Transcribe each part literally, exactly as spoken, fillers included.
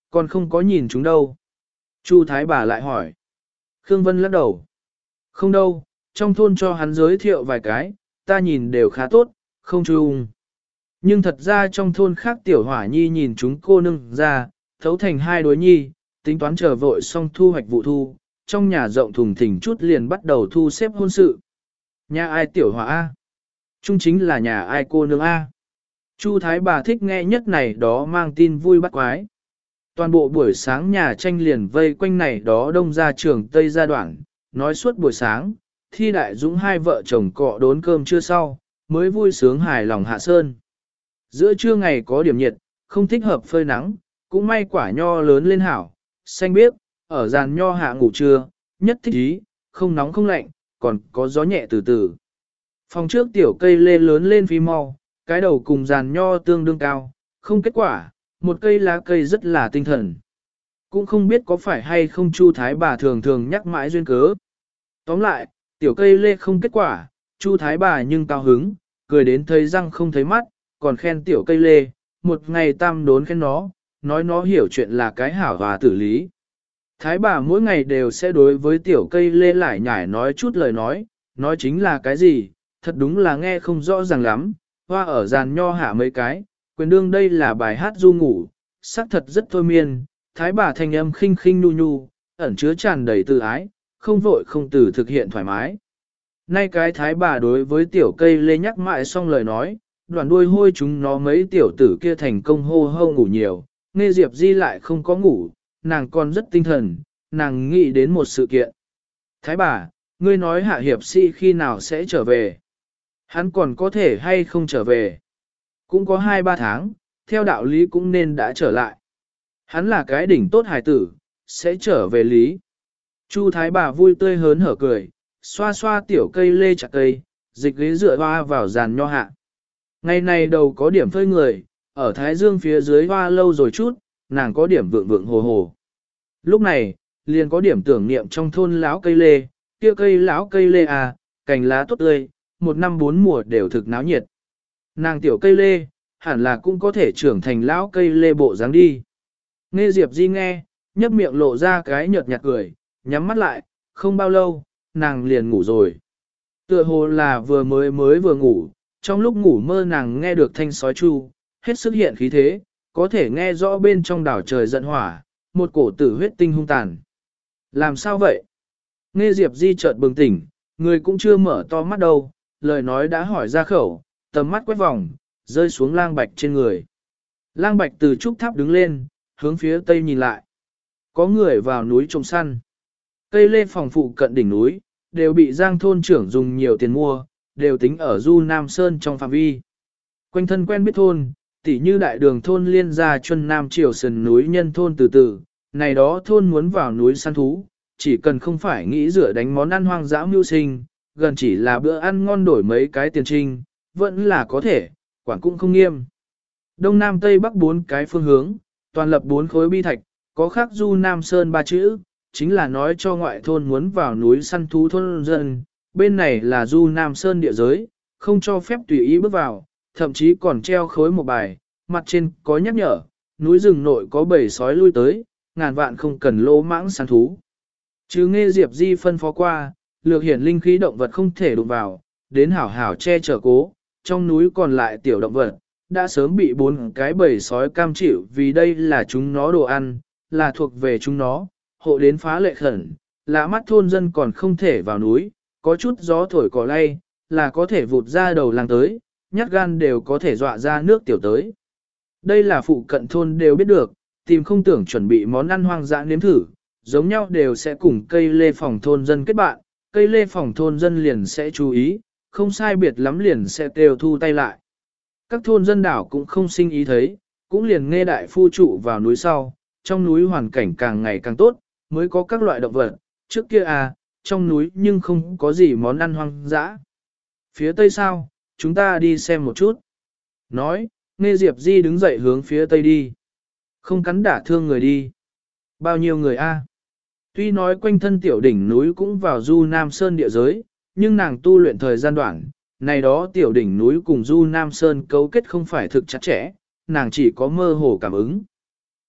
Còn không có nhìn chúng đâu. Chu Thái bà lại hỏi. Khương Vân lắc đầu. Không đâu, trong thôn cho hắn giới thiệu vài cái, ta nhìn đều khá tốt, không chung. Nhưng thật ra trong thôn khác tiểu hỏa nhi nhìn chúng cô nương ra, thấu thành hai đối nhi, tính toán chờ vội xong thu hoạch vụ thu, trong nhà rộng thùng thình chút liền bắt đầu thu xếp hôn sự. Nhà ai tiểu hỏa A? Trung chính là nhà ai cô nương A? Chu Thái bà thích nghe nhất này đó mang tin vui bắt quái. Toàn bộ buổi sáng nhà tranh liền vây quanh này đó đông ra trường Tây gia đoạn, nói suốt buổi sáng, Thi Đại Dũng hai vợ chồng cọ đốn cơm trưa sau, mới vui sướng hài lòng hạ sơn. Giữa trưa ngày có điểm nhiệt, không thích hợp phơi nắng, cũng may quả nho lớn lên hảo, xanh biếc, ở giàn nho hạ ngủ trưa, nhất thích ý, không nóng không lạnh, còn có gió nhẹ từ từ. Phòng trước tiểu cây lê lớn lên phi mau, cái đầu cùng giàn nho tương đương cao, không kết quả, một cây lá cây rất là tinh thần. Cũng không biết có phải hay không Chu Thái bà thường thường nhắc mãi duyên cớ. Tóm lại, tiểu cây lê không kết quả, Chu Thái bà nhưng cao hứng, cười đến thấy răng không thấy mắt, còn khen tiểu cây lê, một ngày tam đốn khen nó, nói nó hiểu chuyện là cái hảo và tử lý. Thái bà mỗi ngày đều sẽ đối với tiểu cây lê lại nhải nói chút lời nói, nói chính là cái gì, thật đúng là nghe không rõ ràng lắm, hoa ở giàn nho hạ mấy cái, quyền đương đây là bài hát du ngủ, sắc thật rất thôi miên, thái bà thanh âm khinh khinh nu nhu, ẩn chứa tràn đầy tự ái, không vội không từ thực hiện thoải mái. Nay cái thái bà đối với tiểu cây lê nhắc mãi xong lời nói, đoàn đuôi hôi chúng nó mấy tiểu tử kia thành công hô hô ngủ nhiều, nghe Diệp Di lại không có ngủ, nàng còn rất tinh thần, nàng nghĩ đến một sự kiện. Thái bà, ngươi nói hạ hiệp sĩ khi nào sẽ trở về? Hắn còn có thể hay không trở về? Cũng có hai ba tháng, theo đạo lý cũng nên đã trở lại. Hắn là cái đỉnh tốt hài tử, sẽ trở về lý. Chu Thái bà vui tươi hớn hở cười, xoa xoa tiểu cây lê chặt cây, dịch ghế dựa hoa vào giàn nho hạ. Ngày này đầu có điểm phơi người, ở Thái Dương phía dưới hoa lâu rồi chút, nàng có điểm vượng vượng hồ hồ. Lúc này, liền có điểm tưởng niệm trong thôn lão cây lê, kia cây lão cây lê à, cành lá tốt tươi, một năm bốn mùa đều thực náo nhiệt. Nàng tiểu cây lê, hẳn là cũng có thể trưởng thành lão cây lê bộ dáng đi. Nghe Diệp Di nghe, nhấp miệng lộ ra cái nhợt nhạt cười, nhắm mắt lại, không bao lâu, nàng liền ngủ rồi. Tựa hồ là vừa mới mới vừa ngủ, trong lúc ngủ mơ nàng nghe được thanh sói chu, hết sức hiện khí thế, có thể nghe rõ bên trong đảo trời giận hỏa, một cổ tử huyết tinh hung tàn. Làm sao vậy? Nghe Diệp Di chợt bừng tỉnh, người cũng chưa mở to mắt đâu, lời nói đã hỏi ra khẩu, tầm mắt quét vòng, rơi xuống lang bạch trên người. Lang bạch từ trúc tháp đứng lên, hướng phía tây nhìn lại. Có người vào núi trồng săn. Cây lê phòng phụ cận đỉnh núi, đều bị Giang thôn trưởng dùng nhiều tiền mua, đều tính ở Du Nam Sơn trong phạm vi. Quanh thân quen biết thôn, tỉ như đại đường thôn liên gia chuân Nam Triều sườn núi nhân thôn từ từ, này đó thôn muốn vào núi săn thú, chỉ cần không phải nghĩ rửa đánh món ăn hoang dã mưu sinh, gần chỉ là bữa ăn ngon đổi mấy cái tiền trinh, vẫn là có thể, quản cũng không nghiêm. Đông Nam Tây Bắc bốn cái phương hướng, toàn lập bốn khối bi thạch, có khắc Du Nam Sơn ba chữ, chính là nói cho ngoại thôn muốn vào núi săn thú thôn dân, bên này là Du Nam Sơn địa giới, không cho phép tùy ý bước vào, thậm chí còn treo khối một bài, mặt trên có nhắc nhở, núi rừng nội có bầy sói lui tới, ngàn vạn không cần lỗ mãng săn thú. Chứ nghe Diệp Di phân phó qua, lược hiển linh khí động vật không thể đụng vào, đến hảo hảo che chở cố, trong núi còn lại tiểu động vật, đã sớm bị bốn cái bầy sói cam chịu vì đây là chúng nó đồ ăn, là thuộc về chúng nó, hộ đến phá lệ khẩn, lạ mắt thôn dân còn không thể vào núi, có chút gió thổi cỏ lay, là có thể vụt ra đầu làng tới, nhát gan đều có thể dọa ra nước tiểu tới. Đây là phụ cận thôn đều biết được, tìm không tưởng chuẩn bị món ăn hoang dã nếm thử, giống nhau đều sẽ cùng cây lê phòng thôn dân kết bạn, cây lê phòng thôn dân liền sẽ chú ý, không sai biệt lắm liền sẽ đều thu tay lại. Các thôn dân đảo cũng không sinh ý thấy, cũng liền nghe đại phu trụ vào núi sau, trong núi hoàn cảnh càng ngày càng tốt, mới có các loại động vật, trước kia à, trong núi nhưng không có gì món ăn hoang dã. Phía tây sao, chúng ta đi xem một chút. Nói, nghe Diệp Di đứng dậy hướng phía tây đi. Không cắn đả thương người đi. Bao nhiêu người a? Tuy nói quanh thân tiểu đỉnh núi cũng vào Du Nam Sơn địa giới, nhưng nàng tu luyện thời gian đoạn, này đó tiểu đỉnh núi cùng Du Nam Sơn cấu kết không phải thực chặt chẽ, nàng chỉ có mơ hồ cảm ứng.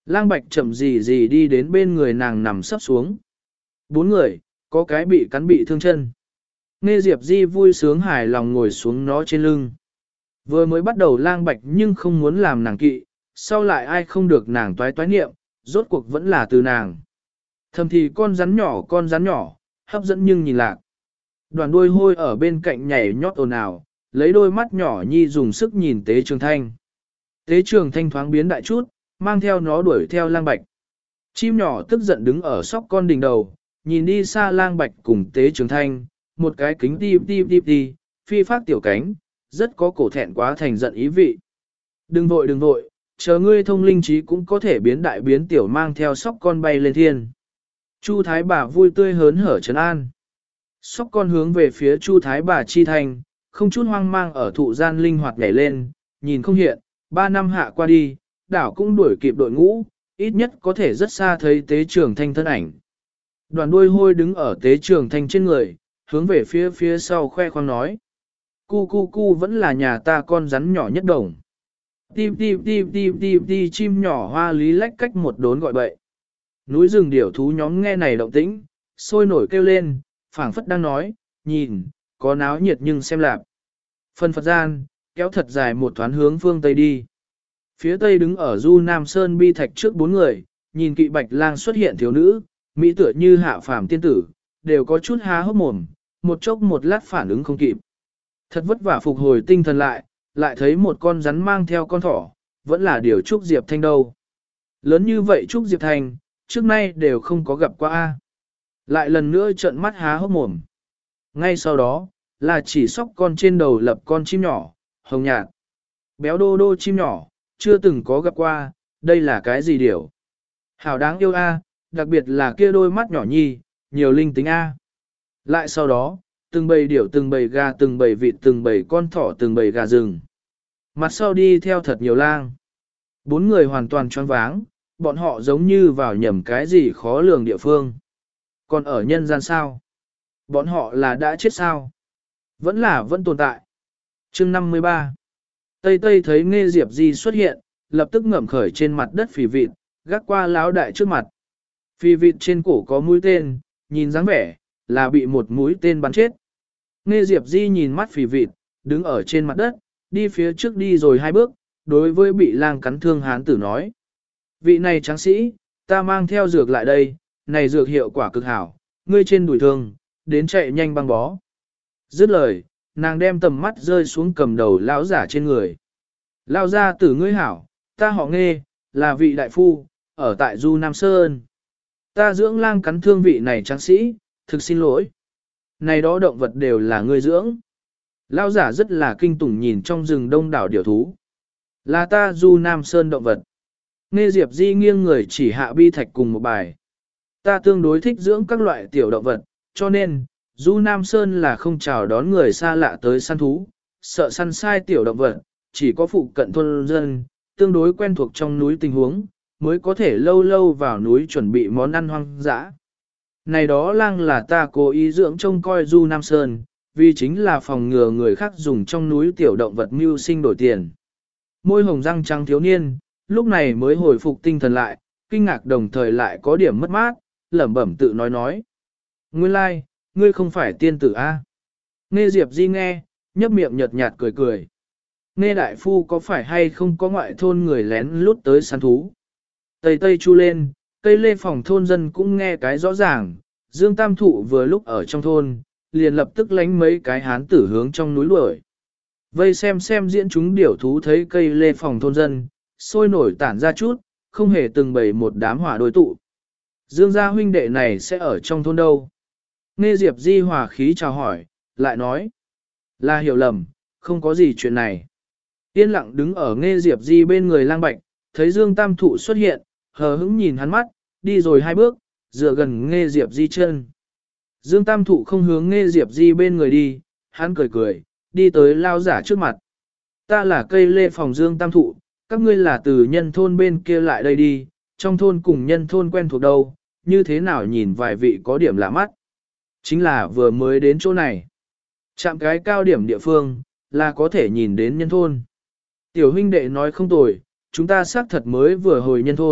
Lang Bạch chậm gì gì đi đến bên người nàng nằm sấp xuống. Bốn người, có cái bị cắn bị thương chân. Nghe Diệp Di vui sướng hài lòng ngồi xuống nó trên lưng. Vừa mới bắt đầu Lang Bạch nhưng không muốn làm nàng kỵ, sau lại ai không được nàng toái toái niệm, rốt cuộc vẫn là từ nàng. Thầm thì con rắn nhỏ con rắn nhỏ, hấp dẫn nhưng nhìn lạc. Đoàn đuôi hôi ở bên cạnh nhảy nhót ồn ào, lấy đôi mắt nhỏ nhi dùng sức nhìn Tế Trường Thanh. Tế Trường Thanh thoáng biến đại chút, mang theo nó đuổi theo Lang Bạch. Chim nhỏ tức giận đứng ở sóc con đỉnh đầu, nhìn đi xa Lang Bạch cùng Tế Trường Thanh, một cái kính ti ti ti ti, phi phát tiểu cánh, rất có cổ thẹn quá thành giận ý vị. Đừng vội đừng vội, chờ ngươi thông linh trí cũng có thể biến đại biến tiểu mang theo sóc con bay lên thiên. Chu Thái Bà vui tươi hớn hở trấn an. Sóc con hướng về phía Chu Thái Bà chi thành, không chút hoang mang ở thụ gian linh hoạt nhảy lên, nhìn không hiện, ba năm hạ qua đi, đảo cũng đuổi kịp đội ngũ, ít nhất có thể rất xa thấy Tế Trường Thanh thân ảnh. Đoàn đuôi hôi đứng ở Tế Trường Thanh trên người, hướng về phía phía sau khoe khoang nói. Cu cu cu vẫn là nhà ta con rắn nhỏ nhất đồng. Tim tim tim tim tim tim chim nhỏ hoa lý lách cách một đốn gọi bậy. Núi rừng điểu thú nhóm nghe này động tĩnh, sôi nổi kêu lên, phảng phất đang nói, nhìn, có náo nhiệt nhưng xem lạp. Phân Phật gian, kéo thật dài một thoáng hướng phương Tây đi. Phía Tây đứng ở Du Nam Sơn bi thạch trước bốn người, nhìn kỵ bạch lang xuất hiện thiếu nữ, mỹ tựa như hạ phàm tiên tử, đều có chút há hốc mồm, một chốc một lát phản ứng không kịp. Thật vất vả phục hồi tinh thần lại, lại thấy một con rắn mang theo con thỏ, vẫn là điều Trúc Diệp Thanh đâu. Lớn như vậy Trúc Diệp Thanh, trước nay đều không có gặp qua a. Lại lần nữa trợn mắt há hốc mồm. Ngay sau đó, là chỉ sóc con trên đầu lập con chim nhỏ, hồng nhạt. Béo đô đô chim nhỏ, chưa từng có gặp qua, đây là cái gì điều? Hảo đáng yêu a, đặc biệt là kia đôi mắt nhỏ nhi, nhiều linh tính a. Lại sau đó, từng bầy điểu từng bầy gà từng bầy vịt từng bầy con thỏ từng bầy gà rừng. Mặt sau đi theo thật nhiều lang. Bốn người hoàn toàn choáng váng, bọn họ giống như vào nhầm cái gì khó lường địa phương. Còn ở nhân gian sao? Bọn họ là đã chết sao? Vẫn là vẫn tồn tại. Chương năm mươi ba. Tây Tây thấy Nghê Diệp Di xuất hiện, lập tức ngậm khởi trên mặt đất phì vịt, gác qua lão đại trước mặt. Phì vịt trên cổ có mũi tên, nhìn dáng vẻ, là bị một mũi tên bắn chết. Nghê Diệp Di nhìn mắt phì vịt, đứng ở trên mặt đất, đi phía trước đi rồi hai bước, đối với bị lang cắn thương hán tử nói. Vị này tráng sĩ, ta mang theo dược lại đây, này dược hiệu quả cực hảo, ngươi trên đùi thương, đến chạy nhanh băng bó. Dứt lời, nàng đem tầm mắt rơi xuống cầm đầu lão giả trên người. Lão gia tử ngươi hảo, ta họ Nghê, là vị đại phu, ở tại Du Nam Sơn. Ta dưỡng lang cắn thương vị này tráng sĩ, thực xin lỗi. Này đó động vật đều là ngươi dưỡng. Lão giả rất là kinh tủng nhìn trong rừng đông đảo điểu thú. Là ta Du Nam Sơn động vật. Nghe Diệp Di nghiêng người chỉ hạ bi thạch cùng một bài. Ta tương đối thích dưỡng các loại tiểu động vật, cho nên, Du Nam Sơn là không chào đón người xa lạ tới săn thú, sợ săn sai tiểu động vật, chỉ có phụ cận thôn dân, tương đối quen thuộc trong núi tình huống, mới có thể lâu lâu vào núi chuẩn bị món ăn hoang dã. Này đó lang là ta cố ý dưỡng trông coi Du Nam Sơn, vì chính là phòng ngừa người khác dùng trong núi tiểu động vật mưu sinh đổi tiền. Môi hồng răng trắng thiếu niên, lúc này mới hồi phục tinh thần lại, kinh ngạc đồng thời lại có điểm mất mát, lẩm bẩm tự nói nói. Nguyên lai, like, ngươi không phải tiên tử a? Nghe Diệp Di nghe, nhấp miệng nhợt nhạt cười cười. Nghe đại phu có phải hay không có ngoại thôn người lén lút tới săn thú? Tây Tây chu lên, cây lê phòng thôn dân cũng nghe cái rõ ràng, Dương Tam Thụ vừa lúc ở trong thôn, liền lập tức lánh mấy cái hán tử hướng trong núi đuổi. Vây xem xem diễn chúng điểu thú thấy cây lê phòng thôn dân, sôi nổi tản ra chút, không hề từng bày một đám hỏa đối tụ. Dương gia huynh đệ này sẽ ở trong thôn đâu? Nghe Diệp Di hòa khí chào hỏi, lại nói. Là hiểu lầm, không có gì chuyện này. Yên lặng đứng ở Nghe Diệp Di bên người Lang Bạch, thấy Dương Tam Thụ xuất hiện, hờ hững nhìn hắn mắt, đi rồi hai bước, dựa gần Nghe Diệp Di chân. Dương Tam Thụ không hướng Nghe Diệp Di bên người đi, hắn cười cười, đi tới lao giả trước mặt. Ta là cây lê phòng Dương Tam Thụ, các ngươi là từ nhân thôn bên kia lại đây đi, trong thôn cùng nhân thôn quen thuộc đâu, như thế nào nhìn vài vị có điểm lạ mắt. Chính là vừa mới đến chỗ này. Chạm cái cao điểm địa phương, là có thể nhìn đến nhân thôn. Tiểu huynh đệ nói không tồi, chúng ta xác thật mới vừa hồi nhân thôn,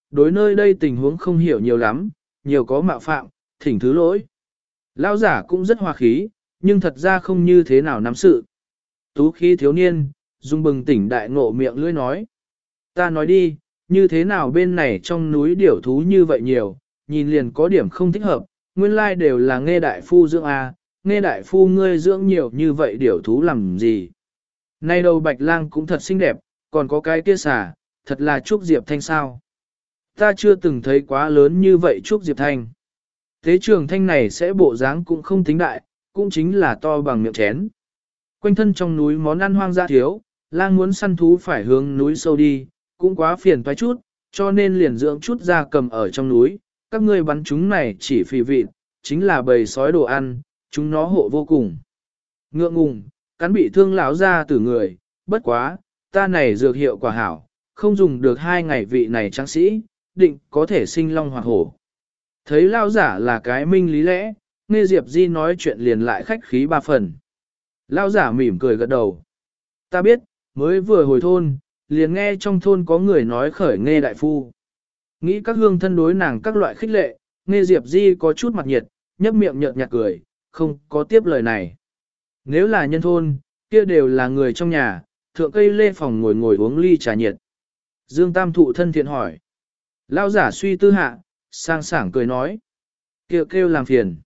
đối nơi đây tình huống không hiểu nhiều lắm, nhiều có mạo phạm, thỉnh thứ lỗi. Lão giả cũng rất hòa khí, nhưng thật ra không như thế nào nắm sự. Tú khí thiếu niên, dung bừng tỉnh đại ngộ miệng lưỡi nói. Ta nói đi, như thế nào bên này trong núi điểu thú như vậy nhiều, nhìn liền có điểm không thích hợp, nguyên lai đều là nghe đại phu dưỡng A, nghe đại phu ngươi dưỡng nhiều như vậy điểu thú làm gì. Nay đầu bạch lang cũng thật xinh đẹp, còn có cái kia xà, thật là Trúc Diệp Thanh sao. Ta chưa từng thấy quá lớn như vậy Trúc Diệp Thanh. Thế trường thanh này sẽ bộ dáng cũng không tính đại, cũng chính là to bằng miệng chén. Quanh thân trong núi món ăn hoang dã thiếu, lang muốn săn thú phải hướng núi sâu đi, cũng quá phiền toái chút, cho nên liền dưỡng chút ra cầm ở trong núi, các ngươi bắn chúng này chỉ phì vịt, chính là bầy sói đồ ăn, chúng nó hộ vô cùng. Ngượng ngùng, cắn bị thương lão ra từ người, bất quá, ta này dược hiệu quả hảo, không dùng được hai ngày vị này tráng sĩ, định có thể sinh long hoặc hổ. Thấy lao giả là cái minh lý lẽ, nghe Diệp Di nói chuyện liền lại khách khí ba phần. Lao giả mỉm cười gật đầu. Ta biết, mới vừa hồi thôn, liền nghe trong thôn có người nói khởi nghe đại phu. Nghĩ các hương thân đối nàng các loại khích lệ, nghe Diệp Di có chút mặt nhiệt, nhấp miệng nhợt nhạt cười, không có tiếp lời này. Nếu là nhân thôn, kia đều là người trong nhà, thượng cây lê phòng ngồi ngồi uống ly trà nhiệt. Dương Tam Thụ thân thiện hỏi. Lao giả suy tư hạ, sang sảng cười nói. Kêu kêu làm phiền.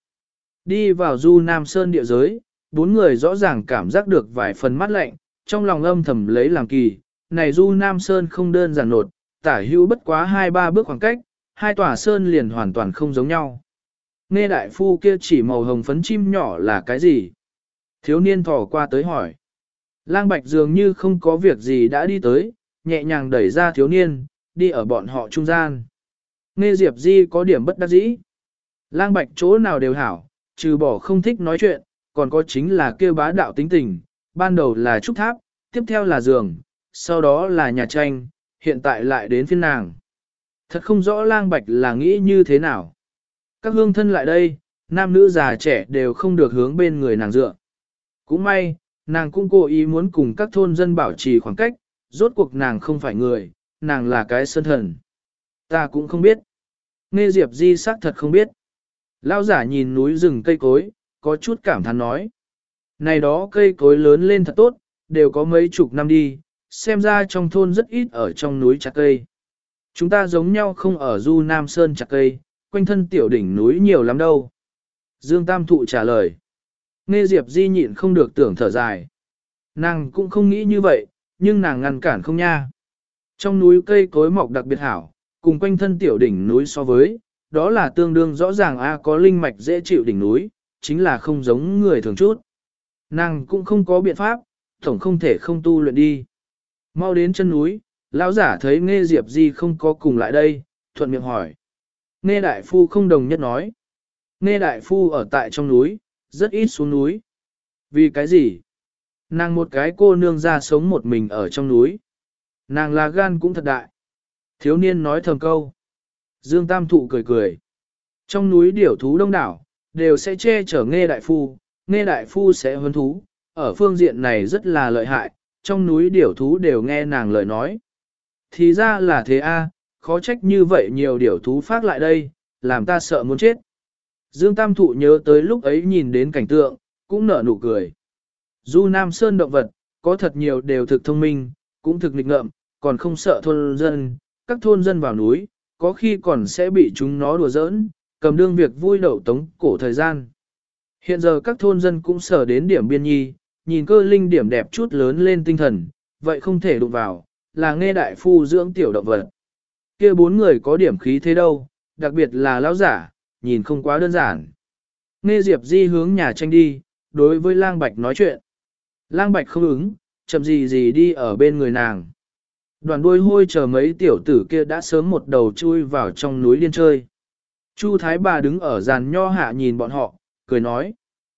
Đi vào du Nam Sơn địa giới, bốn người rõ ràng cảm giác được vài phần mát lạnh, trong lòng âm thầm lấy làm kỳ. Này du Nam Sơn không đơn giản nột, tả hữu bất quá hai ba bước khoảng cách, hai tòa sơn liền hoàn toàn không giống nhau. Nghe đại phu kia chỉ màu hồng phấn chim nhỏ là cái gì? Thiếu niên thò qua tới hỏi. Lang Bạch dường như không có việc gì đã đi tới, nhẹ nhàng đẩy ra thiếu niên, đi ở bọn họ trung gian. Nghe Diệp Di có điểm bất đắc dĩ. Lang Bạch chỗ nào đều hảo, trừ bỏ không thích nói chuyện, còn có chính là kêu bá đạo tính tình, ban đầu là trúc tháp, tiếp theo là giường, sau đó là nhà tranh, hiện tại lại đến phiên nàng. Thật không rõ Lang Bạch là nghĩ như thế nào. Các hương thân lại đây, nam nữ già trẻ đều không được hướng bên người nàng dựa. Cũng may, nàng cũng cố ý muốn cùng các thôn dân bảo trì khoảng cách, rốt cuộc nàng không phải người, nàng là cái sơn thần. Ta cũng không biết. Nghe Diệp Di xác thật không biết. Lao giả nhìn núi rừng cây cối, có chút cảm thán nói. Này đó cây cối lớn lên thật tốt, đều có mấy chục năm đi, xem ra trong thôn rất ít ở trong núi chặt cây. Chúng ta giống nhau không ở du Nam Sơn chặt cây, quanh thân tiểu đỉnh núi nhiều lắm đâu. Dương Tam Thụ trả lời. Nghe Diệp Di nhịn không được tưởng thở dài. Nàng cũng không nghĩ như vậy, nhưng nàng ngăn cản không nha. Trong núi cây cối mọc đặc biệt hảo, cùng quanh thân tiểu đỉnh núi so với, đó là tương đương rõ ràng a có linh mạch dễ chịu đỉnh núi, chính là không giống người thường chút. Nàng cũng không có biện pháp, tổng không thể không tu luyện đi. Mau đến chân núi, lão giả thấy Nghe Diệp Di không có cùng lại đây, thuận miệng hỏi. Nghe đại phu không đồng nhất nói. Nghe đại phu ở tại trong núi, rất ít xuống núi. Vì cái gì? Nàng một cái cô nương ra sống một mình ở trong núi. Nàng là gan cũng thật đại. Thiếu niên nói thầm câu. Dương Tam Thụ cười cười. Trong núi điểu thú đông đảo, đều sẽ che chở Nghe đại phu, Nghe đại phu sẽ huấn thú. Ở phương diện này rất là lợi hại, trong núi điểu thú đều nghe nàng lời nói. Thì ra là thế a, khó trách như vậy nhiều điểu thú phát lại đây, làm ta sợ muốn chết. Dương Tam Thụ nhớ tới lúc ấy nhìn đến cảnh tượng, cũng nở nụ cười. Du Nam Sơn động vật, có thật nhiều đều thực thông minh, cũng thực nghịch ngợm, còn không sợ thôn dân, các thôn dân vào núi, có khi còn sẽ bị chúng nó đùa giỡn, cầm đương việc vui đậu tống cổ thời gian. Hiện giờ các thôn dân cũng sở đến điểm biên nhi, nhìn cơ linh điểm đẹp chút lớn lên tinh thần, vậy không thể đụng vào, là Nghe đại phu dưỡng tiểu động vật. Kia bốn người có điểm khí thế đâu, đặc biệt là lão giả, nhìn không quá đơn giản. Nghe Diệp Di hướng nhà tranh đi, đối với Lang Bạch nói chuyện. Lang Bạch không ứng, chậm gì gì đi ở bên người nàng. Đoàn đuôi hôi chờ mấy tiểu tử kia đã sớm một đầu chui vào trong núi điên chơi. Chu Thái Bà đứng ở giàn nho hạ nhìn bọn họ, cười nói.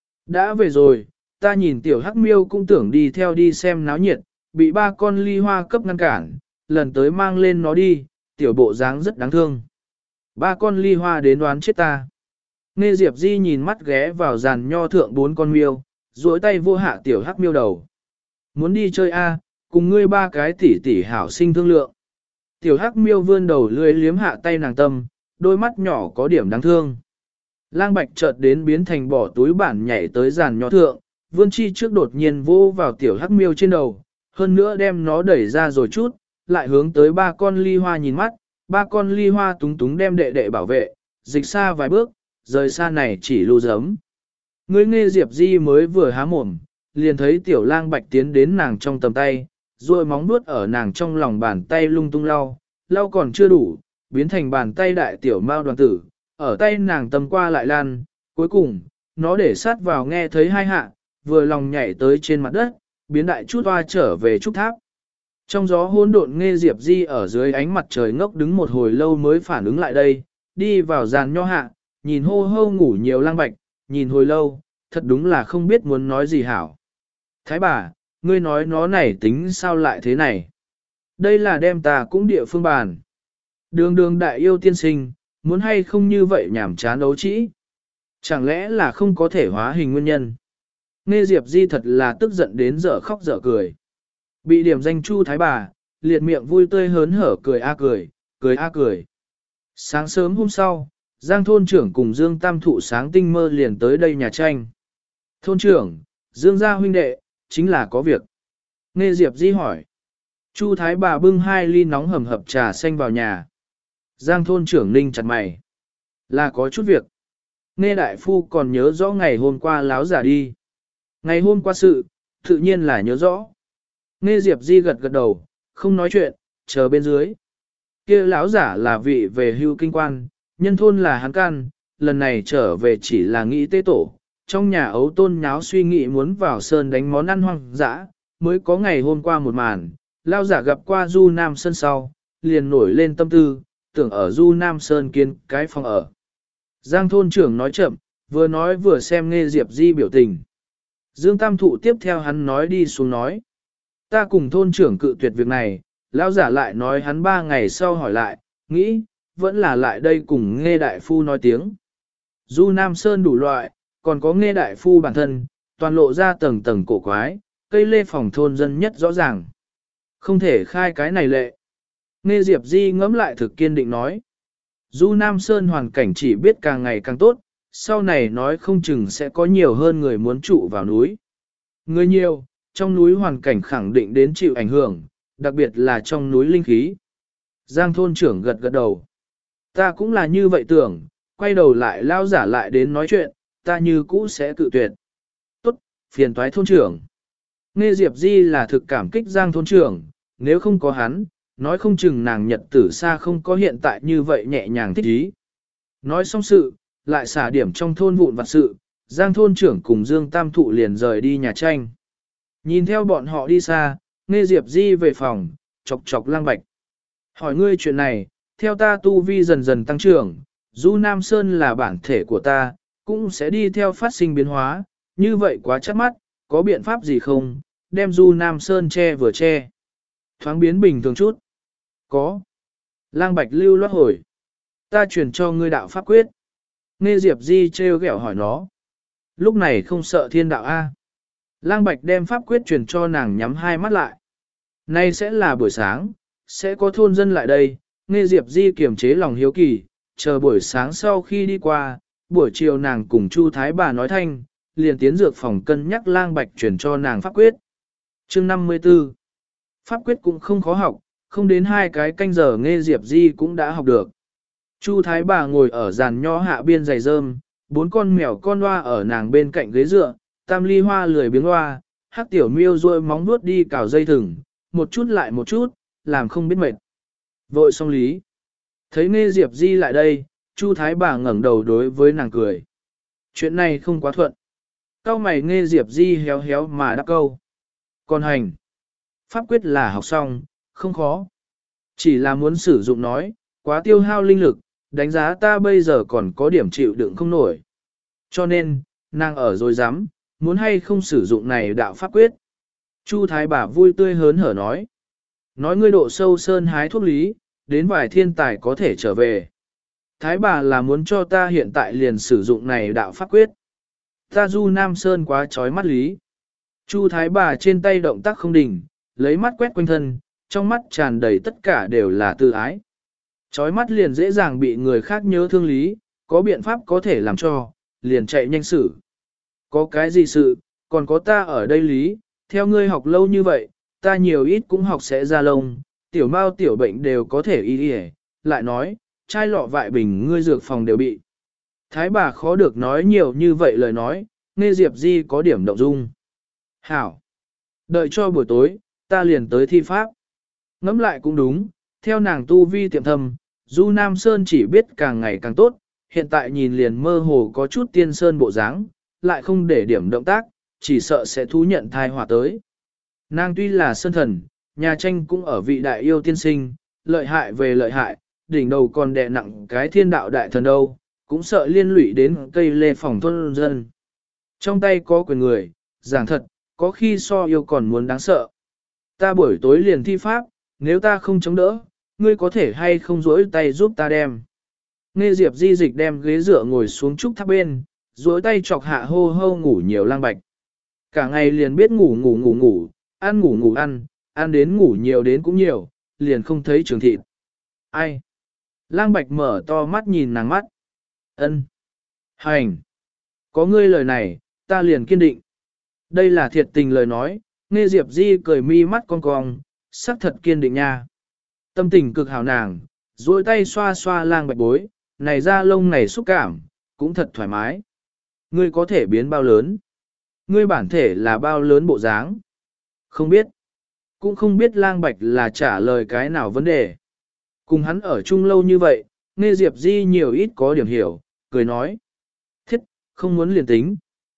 Đã về rồi, ta nhìn tiểu hắc miêu cũng tưởng đi theo đi xem náo nhiệt, bị ba con ly hoa cấp ngăn cản, lần tới mang lên nó đi, tiểu bộ dáng rất đáng thương. Ba con ly hoa đến đoán chết ta. Nghe Diệp Di nhìn mắt ghé vào giàn nho thượng bốn con miêu, duỗi tay vô hạ tiểu hắc miêu đầu. Muốn đi chơi a, cùng ngươi ba cái tỷ tỷ hảo sinh thương lượng. Tiểu hắc miêu vươn đầu lưỡi liếm hạ tay nàng tâm, đôi mắt nhỏ có điểm đáng thương. Lang bạch chợt đến biến thành bỏ túi bản nhảy tới giàn nho thượng, vươn chi trước đột nhiên vô vào tiểu hắc miêu trên đầu, hơn nữa đem nó đẩy ra rồi chút, lại hướng tới ba con ly hoa nhìn mắt, ba con ly hoa túng túng đem đệ đệ bảo vệ, dịch xa vài bước, rời xa này chỉ lưu giấm. Ngươi nghe Diệp Di mới vừa há mồm, liền thấy tiểu lang bạch tiến đến nàng trong tầm tay, rồi móng vuốt ở nàng trong lòng bàn tay lung tung lau, lau còn chưa đủ, biến thành bàn tay đại tiểu mao đoàn tử, ở tay nàng tầm qua lại lan, cuối cùng, nó để sát vào nghe thấy hai hạ, vừa lòng nhảy tới trên mặt đất, biến đại chút hoa trở về trúc tháp. Trong gió hỗn độn nghe Diệp Di ở dưới ánh mặt trời ngốc đứng một hồi lâu mới phản ứng lại đây, đi vào giàn nho hạ, nhìn hô hô ngủ nhiều lang bạch, nhìn hồi lâu, thật đúng là không biết muốn nói gì hảo. Thái bà, ngươi nói nó này tính sao lại thế này? Đây là đem ta cũng địa phương bàn. Đường đường đại yêu tiên sinh, muốn hay không như vậy nhảm chán đấu trĩ? Chẳng lẽ là không có thể hóa hình nguyên nhân? Nghe Diệp Di thật là tức giận đến dở khóc dở cười. Bị điểm danh Chu Thái bà, liệt miệng vui tươi hớn hở cười a cười, cười a cười. Sáng sớm hôm sau, Giang thôn trưởng cùng Dương Tam Thụ sáng tinh mơ liền tới đây nhà tranh. Thôn trưởng, Dương gia huynh đệ, chính là có việc. Nghe Diệp Di hỏi. Chu Thái bà bưng hai ly nóng hầm hập trà xanh vào nhà. Giang thôn trưởng ninh chặt mày. Là có chút việc. Nghe đại phu còn nhớ rõ ngày hôm qua láo giả đi. Ngày hôm qua sự, tự nhiên là nhớ rõ. Nghe Diệp Di gật gật đầu, không nói chuyện, chờ bên dưới. Kia lão giả là vị về hưu kinh quan, nhân thôn là hắn can, lần này trở về chỉ là nghĩ tế tổ. Trong nhà ấu tôn nháo suy nghĩ muốn vào sơn đánh món ăn hoang dã, mới có ngày hôm qua một màn, lão giả gặp qua Du Nam Sơn sau, liền nổi lên tâm tư, tưởng ở Du Nam Sơn kiến cái phòng ở. Giang thôn trưởng nói chậm, vừa nói vừa xem Nghe Diệp Di biểu tình. Dương Tam Thụ tiếp theo hắn nói đi xuống nói. Ta cùng thôn trưởng cự tuyệt việc này, lão giả lại nói hắn ba ngày sau hỏi lại, nghĩ, vẫn là lại đây cùng Nghe đại phu nói tiếng. Du Nam Sơn đủ loại, còn có Nghe đại phu bản thân, toàn lộ ra tầng tầng cổ quái, cây lê phòng thôn dân nhất rõ ràng. Không thể khai cái này lệ. Nghe Diệp Di ngẫm lại thực kiên định nói. Du Nam Sơn hoàn cảnh chỉ biết càng ngày càng tốt, sau này nói không chừng sẽ có nhiều hơn người muốn trụ vào núi. Người nhiều, trong núi hoàn cảnh khẳng định đến chịu ảnh hưởng, đặc biệt là trong núi linh khí. Giang thôn trưởng gật gật đầu. Ta cũng là như vậy tưởng, quay đầu lại lao giả lại đến nói chuyện, ta như cũ sẽ cự tuyệt. Tốt, phiền toái thôn trưởng. Nghe Diệp Di là thực cảm kích Giang thôn trưởng, nếu không có hắn, nói không chừng nàng nhật tử xa không có hiện tại như vậy nhẹ nhàng thích ý. Nói xong sự, lại xả điểm trong thôn vụn vặt sự, Giang thôn trưởng cùng Dương Tam Thụ liền rời đi nhà tranh. Nhìn theo bọn họ đi xa, Nghe Diệp Di về phòng, chọc chọc Lang Bạch. Hỏi ngươi chuyện này, theo ta tu vi dần dần tăng trưởng, Du Nam Sơn là bản thể của ta, cũng sẽ đi theo phát sinh biến hóa, như vậy quá chắc mắt, có biện pháp gì không, đem Du Nam Sơn che vừa che. Thoáng biến bình thường chút. Có. Lang Bạch lưu loát hồi. Ta truyền cho ngươi đạo pháp quyết. Nghe Diệp Di trêu ghẹo hỏi nó. Lúc này không sợ thiên đạo A. Lang Bạch đem pháp quyết truyền cho nàng nhắm hai mắt lại. Nay sẽ là buổi sáng, sẽ có thôn dân lại đây. Nghe Diệp Di kiềm chế lòng hiếu kỳ, chờ buổi sáng sau khi đi qua, buổi chiều nàng cùng Chu Thái bà nói thanh, liền tiến dược phòng cân nhắc Lang Bạch truyền cho nàng pháp quyết. Chương năm mươi tư. Pháp quyết cũng không khó học, không đến hai cái canh giờ Nghe Diệp Di cũng đã học được. Chu Thái bà ngồi ở giàn nho hạ biên giày rơm, bốn con mèo con hoa ở nàng bên cạnh ghế dựa, tam ly hoa lười biếng hoa, hắc tiểu miêu rôi móng vuốt đi cào dây thừng, một chút lại một chút, làm không biết mệt. Vội xong lý. Thấy Nghe Diệp Di lại đây, Chu Thái bà ngẩng đầu đối với nàng cười. Chuyện này không quá thuận. Cao mày Nghe Diệp Di héo héo mà đáp câu. Còn hành. Pháp quyết là học xong, không khó. Chỉ là muốn sử dụng nói, quá tiêu hao linh lực, đánh giá ta bây giờ còn có điểm chịu đựng không nổi. Cho nên, nàng ở rồi dám, muốn hay không sử dụng này đạo pháp quyết. Chu Thái bà vui tươi hớn hở nói. Nói ngươi độ sâu sơn hái thuốc lý, đến vài thiên tài có thể trở về. Thái bà là muốn cho ta hiện tại liền sử dụng này đạo pháp quyết. Ta Du Nam Sơn quá trói mắt lý. Chu Thái bà trên tay động tác không đỉnh, lấy mắt quét quanh thân, trong mắt tràn đầy tất cả đều là tự ái. Chói mắt liền dễ dàng bị người khác nhớ thương lý, có biện pháp có thể làm cho, liền chạy nhanh xử. Có cái gì sự, còn có ta ở đây lý, theo ngươi học lâu như vậy, ta nhiều ít cũng học sẽ ra lông, tiểu mao tiểu bệnh đều có thể y đi lại nói, chai lọ vại bình ngươi dược phòng đều bị. Thái bà khó được nói nhiều như vậy lời nói, nghe Diệp Di có điểm động dung. Hảo! Đợi cho buổi tối, ta liền tới thi pháp. Ngẫm lại cũng đúng, theo nàng tu vi tiệm thầm, Du Nam Sơn chỉ biết càng ngày càng tốt, hiện tại nhìn liền mơ hồ có chút tiên sơn bộ dáng, lại không để điểm động tác, chỉ sợ sẽ thú nhận thai hỏa tới. Nàng tuy là sơn thần, nhà tranh cũng ở vị đại yêu tiên sinh, lợi hại về lợi hại, đỉnh đầu còn đè nặng cái thiên đạo đại thần đâu, cũng sợ liên lụy đến cây lê phòng thôn dân. Trong tay có quyền người, giảng thật, có khi so yêu còn muốn đáng sợ. Ta buổi tối liền thi pháp, nếu ta không chống đỡ, ngươi có thể hay không rỗi tay giúp ta đem. Nghe Diệp Di Dịch đem ghế dựa ngồi xuống trúc tháp bên, rỗi tay chọc hạ hô hô ngủ nhiều lang bạch. Cả ngày liền biết ngủ ngủ ngủ ngủ, ăn ngủ ngủ ăn, ăn đến ngủ nhiều đến cũng nhiều, liền không thấy trường thịt. Ai? Lang bạch mở to mắt nhìn nàng mắt. Ân. Hành. Có ngươi lời này, ta liền kiên định. Đây là thiệt tình lời nói, nghe Diệp Di cười mi mắt cong cong, sắc thật kiên định nha. Tâm tình cực hào nàng, duỗi tay xoa xoa lang bạch bối, này da lông này xúc cảm, cũng thật thoải mái. Ngươi có thể biến bao lớn? Ngươi bản thể là bao lớn bộ dáng? Không biết. Cũng không biết lang bạch là trả lời cái nào vấn đề. Cùng hắn ở chung lâu như vậy, nghe Diệp Di nhiều ít có điểm hiểu, cười nói. Thiết, không muốn liền tính.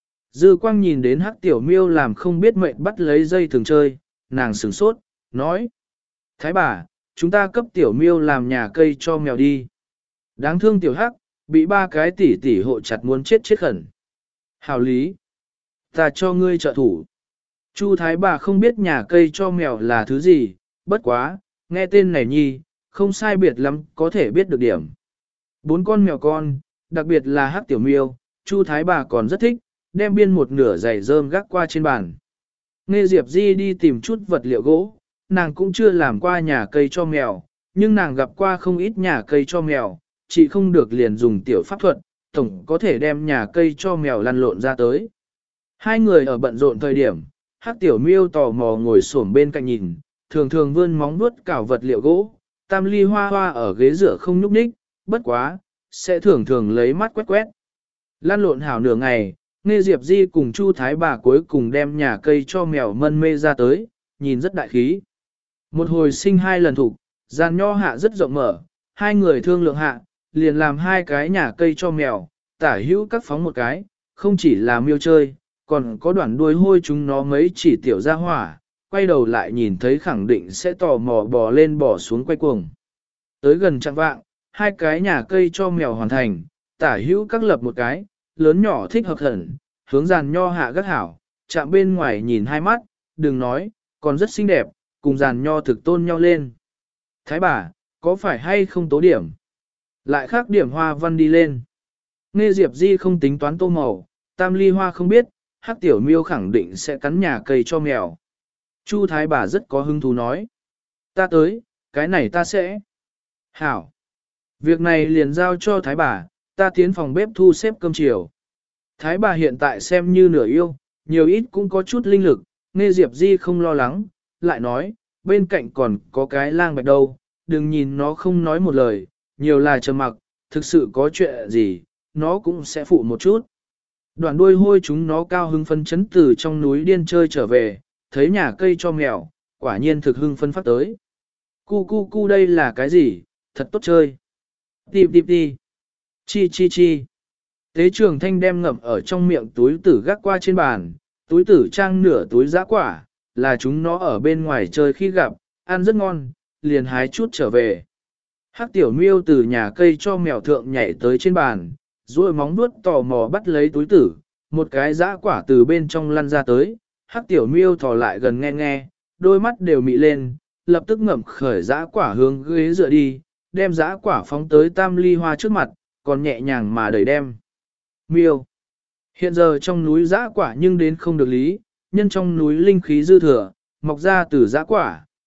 Dư quang nhìn đến hắc tiểu miêu làm không biết mệnh bắt lấy dây thường chơi, nàng sửng sốt, nói. Thái bà, chúng ta cấp tiểu miêu làm nhà cây cho mèo đi. Đáng thương tiểu hắc, bị ba cái tỉ tỉ hộ chặt muốn chết chết khẩn. Hảo lý, ta cho ngươi trợ thủ. Chu thái bà không biết nhà cây cho mèo là thứ gì, bất quá, nghe tên này nhi, không sai biệt lắm có thể biết được điểm. Bốn con mèo con, đặc biệt là hắc tiểu miêu, Chu thái bà còn rất thích, đem biên một nửa giày rơm gác qua trên bàn. Nghe Diệp Di đi tìm chút vật liệu gỗ, nàng cũng chưa làm qua nhà cây cho mèo, nhưng nàng gặp qua không ít nhà cây cho mèo, chỉ không được liền dùng tiểu pháp thuật, tổng có thể đem nhà cây cho mèo lăn lộn ra tới. Hai người ở bận rộn thời điểm, hắc tiểu miêu tò mò ngồi xổm bên cạnh nhìn, thường thường vươn móng vuốt cào vật liệu gỗ, tam ly hoa hoa ở ghế rửa không nhúc nhích, bất quá, sẽ thường thường lấy mắt quét quét. Lăn lộn hảo nửa ngày, nghe Diệp Di cùng Chu Thái bà cuối cùng đem nhà cây cho mèo mân mê ra tới, nhìn rất đại khí. Một hồi sinh hai lần thủ, gian nho hạ rất rộng mở, hai người thương lượng hạ, liền làm hai cái nhà cây cho mèo, tả hữu các phóng một cái, không chỉ là miêu chơi, còn có đoạn đuôi hôi chúng nó mấy chỉ tiểu ra hỏa, quay đầu lại nhìn thấy khẳng định sẽ tò mò bò lên bò xuống quay cuồng. Tới gần trạng vạng, hai cái nhà cây cho mèo hoàn thành, tả hữu các lập một cái, lớn nhỏ thích hợp thần, hướng giàn nho hạ gắt hảo, chạm bên ngoài nhìn hai mắt, đừng nói, còn rất xinh đẹp, cùng giàn nho thực tôn nhau lên. Thái bà, có phải hay không tố điểm? Lại khác điểm hoa văn đi lên. Nghe Diệp Di không tính toán tô màu, tam ly hoa không biết, hắc tiểu miêu khẳng định sẽ cắn nhà cây cho mèo. Chu thái bà rất có hứng thú nói. Ta tới, cái này ta sẽ. Hảo. Việc này liền giao cho thái bà, ta tiến phòng bếp thu xếp cơm chiều. Thái bà hiện tại xem như nửa yêu, nhiều ít cũng có chút linh lực, nghe Diệp Di không lo lắng, lại nói, bên cạnh còn có cái lang bạch đâu, đừng nhìn nó không nói một lời, nhiều là trầm mặc, thực sự có chuyện gì, nó cũng sẽ phụ một chút. Đoàn đuôi hôi chúng nó cao hưng phấn chấn từ trong núi điên chơi trở về, thấy nhà cây cho mèo, quả nhiên thực hưng phấn phát tới. Cu cu cu đây là cái gì, thật tốt chơi. Tìm tìm đi. Chi chi chi. Tế trường thanh đem ngậm ở trong miệng túi tử gác qua trên bàn, túi tử trang nửa túi giã quả, là chúng nó ở bên ngoài chơi khi gặp, ăn rất ngon, liền hái chút trở về. Hắc tiểu miêu từ nhà cây cho mèo thượng nhảy tới trên bàn, duỗi móng vuốt tò mò bắt lấy túi tử, một cái giã quả từ bên trong lăn ra tới, hắc tiểu miêu thò lại gần nghe nghe, đôi mắt đều mị lên, lập tức ngậm khởi giã quả hướng ghế dựa đi, đem giã quả phóng tới tam ly hoa trước mặt, còn nhẹ nhàng mà đẩy đem. Miêu. Hiện giờ trong núi giã quả nhưng đến không được lý, nhân trong núi linh khí dư thừa, mọc ra từ giã quả,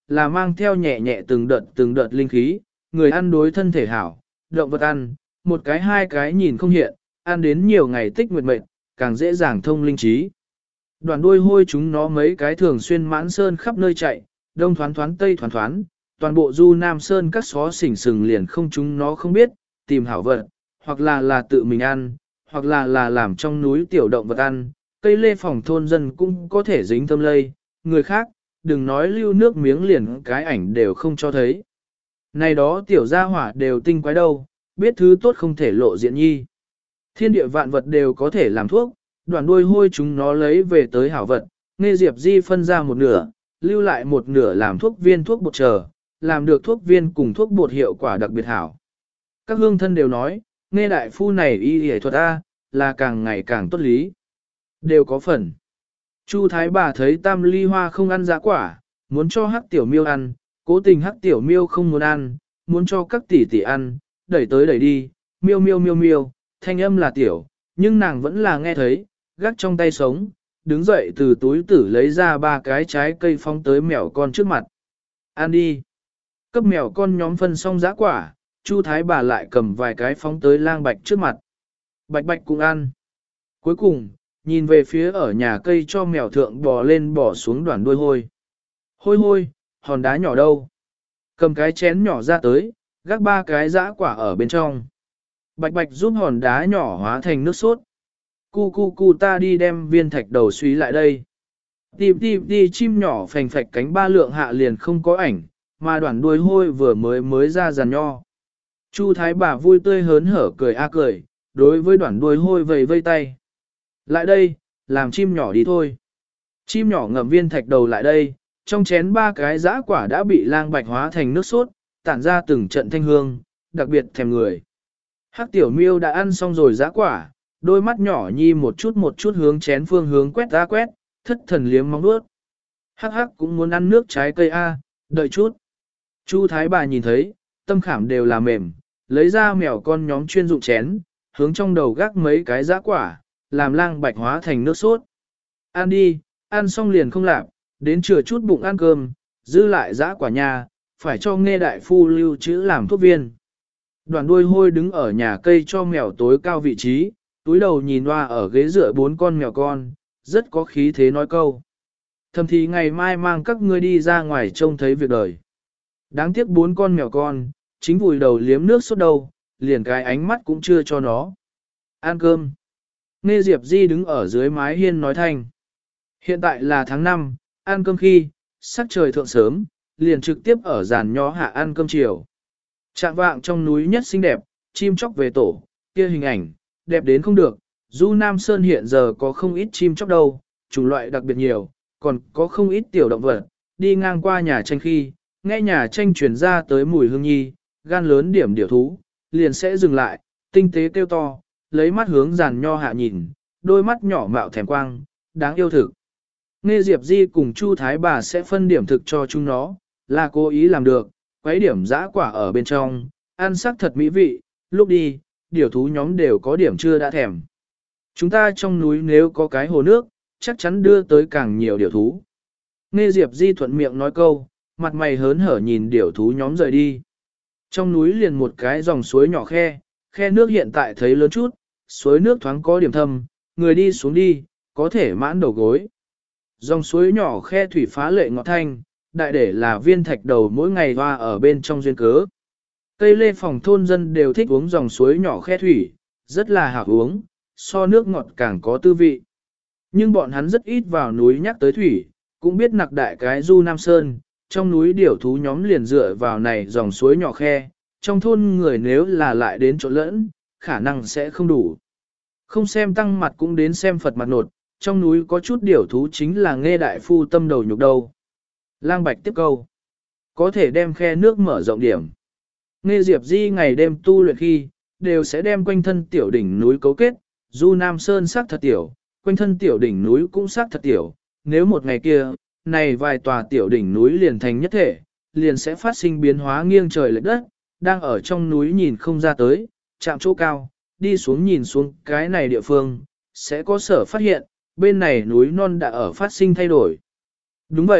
là mang theo nhẹ nhẹ từng đợt từng đợt linh khí, người ăn đối thân thể hảo, động vật ăn, một cái hai cái nhìn không hiện, ăn đến nhiều ngày tích nguyệt mệt, càng dễ dàng thông linh trí. Đoàn đuôi hôi chúng nó mấy cái thường xuyên mãn sơn khắp nơi chạy, đông thoán thoán tây thoán thoán, toàn bộ du nam sơn các xó xỉnh sừng liền không chúng nó không biết, tìm hảo vật, hoặc là là tự mình ăn, hoặc là là làm trong núi tiểu động vật ăn, cây lê phòng thôn dân cũng có thể dính thơm lây, người khác, đừng nói lưu nước miếng liền cái ảnh đều không cho thấy. Này đó tiểu gia hỏa đều tinh quái đâu, biết thứ tốt không thể lộ diện nhi. Thiên địa vạn vật đều có thể làm thuốc, đoạn đuôi hôi chúng nó lấy về tới hảo vật, nghe Diệp Di phân ra một nửa, lưu lại một nửa làm thuốc viên thuốc bột chờ, làm được thuốc viên cùng thuốc bột hiệu quả đặc biệt hảo. Các hương thân đều nói, nghe đại phu này y y thuật A, là càng ngày càng tốt lý. Đều có phần. Chu Thái bà thấy Tam Ly Hoa không ăn giá quả, muốn cho hắc tiểu miêu ăn, cố tình hắc tiểu miêu không muốn ăn, muốn cho các tỷ tỷ ăn, đẩy tới đẩy đi, miêu miêu miêu miêu, thanh âm là tiểu, nhưng nàng vẫn là nghe thấy, gác trong tay sống, đứng dậy từ túi tử lấy ra ba cái trái cây phóng tới mèo con trước mặt. Ăn đi. Cấp mèo con nhóm phân xong giá quả, Chu Thái bà lại cầm vài cái phóng tới Lang Bạch trước mặt. Bạch Bạch cũng ăn. Cuối cùng, nhìn về phía ở nhà cây cho mèo thượng bò lên bò xuống đoàn đuôi hôi. Hôi hôi, hòn đá nhỏ đâu? Cầm cái chén nhỏ ra tới, gác ba cái dã quả ở bên trong. Bạch Bạch giúp hòn đá nhỏ hóa thành nước sốt. Cu cu cu ta đi đem viên thạch đầu suý lại đây. Tìm tìm đi chim nhỏ phành phạch cánh ba lượng hạ liền không có ảnh, mà đoàn đuôi hôi vừa mới mới ra giàn nho. Chu Thái bà vui tươi hớn hở cười a cười, đối với đoàn đuôi hôi vầy vây tay. Lại đây, làm chim nhỏ đi thôi. Chim nhỏ ngậm viên thạch đầu lại đây, trong chén ba cái dã quả đã bị Lang Bạch hóa thành nước sốt, tản ra từng trận thanh hương, đặc biệt thèm người. Hắc tiểu miêu đã ăn xong rồi dã quả, đôi mắt nhỏ nhi một chút một chút hướng chén phương hướng quét ra quét, thất thần liếm móng nuốt. Hắc hắc cũng muốn ăn nước trái cây a, đợi chút. Chu Thái bà nhìn thấy, tâm khảm đều là mềm, lấy ra mèo con nhóm chuyên dụng chén, hướng trong đầu gác mấy cái dã quả, làm Lang Bạch hóa thành nước sốt. Ăn đi, ăn xong liền không làm, đến chừa chút bụng ăn cơm, giữ lại dã quả nhà, phải cho nghe đại phu lưu trữ làm thuốc viên. Đoàn đuôi hôi đứng ở nhà cây cho mèo tối cao vị trí, túi đầu nhìn hoa ở ghế dựa bốn con mèo con, rất có khí thế nói câu. Thầm thì ngày mai mang các ngươi đi ra ngoài trông thấy việc đời. Đáng tiếc bốn con mèo con, chính vùi đầu liếm nước sốt đầu, liền cái ánh mắt cũng chưa cho nó. Ăn cơm. Nghe Diệp Di đứng ở dưới mái hiên nói thanh. Hiện tại là tháng năm, ăn cơm khi, sắc trời thượng sớm, liền trực tiếp ở giàn nho hạ ăn cơm chiều. Trạng vạng trong núi nhất xinh đẹp, chim chóc về tổ, kia hình ảnh, đẹp đến không được. Du Nam Sơn hiện giờ có không ít chim chóc đâu, chủng loại đặc biệt nhiều, còn có không ít tiểu động vật, đi ngang qua nhà tranh khi, nghe nhà tranh truyền ra tới mùi hương nhi, gan lớn điểm điểu thú, liền sẽ dừng lại, tinh tế kêu to, lấy mắt hướng giàn nho hạ nhìn, đôi mắt nhỏ mạo thèm quang, đáng yêu thực. Nghe Diệp Di cùng Chu Thái bà sẽ phân điểm thực cho chúng nó, là cố ý làm được, quấy điểm dã quả ở bên trong, ăn sắc thật mỹ vị, lúc đi, điểu thú nhóm đều có điểm chưa đã thèm. Chúng ta trong núi nếu có cái hồ nước, chắc chắn đưa tới càng nhiều điểu thú. Nghe Diệp Di thuận miệng nói câu, mặt mày hớn hở nhìn điểu thú nhóm rời đi. Trong núi liền một cái dòng suối nhỏ khe, khe nước hiện tại thấy lớn chút, suối nước thoáng có điểm thâm, người đi xuống đi, có thể mãn đầu gối. Dòng suối nhỏ khe thủy phá lệ ngọt thanh, đại để là viên thạch đầu mỗi ngày hoa ở bên trong duyên cớ. Cây lê phòng thôn dân đều thích uống dòng suối nhỏ khe thủy, rất là hảo uống, so nước ngọt càng có tư vị. Nhưng bọn hắn rất ít vào núi nhắc tới thủy, cũng biết nặc đại cái Du Nam Sơn, trong núi điểu thú nhóm liền dựa vào này dòng suối nhỏ khe, trong thôn người nếu là lại đến chỗ lẫn, khả năng sẽ không đủ. Không xem tăng mặt cũng đến xem Phật mặt nột, trong núi có chút điểu thú chính là nghe đại phu tâm đầu nhục đầu. Lang Bạch tiếp câu, có thể đem khe nước mở rộng điểm. Nghe Diệp Di ngày đêm tu luyện khi, đều sẽ đem quanh thân tiểu đỉnh núi cấu kết, Du Nam Sơn sắc thật tiểu, quanh thân tiểu đỉnh núi cũng sắc thật tiểu, nếu một ngày kia, này vài tòa tiểu đỉnh núi liền thành nhất thể, liền sẽ phát sinh biến hóa nghiêng trời lệch đất, đang ở trong núi nhìn không ra tới, chạm chỗ cao, đi xuống nhìn xuống cái này địa phương, sẽ có sở phát hiện, bên này núi non đã ở phát sinh thay đổi. Đúng vậy,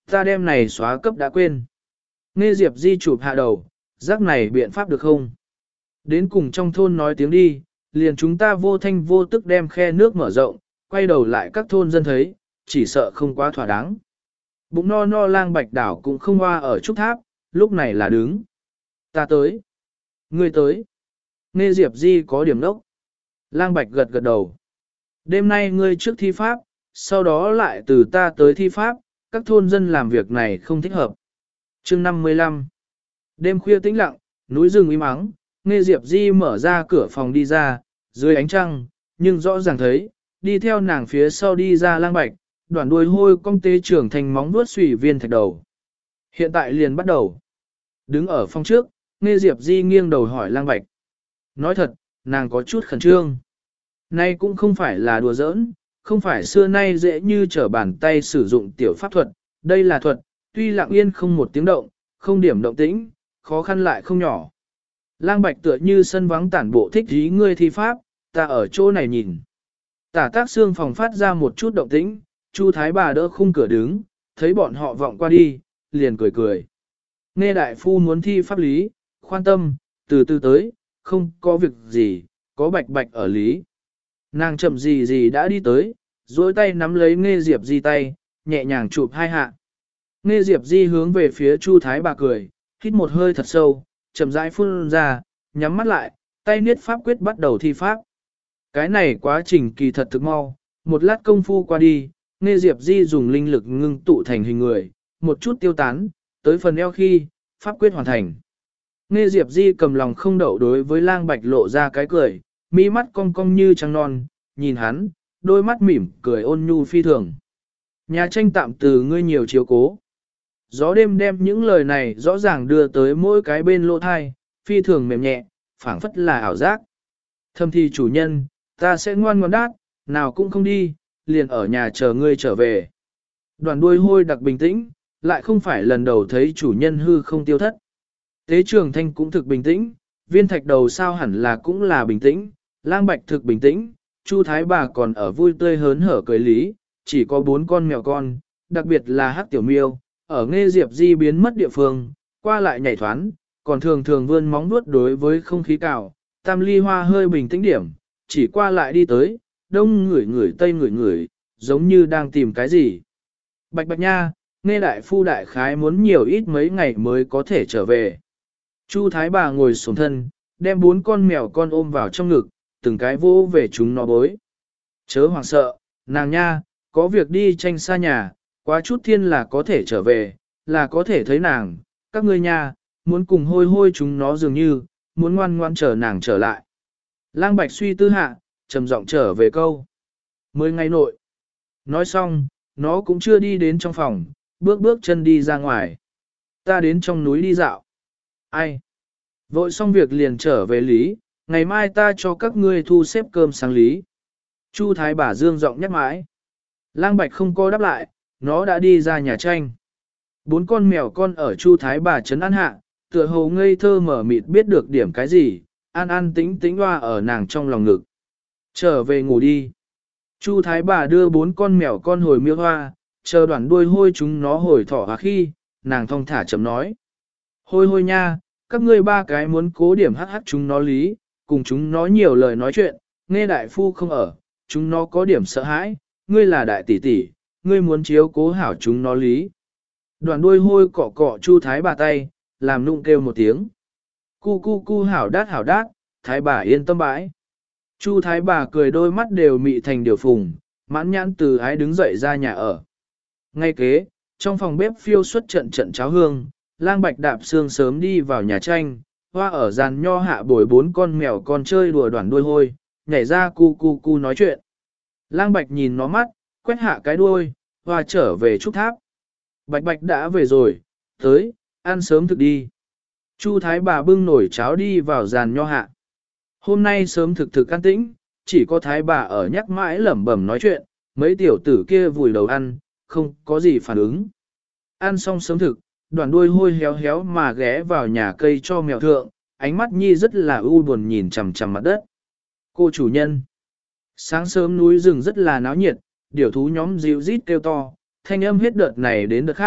Ta đem này xóa cấp đã quên. Nghe Diệp Di chụp hạ đầu, rắc này biện pháp được không? Đến cùng trong thôn nói tiếng đi, liền chúng ta vô thanh vô tức đem khe nước mở rộng, quay đầu lại các thôn dân thấy, chỉ sợ không quá thỏa đáng. Bụng no no lang bạch đảo cũng không hoa ở trúc tháp, lúc này là đứng. Ta tới. Ngươi tới. Nghe Diệp Di có điểm đốc. Lang bạch gật gật đầu. Đêm nay ngươi trước thi pháp, sau đó lại từ ta tới thi pháp, các thôn dân làm việc này không thích hợp. Chương năm mươi lăm. Đêm khuya tĩnh lặng, núi rừng im ắng, Nghe Diệp Di mở ra cửa phòng đi ra, dưới ánh trăng, nhưng rõ ràng thấy, đi theo nàng phía sau đi ra lang bạch, đoạn đuôi hôi cong tế trưởng thành móng vuốt xùy viên thạch đầu. Hiện tại liền bắt đầu. Đứng ở phòng trước, Nghe Diệp Di nghiêng đầu hỏi lang bạch. Nói thật, nàng có chút khẩn trương. Nay cũng không phải là đùa giỡn, không phải xưa nay dễ như trở bàn tay sử dụng tiểu pháp thuật, đây là thuật, tuy lặng yên không một tiếng động, không điểm động tĩnh, khó khăn lại không nhỏ. Lang bạch tựa như sân vắng tản bộ thích ý ngươi thi pháp, ta ở chỗ này nhìn. Tả tác xương phòng phát ra một chút động tĩnh, Chu Thái bà đỡ khung cửa đứng, thấy bọn họ vọng qua đi, liền cười cười. Nghe đại phu muốn thi pháp lý, khoan tâm, từ từ tới, không có việc gì, có bạch bạch ở lý. Nàng chậm gì gì đã đi tới, duỗi tay nắm lấy Nghe Diệp Di tay, nhẹ nhàng chụp hai hạ. Nghe Diệp Di hướng về phía Chu Thái bà cười, hít một hơi thật sâu, chậm rãi phun ra, nhắm mắt lại, tay niết pháp quyết bắt đầu thi pháp. Cái này quá trình kỳ thật thực mau, một lát công phu qua đi, Nghe Diệp Di dùng linh lực ngưng tụ thành hình người, một chút tiêu tán, tới phần eo khi, pháp quyết hoàn thành. Nghe Diệp Di cầm lòng không đậu đối với lang bạch lộ ra cái cười, mi mắt cong cong như trăng non, nhìn hắn, đôi mắt mỉm, cười ôn nhu phi thường. Nhà tranh tạm từ ngươi nhiều chiếu cố. Gió đêm đem những lời này rõ ràng đưa tới mỗi cái bên lỗ thai, phi thường mềm nhẹ, phảng phất là ảo giác. Thâm thi chủ nhân, ta sẽ ngoan ngoãn đát, nào cũng không đi, liền ở nhà chờ ngươi trở về. Đoàn đuôi hôi đặc bình tĩnh, lại không phải lần đầu thấy chủ nhân hư không tiêu thất. Tế trường thanh cũng thực bình tĩnh, viên thạch đầu sao hẳn là cũng là bình tĩnh, lang bạch thực bình tĩnh, Chu Thái bà còn ở vui tươi hớn hở cười lý, chỉ có bốn con mèo con, đặc biệt là hắc tiểu miêu, ở Nghe Diệp Di biến mất địa phương, qua lại nhảy thoán, còn thường thường vươn móng vuốt đối với không khí cào, tam ly hoa hơi bình tĩnh điểm, chỉ qua lại đi tới, đông ngửi ngửi tây ngửi ngửi, giống như đang tìm cái gì. Bạch bạch nha, Nghe đại phu đại khái muốn nhiều ít mấy ngày mới có thể trở về. Chu Thái bà ngồi xổm thân, đem bốn con mèo con ôm vào trong ngực, từng cái vô về chúng nó bối. Chớ hoảng sợ, nàng nha, có việc đi tranh xa nhà, quá chút thiên là có thể trở về, là có thể thấy nàng, các ngươi nha, muốn cùng hôi hôi chúng nó dường như, muốn ngoan ngoan chờ nàng trở lại. Lang bạch suy tư hạ, trầm giọng trở về câu. Mười ngày nội. Nói xong, nó cũng chưa đi đến trong phòng, bước bước chân đi ra ngoài. Ta đến trong núi đi dạo. Ai? Vội xong việc liền trở về lý, ngày mai ta cho các ngươi thu xếp cơm sáng lý. Chu Thái bà dương giọng nhắc mãi. Lang bạch không có đáp lại, nó đã đi ra nhà tranh. Bốn con mèo con ở Chu Thái bà trấn an hạ, tựa hồ ngây thơ mở mịt biết được điểm cái gì, an an tĩnh tĩnh hoa ở nàng trong lòng ngực. Trở về ngủ đi. Chu Thái bà đưa bốn con mèo con hồi miêu hoa, chờ đoạn đuôi hôi chúng nó hồi thỏ hóa khi, nàng thong thả chậm nói. Hôi hôi nha, các ngươi ba cái muốn cố điểm hắc hắc chúng nó lý, cùng chúng nó nhiều lời nói chuyện, nghe đại phu không ở, chúng nó có điểm sợ hãi, ngươi là đại tỷ tỷ, ngươi muốn chiếu cố hảo chúng nó lý. Đoạn đuôi hôi cọ cọ Chu Thái bà tay, làm nụng kêu một tiếng. Cu cu cu hảo đát hảo đát, Thái bà yên tâm bãi. Chu Thái bà cười đôi mắt đều mị thành điều phùng, mãn nhãn từ ái đứng dậy ra nhà ở. Ngay kế, trong phòng bếp phiêu xuất trận trận cháo hương, lang bạch đạp xương sớm đi vào nhà tranh, hoa ở giàn nho hạ bồi bốn con mèo con chơi đùa đoạn đuôi hôi, nhảy ra cu cu cu nói chuyện. Lang bạch nhìn nó mắt, quét hạ cái đuôi, hoa trở về trúc tháp. Bạch bạch đã về rồi, tới, ăn sớm thực đi. Chu Thái bà bưng nổi cháo đi vào giàn nho hạ. Hôm nay sớm thực thực an tĩnh, chỉ có Thái bà ở nhắc mãi lẩm bẩm nói chuyện, mấy tiểu tử kia vùi đầu ăn, không có gì phản ứng. Ăn xong sớm thực, đoàn đuôi hôi héo héo mà ghé vào nhà cây cho mèo thượng, ánh mắt nhi rất là u buồn nhìn chằm chằm mặt đất. Cô chủ nhân. Sáng sớm núi rừng rất là náo nhiệt, điểu thú nhóm dịu rít kêu to, thanh âm hết đợt này đến đợt khác,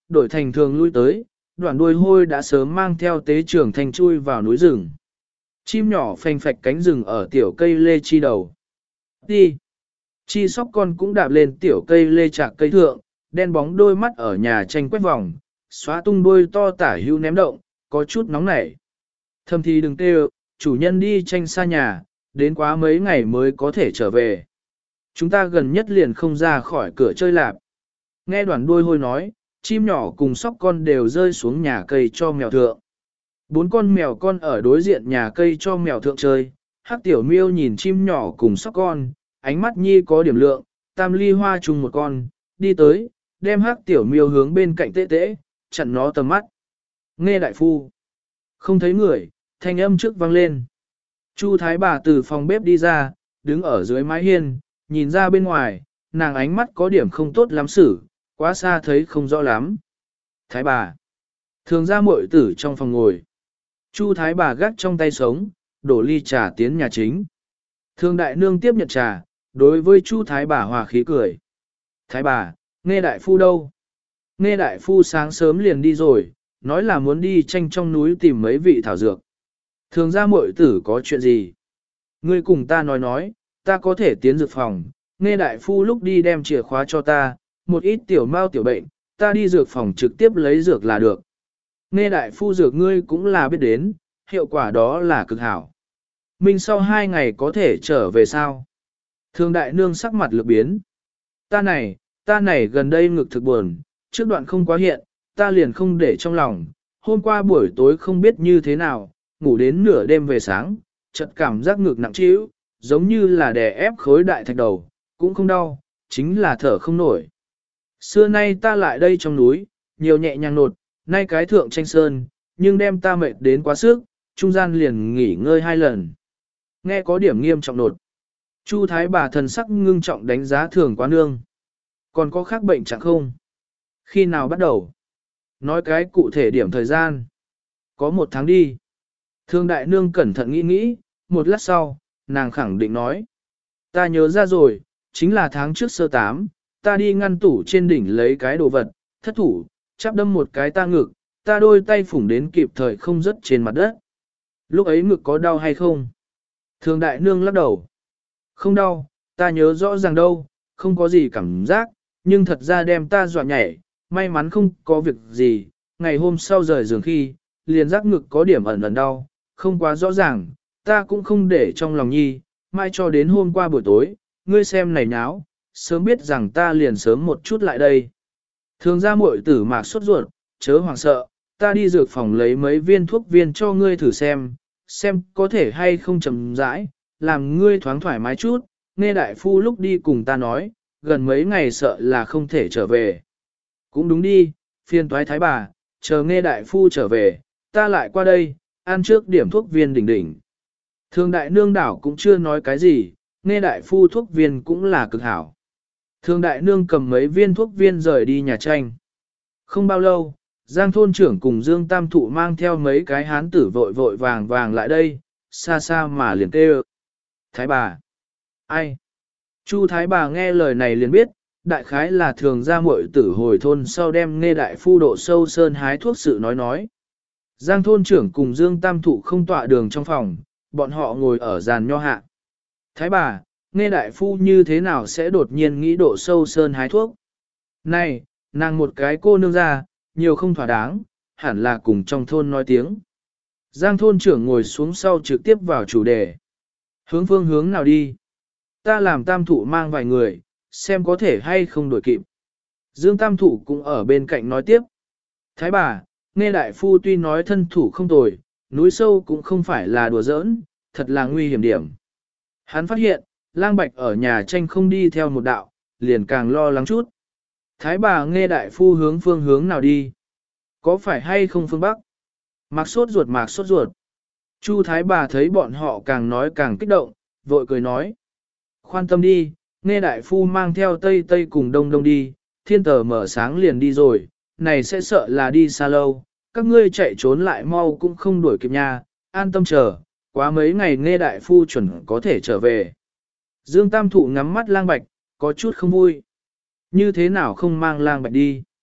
đổi thành thường lui tới, đoạn đuôi hôi đã sớm mang theo tế trưởng thành chui vào núi rừng. Chim nhỏ phanh phạch cánh rừng ở tiểu cây lê chi đầu. Đi! Chi sóc con cũng đạp lên tiểu cây lê chạc cây thượng, đen bóng đôi mắt ở nhà tranh quét vòng, xóa tung đuôi to tả hưu ném động, có chút nóng nảy. Thầm thì đừng kêu, chủ nhân đi tranh xa nhà, đến quá mấy ngày mới có thể trở về. Chúng ta gần nhất liền không ra khỏi cửa chơi lạp. Nghe đoàn đuôi hôi nói, chim nhỏ cùng sóc con đều rơi xuống nhà cây cho mèo thượng. Bốn con mèo con ở đối diện nhà cây cho mèo thượng chơi, hắc tiểu miêu nhìn chim nhỏ cùng sóc con, ánh mắt nhi có điểm lượng, tam ly hoa chung một con, đi tới, đem hắc tiểu miêu hướng bên cạnh tễ tễ, chặn nó tầm mắt. Nghe đại phu, không thấy người, thanh âm trước vang lên. Chu thái bà từ phòng bếp đi ra, đứng ở dưới mái hiên, nhìn ra bên ngoài, nàng ánh mắt có điểm không tốt lắm xử, quá xa thấy không rõ lắm. Thái bà, thường ra muội tử trong phòng ngồi. Chu thái bà gác trong tay sống, đổ ly trà tiến nhà chính. Thường đại nương tiếp nhận trà, đối với Chu thái bà hòa khí cười. Thái bà, nghe đại phu đâu? Nghe đại phu sáng sớm liền đi rồi, nói là muốn đi tranh trong núi tìm mấy vị thảo dược. Thường ra muội tử có chuyện gì? Ngươi cùng ta nói nói, ta có thể tiến dược phòng, nghe đại phu lúc đi đem chìa khóa cho ta, một ít tiểu mao tiểu bệnh, ta đi dược phòng trực tiếp lấy dược là được. Nghe đại phu dược ngươi cũng là biết đến, hiệu quả đó là cực hảo. Mình sau hai ngày có thể trở về sao? Thường đại nương sắc mặt lực biến. Ta này, ta này gần đây ngực thực buồn, trước đoạn không quá hiện, ta liền không để trong lòng. Hôm qua buổi tối không biết như thế nào, ngủ đến nửa đêm về sáng, chợt cảm giác ngực nặng trĩu, giống như là đè ép khối đại thạch đầu, cũng không đau, chính là thở không nổi. Xưa nay ta lại đây trong núi, nhiều nhẹ nhàng nột, nay cái thượng tranh sơn, nhưng đem ta mệt đến quá sức, trung gian liền nghỉ ngơi hai lần. Nghe có điểm nghiêm trọng nột. Chu thái bà thần sắc ngưng trọng đánh giá thường quá nương. Còn có khác bệnh chẳng không? Khi nào bắt đầu? Nói cái cụ thể điểm thời gian. Có một tháng đi. Thương đại nương cẩn thận nghĩ nghĩ, một lát sau, nàng khẳng định nói. Ta nhớ ra rồi, chính là tháng trước sơ tám, ta đi ngăn tủ trên đỉnh lấy cái đồ vật, thất thủ, chắp đâm một cái ta ngực, ta đôi tay phủng đến kịp thời không rớt trên mặt đất. Lúc ấy ngực có đau hay không? Thường đại nương lắc đầu. Không đau, ta nhớ rõ ràng đâu, không có gì cảm giác, nhưng thật ra đem ta dọa nhảy, may mắn không có việc gì, ngày hôm sau rời giường khi, liền giác ngực có điểm ẩn ẩn đau, không quá rõ ràng, ta cũng không để trong lòng nhi, mai cho đến hôm qua buổi tối, ngươi xem này nháo, sớm biết rằng ta liền sớm một chút lại đây. Thường ra muội tử mạc sốt ruột, chớ hoảng sợ, ta đi dược phòng lấy mấy viên thuốc viên cho ngươi thử xem, xem có thể hay không chậm rãi, làm ngươi thoáng thoải mái chút, nghe đại phu lúc đi cùng ta nói, gần mấy ngày sợ là không thể trở về. Cũng đúng đi, phiên toái thái bà, chờ nghe đại phu trở về, ta lại qua đây, ăn trước điểm thuốc viên đỉnh đỉnh. Thường đại nương đảo cũng chưa nói cái gì, nghe đại phu thuốc viên cũng là cực hảo. Thường đại nương cầm mấy viên thuốc viên rời đi nhà tranh. Không bao lâu, Giang thôn trưởng cùng Dương Tam Thụ mang theo mấy cái hán tử vội vội vàng vàng lại đây, xa xa mà liền kêu. Thái bà! Ai? Chu thái bà nghe lời này liền biết, đại khái là thường ra muội tử hồi thôn sau đem nghe đại phu độ sâu sơn hái thuốc sự nói nói. Giang thôn trưởng cùng Dương Tam Thụ không tọa đường trong phòng, bọn họ ngồi ở giàn nho hạ. Thái bà, nghe đại phu như thế nào sẽ đột nhiên nghĩ độ sâu sơn hái thuốc? Này, nàng một cái cô nương ra, nhiều không thỏa đáng, hẳn là cùng trong thôn nói tiếng. Giang thôn trưởng ngồi xuống sau trực tiếp vào chủ đề. Hướng phương hướng nào đi? Ta làm Tam Thụ mang vài người, xem có thể hay không đổi kịp. Dương Tam Thụ cũng ở bên cạnh nói tiếp. Thái bà, nghe đại phu tuy nói thân thủ không tồi, núi sâu cũng không phải là đùa giỡn, thật là nguy hiểm điểm. Hắn phát hiện, lang bạch ở nhà tranh không đi theo một đạo, liền càng lo lắng chút. Thái bà nghe đại phu hướng phương hướng nào đi? Có phải hay không phương Bắc? Mạc sốt ruột mạc sốt ruột. Chu thái bà thấy bọn họ càng nói càng kích động, vội cười nói. Khoan tâm đi, nghe đại phu mang theo tây tây cùng đông đông đi, thiên tờ mở sáng liền đi rồi, này sẽ sợ là đi xa lâu, các ngươi chạy trốn lại mau cũng không đuổi kịp nha, an tâm chờ, quá mấy ngày nghe đại phu chuẩn có thể trở về. Dương Tam Thụ ngắm mắt lang bạch, có chút không vui. Như thế nào không mang lang bạch đi?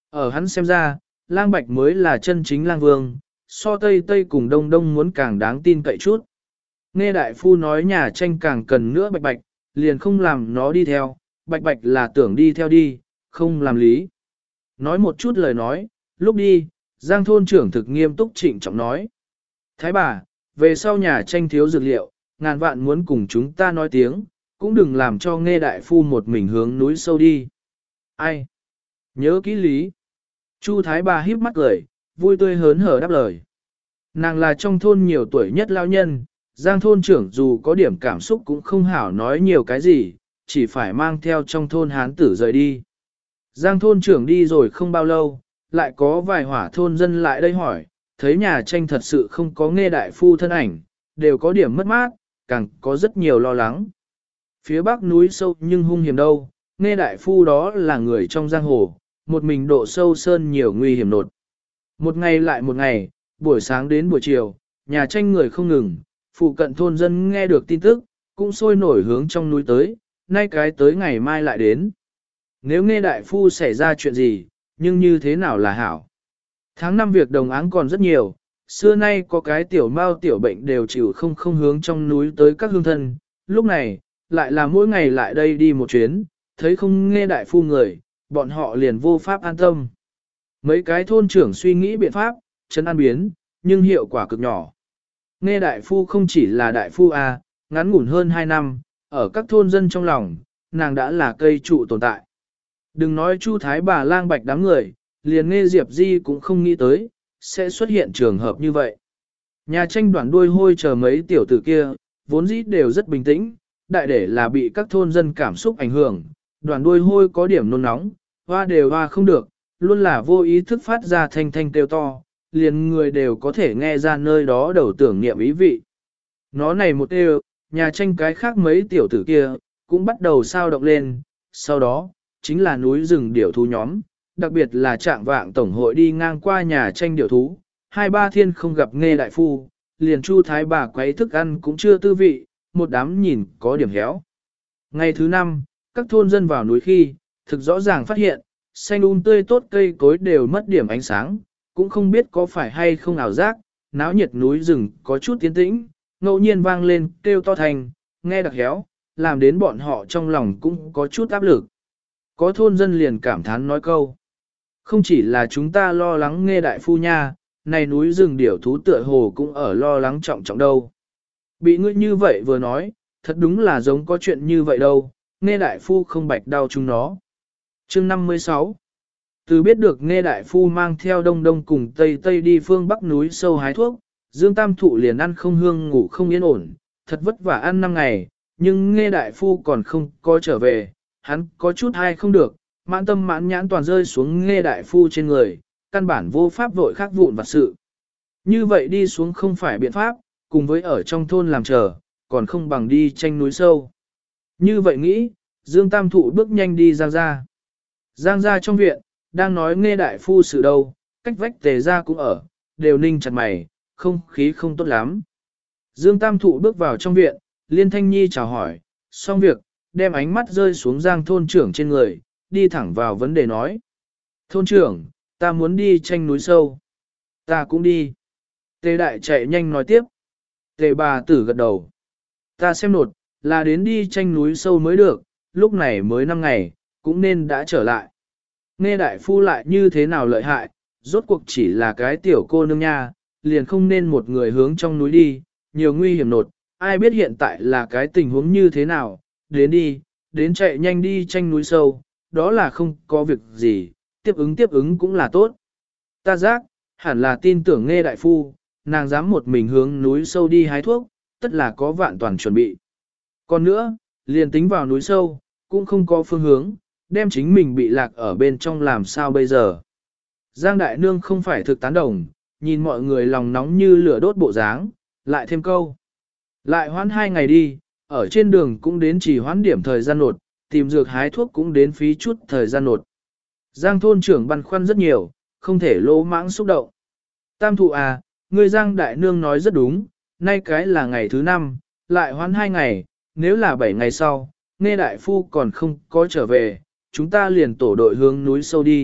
Ở hắn xem ra, lang bạch mới là chân chính lang vương, so tây tây cùng đông đông muốn càng đáng tin cậy chút. Nghe đại phu nói nhà tranh càng cần nữa bạch bạch, liền không làm nó đi theo, bạch bạch là tưởng đi theo đi, không làm lý. Nói một chút lời nói, lúc đi, Giang thôn trưởng thực nghiêm túc trịnh trọng nói. Thái bà, về sau nhà tranh thiếu dược liệu, ngàn vạn muốn cùng chúng ta nói tiếng, cũng đừng làm cho nghe đại phu một mình hướng núi sâu đi. Ai? Nhớ kỹ lý. Chu Thái bà híp mắt cười, vui tươi hớn hở đáp lời. Nàng là trong thôn nhiều tuổi nhất lao nhân, Giang thôn trưởng dù có điểm cảm xúc cũng không hảo nói nhiều cái gì, chỉ phải mang theo trong thôn hán tử rời đi. Giang thôn trưởng đi rồi không bao lâu, lại có vài hỏa thôn dân lại đây hỏi, thấy nhà tranh thật sự không có nghe đại phu thân ảnh, đều có điểm mất mát, càng có rất nhiều lo lắng. Phía bắc núi sâu nhưng hung hiểm đâu, nghe đại phu đó là người trong giang hồ, một mình độ sâu sơn nhiều nguy hiểm nột. Một ngày lại một ngày, buổi sáng đến buổi chiều, nhà tranh người không ngừng, phụ cận thôn dân nghe được tin tức, cũng sôi nổi hướng trong núi tới, nay cái tới ngày mai lại đến. Nếu nghe đại phu xảy ra chuyện gì, nhưng như thế nào là hảo? Tháng năm việc đồng áng còn rất nhiều, xưa nay có cái tiểu mao tiểu bệnh đều chịu không không hướng trong núi tới các hương thân, lúc này, lại là mỗi ngày lại đây đi một chuyến, thấy không nghe đại phu người, bọn họ liền vô pháp an tâm. Mấy cái thôn trưởng suy nghĩ biện pháp, chân an biến, nhưng hiệu quả cực nhỏ. Nghe đại phu không chỉ là đại phu A, ngắn ngủn hơn hai năm, ở các thôn dân trong lòng, nàng đã là cây trụ tồn tại. Đừng nói Chu Thái bà lang bạch đám người, liền nghe Diệp Di cũng không nghĩ tới, sẽ xuất hiện trường hợp như vậy. Nhà tranh đoạn đuôi hôi chờ mấy tiểu tử kia, vốn dĩ đều rất bình tĩnh, đại để là bị các thôn dân cảm xúc ảnh hưởng, đoàn đuôi hôi có điểm nôn nóng, hoa đều hoa không được, luôn là vô ý thức phát ra thanh thanh kêu to, liền người đều có thể nghe ra nơi đó đầu tưởng niệm ý vị. Nó này một kêu, nhà tranh cái khác mấy tiểu tử kia, cũng bắt đầu sao động lên, sau đó, chính là núi rừng điểu thú nhóm, đặc biệt là trạng vạng tổng hội đi ngang qua nhà tranh điểu thú, hai ba thiên không gặp nghe đại phu, liền Chu Thái bà quấy thức ăn cũng chưa tư vị, một đám nhìn có điểm héo. Ngày thứ năm, các thôn dân vào núi khi, thực rõ ràng phát hiện, xanh um tươi tốt cây cối đều mất điểm ánh sáng, cũng không biết có phải hay không ảo giác, náo nhiệt núi rừng có chút tiến tĩnh, ngẫu nhiên vang lên kêu to thành, nghe đặc héo, làm đến bọn họ trong lòng cũng có chút áp lực. Có thôn dân liền cảm thán nói câu, không chỉ là chúng ta lo lắng nghe đại phu nha, này núi rừng điểu thú tựa hồ cũng ở lo lắng trọng trọng đâu. Bị ngươi như vậy vừa nói, thật đúng là giống có chuyện như vậy đâu, nghe đại phu không bạch đau chúng nó. Chương năm mươi sáu. Từ biết được nghe đại phu mang theo đông đông cùng tây tây đi phương bắc núi sâu hái thuốc, Dương Tam Thụ liền ăn không hương ngủ không yên ổn, thật vất vả ăn năm ngày, nhưng nghe đại phu còn không có trở về, hắn có chút hay không được, mãn tâm mãn nhãn toàn rơi xuống nghe đại phu trên người, căn bản vô pháp vội khắc vụn vặt sự. Như vậy đi xuống không phải biện pháp, cùng với ở trong thôn làm chờ, còn không bằng đi tranh núi sâu. Như vậy nghĩ, Dương Tam Thụ bước nhanh đi Giang ra. Giang ra trong viện, đang nói nghe đại phu sự đâu, cách vách tề ra cũng ở, đều ninh chặt mày, không khí không tốt lắm. Dương Tam Thụ bước vào trong viện, Liên Thanh Nhi chào hỏi, xong việc, đem ánh mắt rơi xuống Giang thôn trưởng trên người, đi thẳng vào vấn đề nói. Thôn trưởng, ta muốn đi tranh núi sâu. Ta cũng đi. Tề đại chạy nhanh nói tiếp. Tề bà tử gật đầu. Ta xem nột, là đến đi tranh núi sâu mới được, lúc này mới năm ngày, cũng nên đã trở lại. Nghe đại phu lại như thế nào lợi hại, rốt cuộc chỉ là cái tiểu cô nương nha, liền không nên một người hướng trong núi đi, nhiều nguy hiểm nột, ai biết hiện tại là cái tình huống như thế nào, đến đi, đến chạy nhanh đi tranh núi sâu, đó là không có việc gì, tiếp ứng tiếp ứng cũng là tốt. Ta giác, hẳn là tin tưởng nghe đại phu, nàng dám một mình hướng núi sâu đi hái thuốc, tất là có vạn toàn chuẩn bị. Còn nữa, liền tính vào núi sâu, cũng không có phương hướng, đem chính mình bị lạc ở bên trong làm sao bây giờ. Giang Đại Nương không phải thực tán đồng, nhìn mọi người lòng nóng như lửa đốt bộ dáng, lại thêm câu. Lại hoãn hai ngày đi, ở trên đường cũng đến chỉ hoãn điểm thời gian nột, tìm dược hái thuốc cũng đến phí chút thời gian nột. Giang thôn trưởng băn khoăn rất nhiều, không thể lỗ mãng xúc động. Tam Thụ à, người Giang Đại Nương nói rất đúng, nay cái là ngày thứ năm, lại hoãn hai ngày, nếu là bảy ngày sau, nghe đại phu còn không có trở về, chúng ta liền tổ đội hướng núi sâu đi,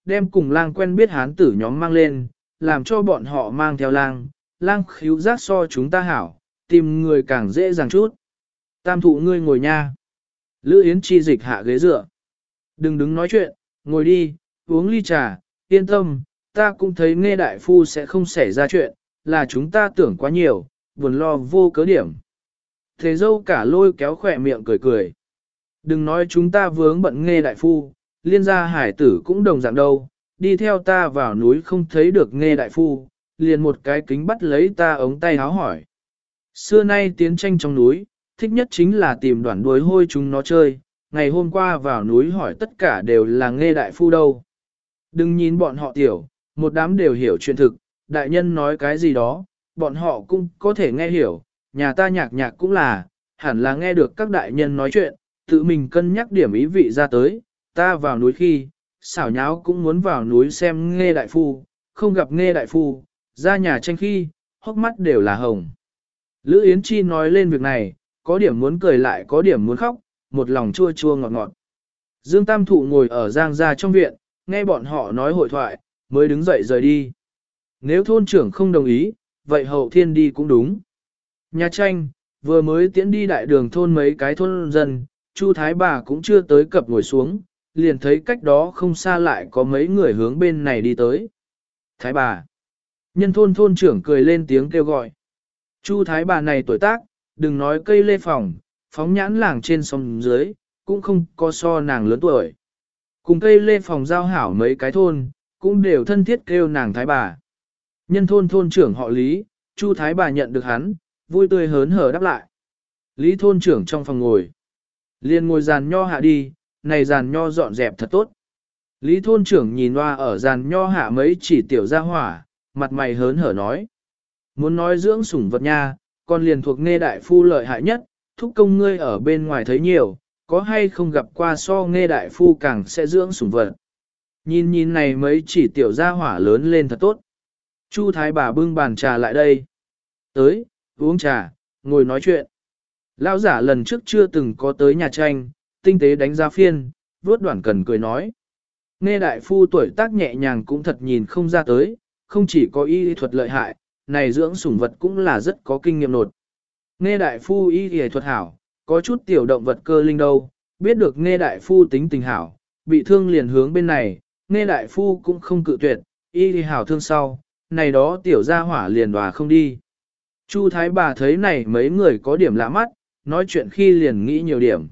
đem cùng lang quen biết hán tử nhóm mang lên, làm cho bọn họ mang theo lang, lang khíu giác so chúng ta hảo, tìm người càng dễ dàng chút. Tam thụ ngươi ngồi nha. Lữ Yến Chi dịch hạ ghế dựa. Đừng đứng nói chuyện, ngồi đi, uống ly trà, yên tâm, ta cũng thấy nghe đại phu sẽ không xảy ra chuyện, là chúng ta tưởng quá nhiều, buồn lo vô cớ điểm. Thế dâu cả lôi kéo khỏe miệng cười cười. Đừng nói chúng ta vướng bận nghe đại phu, liên gia hải tử cũng đồng dạng đâu, đi theo ta vào núi không thấy được nghe đại phu, liền một cái kính bắt lấy ta ống tay háo hỏi. Xưa nay tiến tranh trong núi, thích nhất chính là tìm đoạn đuối hôi chúng nó chơi, ngày hôm qua vào núi hỏi tất cả đều là nghe đại phu đâu. Đừng nhìn bọn họ tiểu, một đám đều hiểu chuyện thực, đại nhân nói cái gì đó, bọn họ cũng có thể nghe hiểu, nhà ta nhạc nhạc cũng là, hẳn là nghe được các đại nhân nói chuyện, tự mình cân nhắc điểm ý vị ra tới, ta vào núi khi, xảo nháo cũng muốn vào núi xem nghe đại phu, không gặp nghe đại phu, ra nhà tranh khi, hốc mắt đều là hồng. Lữ Yến Chi nói lên việc này, có điểm muốn cười lại có điểm muốn khóc, một lòng chua chua ngọt ngọt. Dương Tam Thụ ngồi ở giang gia trong viện, nghe bọn họ nói hội thoại, mới đứng dậy rời đi. Nếu thôn trưởng không đồng ý, vậy hậu thiên đi cũng đúng. Nhà tranh, vừa mới tiễn đi đại đường thôn mấy cái thôn dân, Chu Thái bà cũng chưa tới cập ngồi xuống, liền thấy cách đó không xa lại có mấy người hướng bên này đi tới. Thái bà. Nhân thôn thôn trưởng cười lên tiếng kêu gọi. Chu Thái bà này tuổi tác, đừng nói cây lê phòng, phóng nhãn làng trên sông dưới, cũng không có so nàng lớn tuổi. Cùng cây lê phòng giao hảo mấy cái thôn, cũng đều thân thiết kêu nàng Thái bà. Nhân thôn thôn trưởng họ Lý, Chu Thái bà nhận được hắn, vui tươi hớn hở đáp lại. Lý thôn trưởng trong phòng ngồi. Liền ngồi giàn nho hạ đi, này giàn nho dọn dẹp thật tốt. Lý thôn trưởng nhìn hoa ở giàn nho hạ mấy chỉ tiểu ra hỏa, mặt mày hớn hở nói. Muốn nói dưỡng sủng vật nha, còn liền thuộc nghe đại phu lợi hại nhất, thúc công ngươi ở bên ngoài thấy nhiều, có hay không gặp qua so nghe đại phu càng sẽ dưỡng sủng vật. Nhìn nhìn này mấy chỉ tiểu ra hỏa lớn lên thật tốt. Chu Thái bà bưng bàn trà lại đây. Tới, uống trà, ngồi nói chuyện. Lão giả lần trước chưa từng có tới nhà tranh, tinh tế đánh giá phiên, vuốt đoạn cần cười nói. Nghe đại phu tuổi tác nhẹ nhàng cũng thật nhìn không ra tới, không chỉ có y thuật lợi hại, này dưỡng sủng vật cũng là rất có kinh nghiệm nột. Nghe đại phu y y thuật hảo, có chút tiểu động vật cơ linh đâu, biết được nghe đại phu tính tình hảo, bị thương liền hướng bên này, nghe đại phu cũng không cự tuyệt, y y hảo thương sau, này đó tiểu gia hỏa liền đòa không đi. Chu Thái bà thấy này mấy người có điểm lạ mắt, nói chuyện khi liền nghĩ nhiều điểm.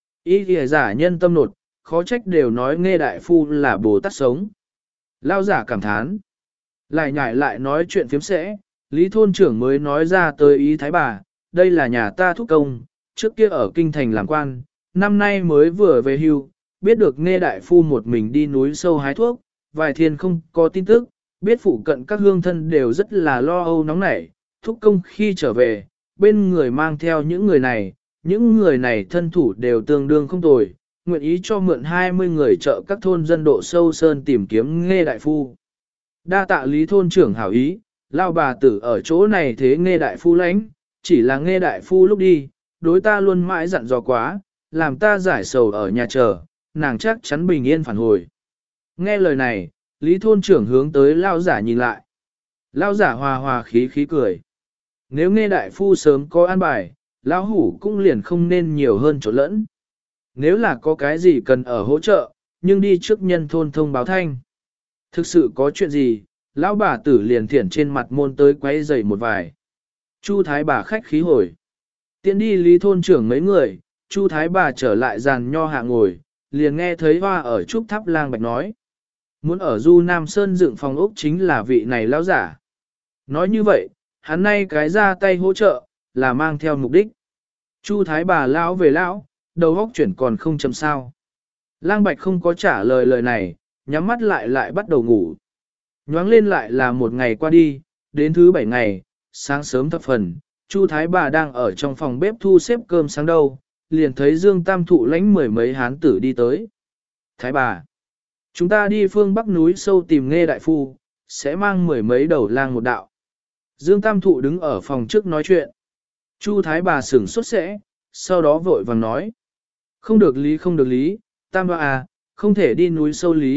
Y y giả nhân tâm nột, khó trách đều nói nghe đại phu là Bồ Tát sống. Lao giả cảm thán. Lại nhảy lại nói chuyện phiếm sẽ, Lý thôn trưởng mới nói ra tới ý Thái bà, đây là nhà ta thúc công, trước kia ở kinh thành làm quan, năm nay mới vừa về hưu, biết được nghe đại phu một mình đi núi sâu hái thuốc, vài thiên không có tin tức, biết phụ cận các hương thân đều rất là lo âu nóng nảy, thúc công khi trở về, bên người mang theo những người này, những người này thân thủ đều tương đương không tồi, nguyện ý cho mượn hai mươi người trợ các thôn dân độ sâu sơn tìm kiếm nghe đại phu. Đa tạ Lý thôn trưởng hảo ý, lao bà tử ở chỗ này thế nghe đại phu lãnh, chỉ là nghe đại phu lúc đi, đối ta luôn mãi dặn dò quá, làm ta giải sầu ở nhà chờ, nàng chắc chắn bình yên phản hồi. Nghe lời này, Lý thôn trưởng hướng tới lao giả nhìn lại. Lao giả hòa hòa khí khí cười. Nếu nghe đại phu sớm có an bài, lão hủ cũng liền không nên nhiều hơn chỗ lẫn. Nếu là có cái gì cần ở hỗ trợ, nhưng đi trước nhân thôn thông báo thanh. Thực sự có chuyện gì, lão bà tử liền thiển trên mặt môn tới quấy rầy một vài. Chu Thái bà khách khí hồi. Tiến đi Lý thôn trưởng mấy người, Chu Thái bà trở lại giàn nho hạ ngồi, liền nghe thấy hoa ở trúc tháp lang bạch nói. Muốn ở Du Nam Sơn dựng phòng ốc chính là vị này lão giả. Nói như vậy, hắn nay cái ra tay hỗ trợ, là mang theo mục đích. Chu Thái bà lão về lão, đầu óc chuyển còn không chậm sao. Lang bạch không có trả lời lời này, nhắm mắt lại lại bắt đầu ngủ. Nhoáng lên lại là một ngày qua đi, đến thứ bảy ngày, sáng sớm thập phần, Chu Thái bà đang ở trong phòng bếp thu xếp cơm sáng đâu, liền thấy Dương Tam Thụ lãnh mười mấy hán tử đi tới. Thái bà, chúng ta đi phương bắc núi sâu tìm nghe đại phu, sẽ mang mười mấy đầu lang một đạo. Dương Tam Thụ đứng ở phòng trước nói chuyện. Chu Thái bà sửng sốt sẽ, sau đó vội vàng nói. Không được lý không được lý, Tam bà à, không thể đi núi sâu lý,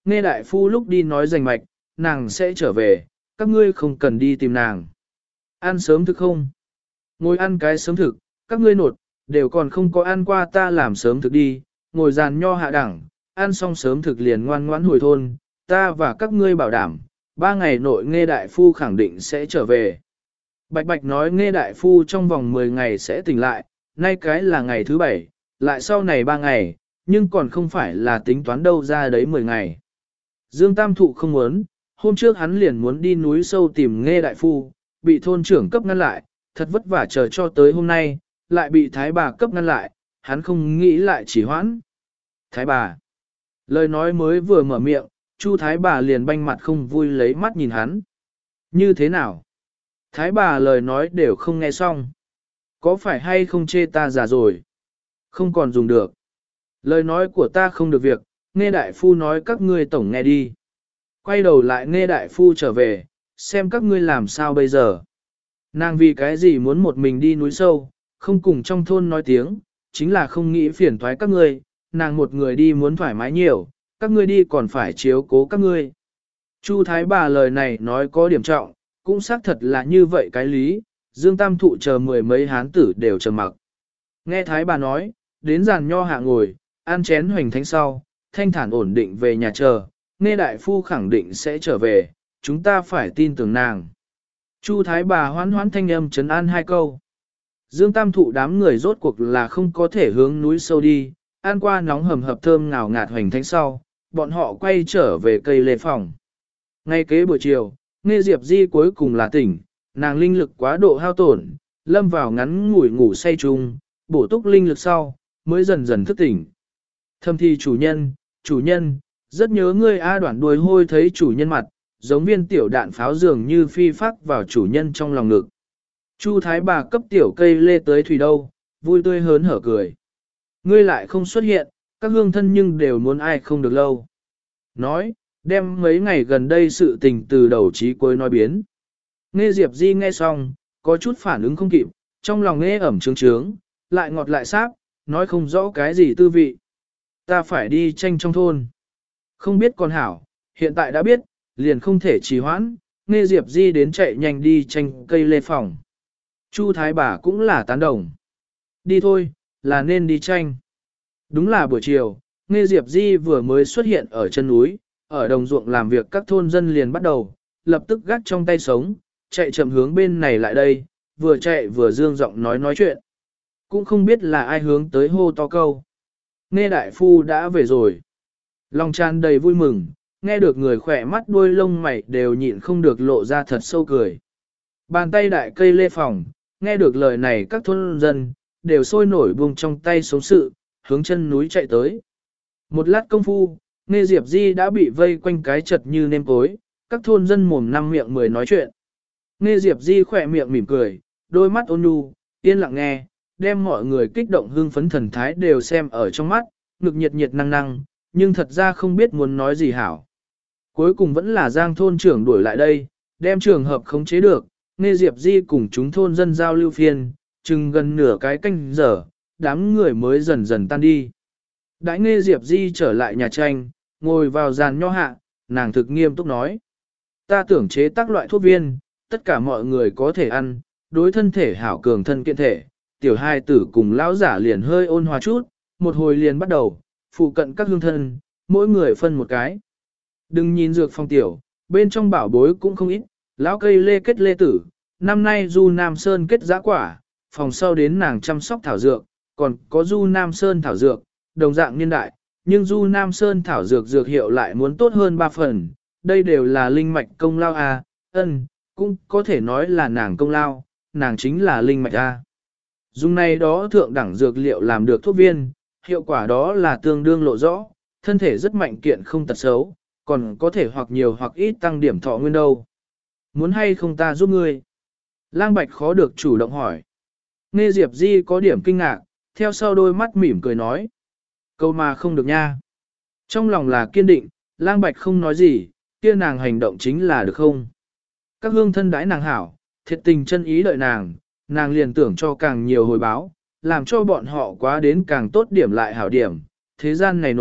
nghe đại phu lúc đi nói rành mạch, nàng sẽ trở về, các ngươi không cần đi tìm nàng. Ăn sớm thực không? Ngồi ăn cái sớm thực, các ngươi nột, đều còn không có ăn qua ta làm sớm thực đi, ngồi dàn nho hạ đẳng, ăn xong sớm thực liền ngoan ngoãn hồi thôn, ta và các ngươi bảo đảm, ba ngày nội nghe đại phu khẳng định sẽ trở về. Bạch Bạch nói nghe đại phu trong vòng mười ngày sẽ tỉnh lại, nay cái là ngày thứ bảy, lại sau này ba ngày, nhưng còn không phải là tính toán đâu ra đấy mười ngày. Dương Tam Thụ không muốn, hôm trước hắn liền muốn đi núi sâu tìm nghe đại phu, bị thôn trưởng cấp ngăn lại, thật vất vả chờ cho tới hôm nay, lại bị thái bà cấp ngăn lại, hắn không nghĩ lại chỉ hoãn. Thái bà, lời nói mới vừa mở miệng, Chu thái bà liền banh mặt không vui lấy mắt nhìn hắn. Như thế nào? Thái bà lời nói đều không nghe xong. Có phải hay không chê ta già rồi? Không còn dùng được. Lời nói của ta không được việc, nghe đại phu nói các ngươi tổng nghe đi. Quay đầu lại nghe đại phu trở về, xem các ngươi làm sao bây giờ. Nàng vì cái gì muốn một mình đi núi sâu, không cùng trong thôn nói tiếng, chính là không nghĩ phiền toái các ngươi, nàng một người đi muốn thoải mái nhiều, các ngươi đi còn phải chiếu cố các ngươi. Chu thái bà lời này nói có điểm trọng, cũng xác thật là như vậy cái lý, Dương Tam Thụ chờ mười mấy hán tử đều trầm mặc. Nghe thái bà nói, đến giàn nho hạ ngồi, ăn chén hoành thánh sau, thanh thản ổn định về nhà chờ, nghe đại phu khẳng định sẽ trở về, chúng ta phải tin tưởng nàng. Chu thái bà hoán hoán thanh âm trấn an hai câu. Dương Tam Thụ đám người rốt cuộc là không có thể hướng núi sâu đi, ăn qua nóng hầm hập thơm ngào ngạt hoành thánh sau, bọn họ quay trở về cây lê phòng. Ngay kế buổi chiều, nghe Diệp Di cuối cùng là tỉnh, nàng linh lực quá độ hao tổn, lâm vào ngắn ngủi ngủ say chung, bổ túc linh lực sau, mới dần dần thức tỉnh. Thâm thi chủ nhân, chủ nhân, rất nhớ ngươi A Đoạn đuôi hôi thấy chủ nhân mặt, giống viên tiểu đạn pháo dường như phi phát vào chủ nhân trong lòng ngực. Chu thái bà cấp tiểu cây lê tới thủy đâu, vui tươi hớn hở cười. Ngươi lại không xuất hiện, các hương thân nhưng đều muốn ai không được lâu. Nói, đem mấy ngày gần đây sự tình từ đầu chí cuối nói biến. Nghe Diệp Di nghe xong, có chút phản ứng không kịp, trong lòng nghe ẩm trướng trướng, lại ngọt lại sáp, nói không rõ cái gì tư vị. Ta phải đi tranh trong thôn. Không biết con hảo, hiện tại đã biết, liền không thể trì hoãn, nghe Diệp Di đến chạy nhanh đi tranh cây lê phòng. Chu thái bà cũng là tán đồng. Đi thôi, là nên đi tranh. Đúng là buổi chiều, nghe Diệp Di vừa mới xuất hiện ở chân núi, ở đồng ruộng làm việc các thôn dân liền bắt đầu, lập tức gắt trong tay sống, chạy chậm hướng bên này lại đây, vừa chạy vừa dương giọng nói nói chuyện. Cũng không biết là ai hướng tới hô to câu. Nghe đại phu đã về rồi. Lòng tràn đầy vui mừng, nghe được người khỏe mắt đuôi lông mày đều nhịn không được lộ ra thật sâu cười. Bàn tay đại cây lê phòng, nghe được lời này các thôn dân, đều sôi nổi buông trong tay sống sự, hướng chân núi chạy tới. Một lát công phu, nghe Diệp Di đã bị vây quanh cái chật như nêm cối, các thôn dân mồm năm miệng mười nói chuyện. Nghe Diệp Di khỏe miệng mỉm cười, đôi mắt ôn nhu, yên lặng nghe, đem mọi người kích động hưng phấn thần thái đều xem ở trong mắt, ngực nhiệt nhiệt năng năng, nhưng thật ra không biết muốn nói gì hảo. Cuối cùng vẫn là Giang thôn trưởng đuổi lại đây, đem trường hợp khống chế được, nghe Diệp Di cùng chúng thôn dân giao lưu phiên, chừng gần nửa cái canh giờ, đám người mới dần dần tan đi. Đãi nghe Diệp Di trở lại nhà tranh, ngồi vào giàn nho hạ, nàng thực nghiêm túc nói. Ta tưởng chế tác loại thuốc viên, tất cả mọi người có thể ăn, đối thân thể hảo cường thân kiện thể, tiểu hai tử cùng lão giả liền hơi ôn hòa chút, một hồi liền bắt đầu, phụ cận các hương thân, mỗi người phân một cái. Đừng nhìn dược phong tiểu, bên trong bảo bối cũng không ít, lão cây lê kết lê tử, năm nay du Nam Sơn kết giã quả, phòng sau đến nàng chăm sóc thảo dược, còn có du Nam Sơn thảo dược, đồng dạng niên đại, nhưng du Nam Sơn thảo dược dược hiệu lại muốn tốt hơn ba phần, đây đều là linh mạch công lao à, ân, cũng có thể nói là nàng công lao, nàng chính là linh mạch a. Dùng này đó thượng đẳng dược liệu làm được thuốc viên, hiệu quả đó là tương đương lộ rõ, thân thể rất mạnh kiện không tật xấu, còn có thể hoặc nhiều hoặc ít tăng điểm thọ nguyên đâu. Muốn hay không ta giúp ngươi? Lang Bạch khó được chủ động hỏi. Nghe Diệp Di có điểm kinh ngạc, theo sau đôi mắt mỉm cười nói. Câu mà không được nha. Trong lòng là kiên định, Lang Bạch không nói gì, kia nàng hành động chính là được không? Các hương thân đãi nàng hảo, thiệt tình chân ý đợi nàng, nàng liền tưởng cho càng nhiều hồi báo, làm cho bọn họ quá đến càng tốt điểm lại hảo điểm. Thế gian này nột,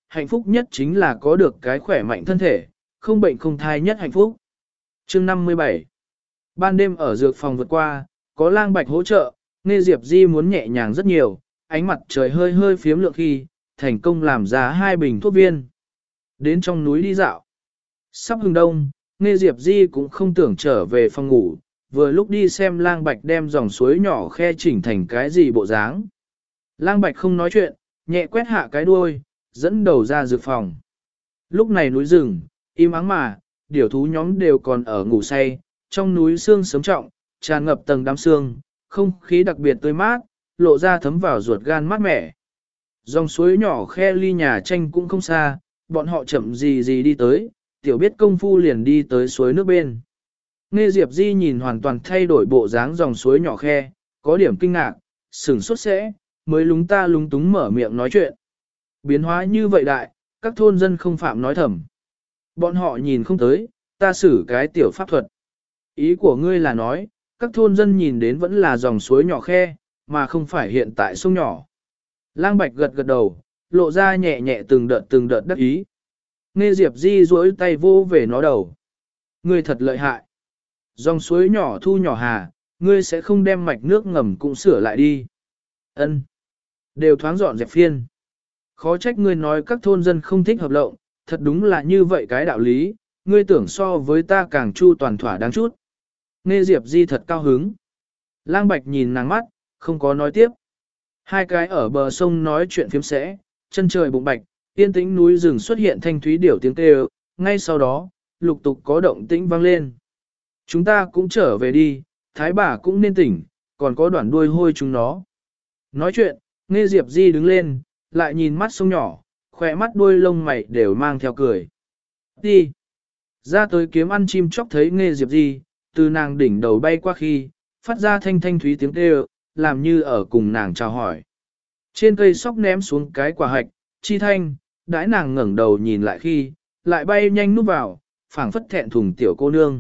hạnh phúc nhất chính là có được cái khỏe mạnh thân thể, không bệnh không thai nhất hạnh phúc. Chương năm mươi bảy. Ban đêm ở dược phòng vượt qua, có lang bạch hỗ trợ, Nghe Diệp Di muốn nhẹ nhàng rất nhiều, ánh mặt trời hơi hơi phiếm lượng khi, thành công làm ra hai bình thuốc viên. Đến trong núi đi dạo. Sắp hừng đông, Nghe Diệp Di cũng không tưởng trở về phòng ngủ, vừa lúc đi xem lang bạch đem dòng suối nhỏ khe chỉnh thành cái gì bộ dáng. Lang bạch không nói chuyện, nhẹ quét hạ cái đuôi, dẫn đầu ra dược phòng. Lúc này núi rừng, im ắng mà, điểu thú nhóm đều còn ở ngủ say, trong núi sương sớm trọng, tràn ngập tầng đám sương, không khí đặc biệt tươi mát, lộ ra thấm vào ruột gan mát mẻ. Dòng suối nhỏ khe ly nhà tranh cũng không xa, bọn họ chậm gì gì đi tới, tiểu biết công phu liền đi tới suối nước bên. Nghe Diệp Di nhìn hoàn toàn thay đổi bộ dáng dòng suối nhỏ khe, có điểm kinh ngạc, sửng sốt sẽ, mới lúng ta lúng túng mở miệng nói chuyện. Biến hóa như vậy đại, các thôn dân không phạm nói thầm. Bọn họ nhìn không tới, ta xử cái tiểu pháp thuật. Ý của ngươi là nói, các thôn dân nhìn đến vẫn là dòng suối nhỏ khe, mà không phải hiện tại sông nhỏ. Lang Bạch gật gật đầu, lộ ra nhẹ nhẹ từng đợt từng đợt đắc ý. Nghe Diệp Di duỗi tay vô về nó đầu. Ngươi thật lợi hại. Dòng suối nhỏ thu nhỏ hà, ngươi sẽ không đem mạch nước ngầm cũng sửa lại đi. Ân, đều thoáng dọn dẹp phiên. Khó trách ngươi nói các thôn dân không thích hợp lộng, thật đúng là như vậy cái đạo lý, ngươi tưởng so với ta càng chu toàn thỏa đáng chút. Nghe Diệp Di thật cao hứng. Lang Bạch nhìn nàng mắt, không có nói tiếp. Hai cái ở bờ sông nói chuyện phiếm sẽ, chân trời bụng bạch, yên tĩnh núi rừng xuất hiện thanh thúy điểu tiếng kêu, ngay sau đó, lục tục có động tĩnh vang lên. Chúng ta cũng trở về đi, thái bà cũng nên tỉnh, còn có đoạn đuôi hôi chúng nó. Nói chuyện, Nghe Diệp Di đứng lên, lại nhìn mắt sông nhỏ, khỏe mắt đuôi lông mày đều mang theo cười. Đi! Ra tới kiếm ăn chim chóc thấy Nghe Diệp Di, từ nàng đỉnh đầu bay qua khi, phát ra thanh thanh thúy tiếng kêu, làm như ở cùng nàng chào hỏi. Trên cây sóc ném xuống cái quả hạch, chi thanh, đãi nàng ngẩng đầu nhìn lại khi, lại bay nhanh núp vào, phảng phất thẹn thùng tiểu cô nương.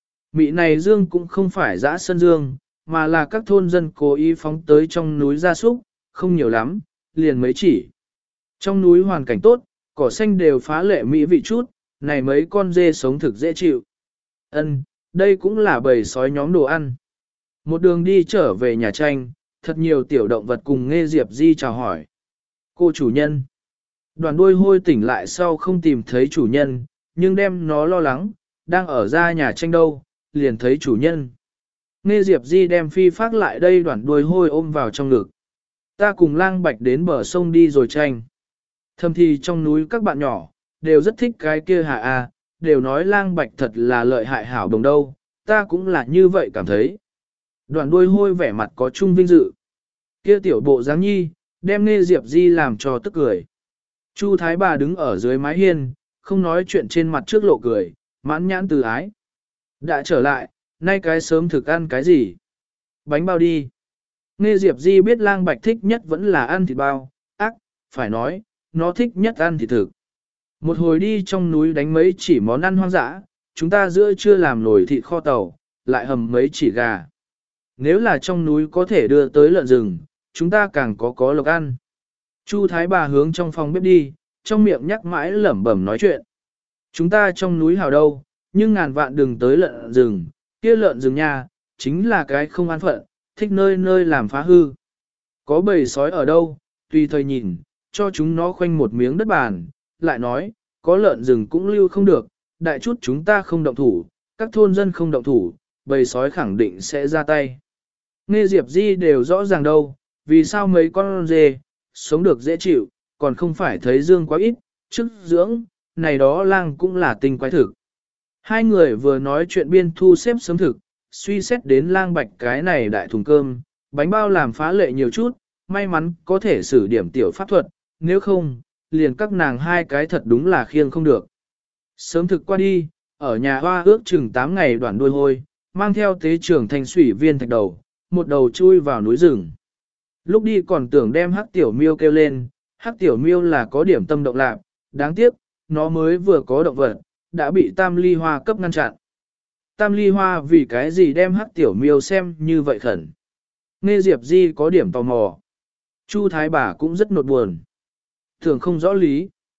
Mị này dương cũng không phải dã sân dương, mà là các thôn dân cố ý phóng tới trong núi gia súc, không nhiều lắm, liền mấy chỉ. Trong núi hoàn cảnh tốt, cỏ xanh đều phá lệ mỹ vị chút, này mấy con dê sống thực dễ chịu. Ân, đây cũng là bầy sói nhóm đồ ăn. Một đường đi trở về nhà tranh, thật nhiều tiểu động vật cùng Nghe Diệp Di chào hỏi. Cô chủ nhân. Đoàn đuôi hôi tỉnh lại sau không tìm thấy chủ nhân, nhưng đem nó lo lắng, đang ở ra nhà tranh đâu, liền thấy chủ nhân. Nghe Diệp Di đem phi phát lại đây đoàn đuôi hôi ôm vào trong ngực. Ta cùng Lang Bạch đến bờ sông đi rồi tranh. Thầm thì trong núi các bạn nhỏ, đều rất thích cái kia hạ a, đều nói Lang Bạch thật là lợi hại hảo đồng đâu, ta cũng là như vậy cảm thấy. Đoàn đuôi hôi vẻ mặt có chung vinh dự. Kia tiểu bộ dáng nhi, đem Nghe Diệp Di làm cho tức cười. Chu Thái bà đứng ở dưới mái hiên, không nói chuyện trên mặt trước lộ cười, mãn nhãn từ ái. Đã trở lại, nay cái sớm thực ăn cái gì? Bánh bao đi. Nghe Diệp Di biết Lang Bạch thích nhất vẫn là ăn thịt bao, ác, phải nói, nó thích nhất ăn thịt thực. Một hồi đi trong núi đánh mấy chỉ món ăn hoang dã, chúng ta giữa trưa làm nồi thịt kho tàu, lại hầm mấy chỉ gà. Nếu là trong núi có thể đưa tới lợn rừng, chúng ta càng có có lộc ăn. Chu Thái bà hướng trong phòng bếp đi, trong miệng nhắc mãi lẩm bẩm nói chuyện. Chúng ta trong núi hào đâu, nhưng ngàn vạn đừng tới lợn rừng, kia lợn rừng nha, chính là cái không an phận, thích nơi nơi làm phá hư. Có bầy sói ở đâu, tùy thời nhìn, cho chúng nó khoanh một miếng đất bàn, lại nói, có lợn rừng cũng lưu không được, đại chút chúng ta không động thủ, các thôn dân không động thủ, bầy sói khẳng định sẽ ra tay. Nghe Diệp Di đều rõ ràng đâu, vì sao mấy con dê, sống được dễ chịu, còn không phải thấy dương quá ít, chức dưỡng, này đó lang cũng là tinh quái thực. Hai người vừa nói chuyện biên thu xếp sớm thực, suy xét đến Lang Bạch cái này đại thùng cơm, bánh bao làm phá lệ nhiều chút, may mắn có thể sử điểm tiểu pháp thuật, nếu không, liền các nàng hai cái thật đúng là khiêng không được. Sớm thực qua đi, ở nhà hoa ước chừng tám ngày đoạn đuôi hôi, mang theo tế trưởng thành sủy viên thạch đầu, một đầu chui vào núi rừng. Lúc đi còn tưởng đem hắc tiểu miêu kêu lên, hắc tiểu miêu là có điểm tâm động lạc, đáng tiếc, nó mới vừa có động vật, đã bị tam ly hoa cấp ngăn chặn. Tam ly hoa vì cái gì đem hắc tiểu miêu xem như vậy khẩn. Nghe Diệp Di có điểm tò mò. Chu Thái bà cũng rất nột buồn. Thường không rõ lý.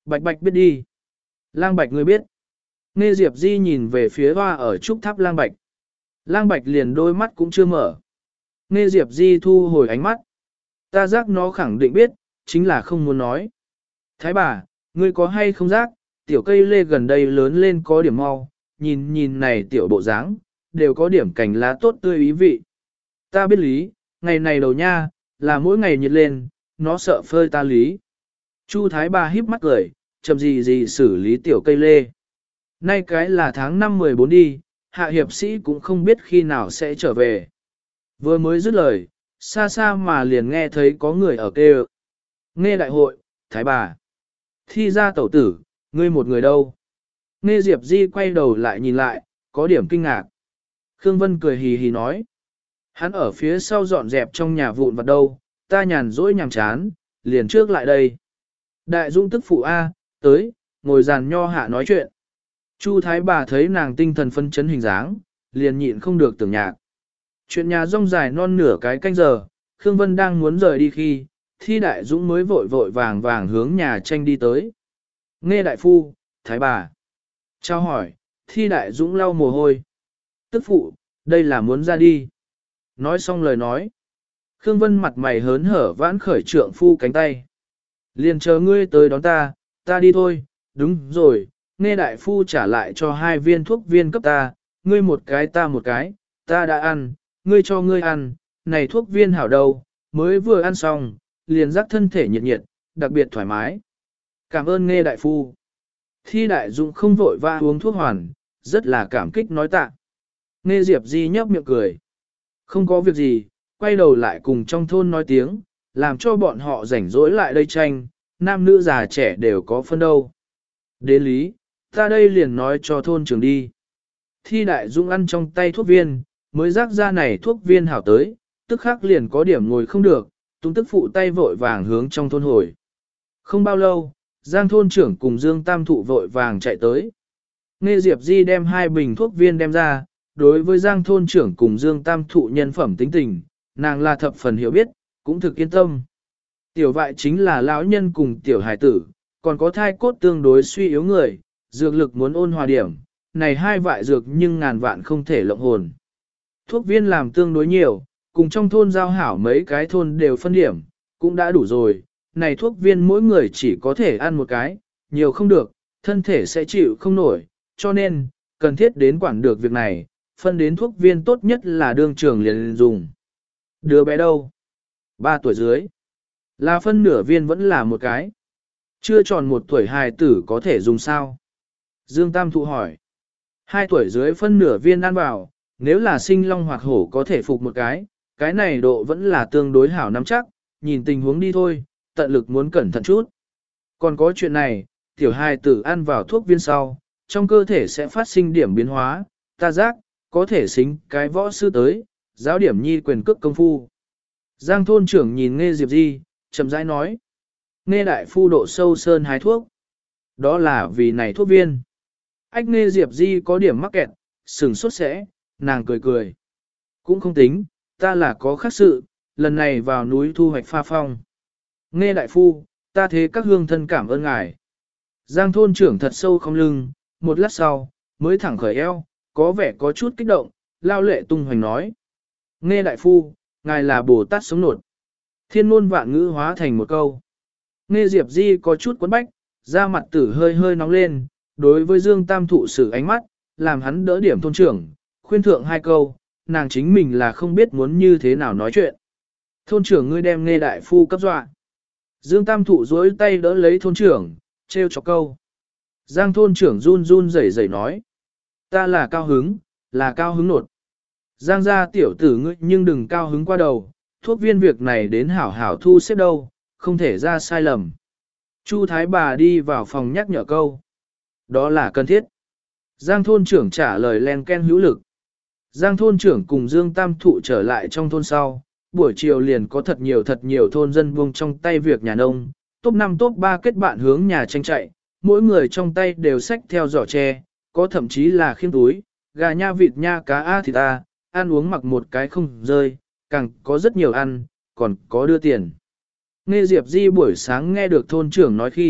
Bạch Bạch biết đi. Lang Bạch ngươi biết. Nghe Diệp Di nhìn về phía hoa ở trúc tháp Lang Bạch. Lang Bạch liền đôi mắt cũng chưa mở. Nghe Diệp Di thu hồi ánh mắt. Ta giác nó khẳng định biết, chính là không muốn nói. Thái bà, ngươi có hay không giác, tiểu cây lê gần đây lớn lên có điểm mau, nhìn nhìn này tiểu bộ dáng, đều có điểm cành lá tốt tươi ý vị. Ta biết lý, ngày này đầu nha, là mỗi ngày nhiệt lên, nó sợ phơi ta lý. Chu Thái bà híp mắt cười, chậm gì gì xử lý tiểu cây lê. Nay cái là tháng năm mười bốn đi, hạ hiệp sĩ cũng không biết khi nào sẽ trở về. Vừa mới dứt lời, xa xa mà liền nghe thấy có người ở kêu. Nghe đại hội, Thái bà. Thi ra tẩu tử, ngươi một người đâu? Nghe Diệp Di quay đầu lại nhìn lại, có điểm kinh ngạc. Khương Vân cười hì hì nói. Hắn ở phía sau dọn dẹp trong nhà vụn vặt đâu, ta nhàn rỗi nhàm chán, liền trước lại đây. Đại Dung tức phụ A, tới, ngồi giàn nho hạ nói chuyện. Chu Thái bà thấy nàng tinh thần phân chấn hình dáng, liền nhịn không được tưởng nhạc. Chuyện nhà rong dài non nửa cái canh giờ, Khương Vân đang muốn rời đi khi, Thi Đại Dũng mới vội vội vàng vàng hướng nhà tranh đi tới. Nghe đại phu, Thái bà. Trao hỏi, Thi Đại Dũng lau mồ hôi. Tức phụ, đây là muốn ra đi. Nói xong lời nói. Khương Vân mặt mày hớn hở vãn khởi trượng phu cánh tay. Liền chờ ngươi tới đón ta, ta đi thôi, đúng rồi, nghe đại phu trả lại cho hai viên thuốc viên cấp ta, ngươi một cái ta một cái, ta đã ăn, ngươi cho ngươi ăn, này thuốc viên hảo đâu, mới vừa ăn xong, liền giác thân thể nhiệt nhiệt, đặc biệt thoải mái. Cảm ơn nghe đại phu. Thi Đại Dũng không vội va uống thuốc hoàn, rất là cảm kích nói tạ. Nghe Diệp Di nhấp miệng cười. Không có việc gì, quay đầu lại cùng trong thôn nói tiếng, làm cho bọn họ rảnh rỗi lại đây tranh, nam nữ già trẻ đều có phân đâu. Đến lý, ta đây liền nói cho thôn trưởng đi. Thi Đại Dũng ăn trong tay thuốc viên, mới rác ra này thuốc viên hảo tới, tức khắc liền có điểm ngồi không được, tung tức phụ tay vội vàng hướng trong thôn hồi. Không bao lâu, Giang thôn trưởng cùng Dương Tam Thụ vội vàng chạy tới. Nghe Diệp Di đem hai bình thuốc viên đem ra, đối với Giang thôn trưởng cùng Dương Tam Thụ nhân phẩm tính tình, nàng là thập phần hiểu biết, cũng thực yên tâm. Tiểu vại chính là lão nhân cùng tiểu hải tử, còn có thai cốt tương đối suy yếu người, dược lực muốn ôn hòa điểm, này hai vại dược nhưng ngàn vạn không thể lộng hồn. Thuốc viên làm tương đối nhiều, cùng trong thôn giao hảo mấy cái thôn đều phân điểm, cũng đã đủ rồi, này thuốc viên mỗi người chỉ có thể ăn một cái, nhiều không được, thân thể sẽ chịu không nổi, cho nên, cần thiết đến quản được việc này, phân đến thuốc viên tốt nhất là đương trường liền dùng. Đứa bé đâu? Ba tuổi dưới. Là phân nửa viên vẫn là một cái. Chưa tròn một tuổi hài tử có thể dùng sao? Dương Tam Thụ hỏi. Hai tuổi dưới phân nửa viên ăn vào, nếu là sinh long hoặc hổ có thể phục một cái, cái này độ vẫn là tương đối hảo nắm chắc, nhìn tình huống đi thôi, tận lực muốn cẩn thận chút. Còn có chuyện này, tiểu hài tử ăn vào thuốc viên sau, trong cơ thể sẽ phát sinh điểm biến hóa, ta giác, có thể xính cái võ sư tới, giáo điểm nhi quyền cước công phu. Giang thôn trưởng nhìn Nghe Diệp Di, chậm rãi nói. Nghe đại phu độ sâu sơn hái thuốc. Đó là vì này thuốc viên. Ách Nghe Diệp Di có điểm mắc kẹt, sừng sốt sẽ, nàng cười cười. Cũng không tính, ta là có khác sự, lần này vào núi thu hoạch pha phong. Nghe đại phu, ta thế các hương thân cảm ơn ngài. Giang thôn trưởng thật sâu không lưng, một lát sau, mới thẳng khởi eo, có vẻ có chút kích động, lao lệ tung hoành nói. Nghe đại phu, ngài là Bồ Tát sống nột. Thiên ngôn vạn ngữ hóa thành một câu. Nghe Diệp Di có chút quấn bách, da mặt tử hơi hơi nóng lên, đối với Dương Tam Thụ sử ánh mắt, làm hắn đỡ điểm thôn trưởng, khuyên thượng hai câu, nàng chính mình là không biết muốn như thế nào nói chuyện. Thôn trưởng ngươi đem Nghe đại phu cấp dọa. Dương Tam Thụ duỗi tay đỡ lấy thôn trưởng, treo chọc câu. Giang thôn trưởng run run rẩy rẩy nói. Ta là cao hứng, là cao hứng nột. Giang gia tiểu tử ngươi nhưng đừng cao hứng qua đầu, thuốc viên việc này đến hảo hảo thu xếp đâu, không thể ra sai lầm. Chu Thái bà đi vào phòng nhắc nhở câu. Đó là cần thiết. Giang thôn trưởng trả lời len ken hữu lực. Giang thôn trưởng cùng Dương Tam Thụ trở lại trong thôn sau, buổi chiều liền có thật nhiều thật nhiều thôn dân buông trong tay việc nhà nông, top năm top ba kết bạn hướng nhà tranh chạy, mỗi người trong tay đều xách theo giỏ tre, có thậm chí là khiêm túi, gà nha vịt nha cá a thịt a, ăn uống mặc một cái không rơi, càng có rất nhiều ăn, còn có đưa tiền. Nghe Diệp Di buổi sáng nghe được thôn trưởng nói khi,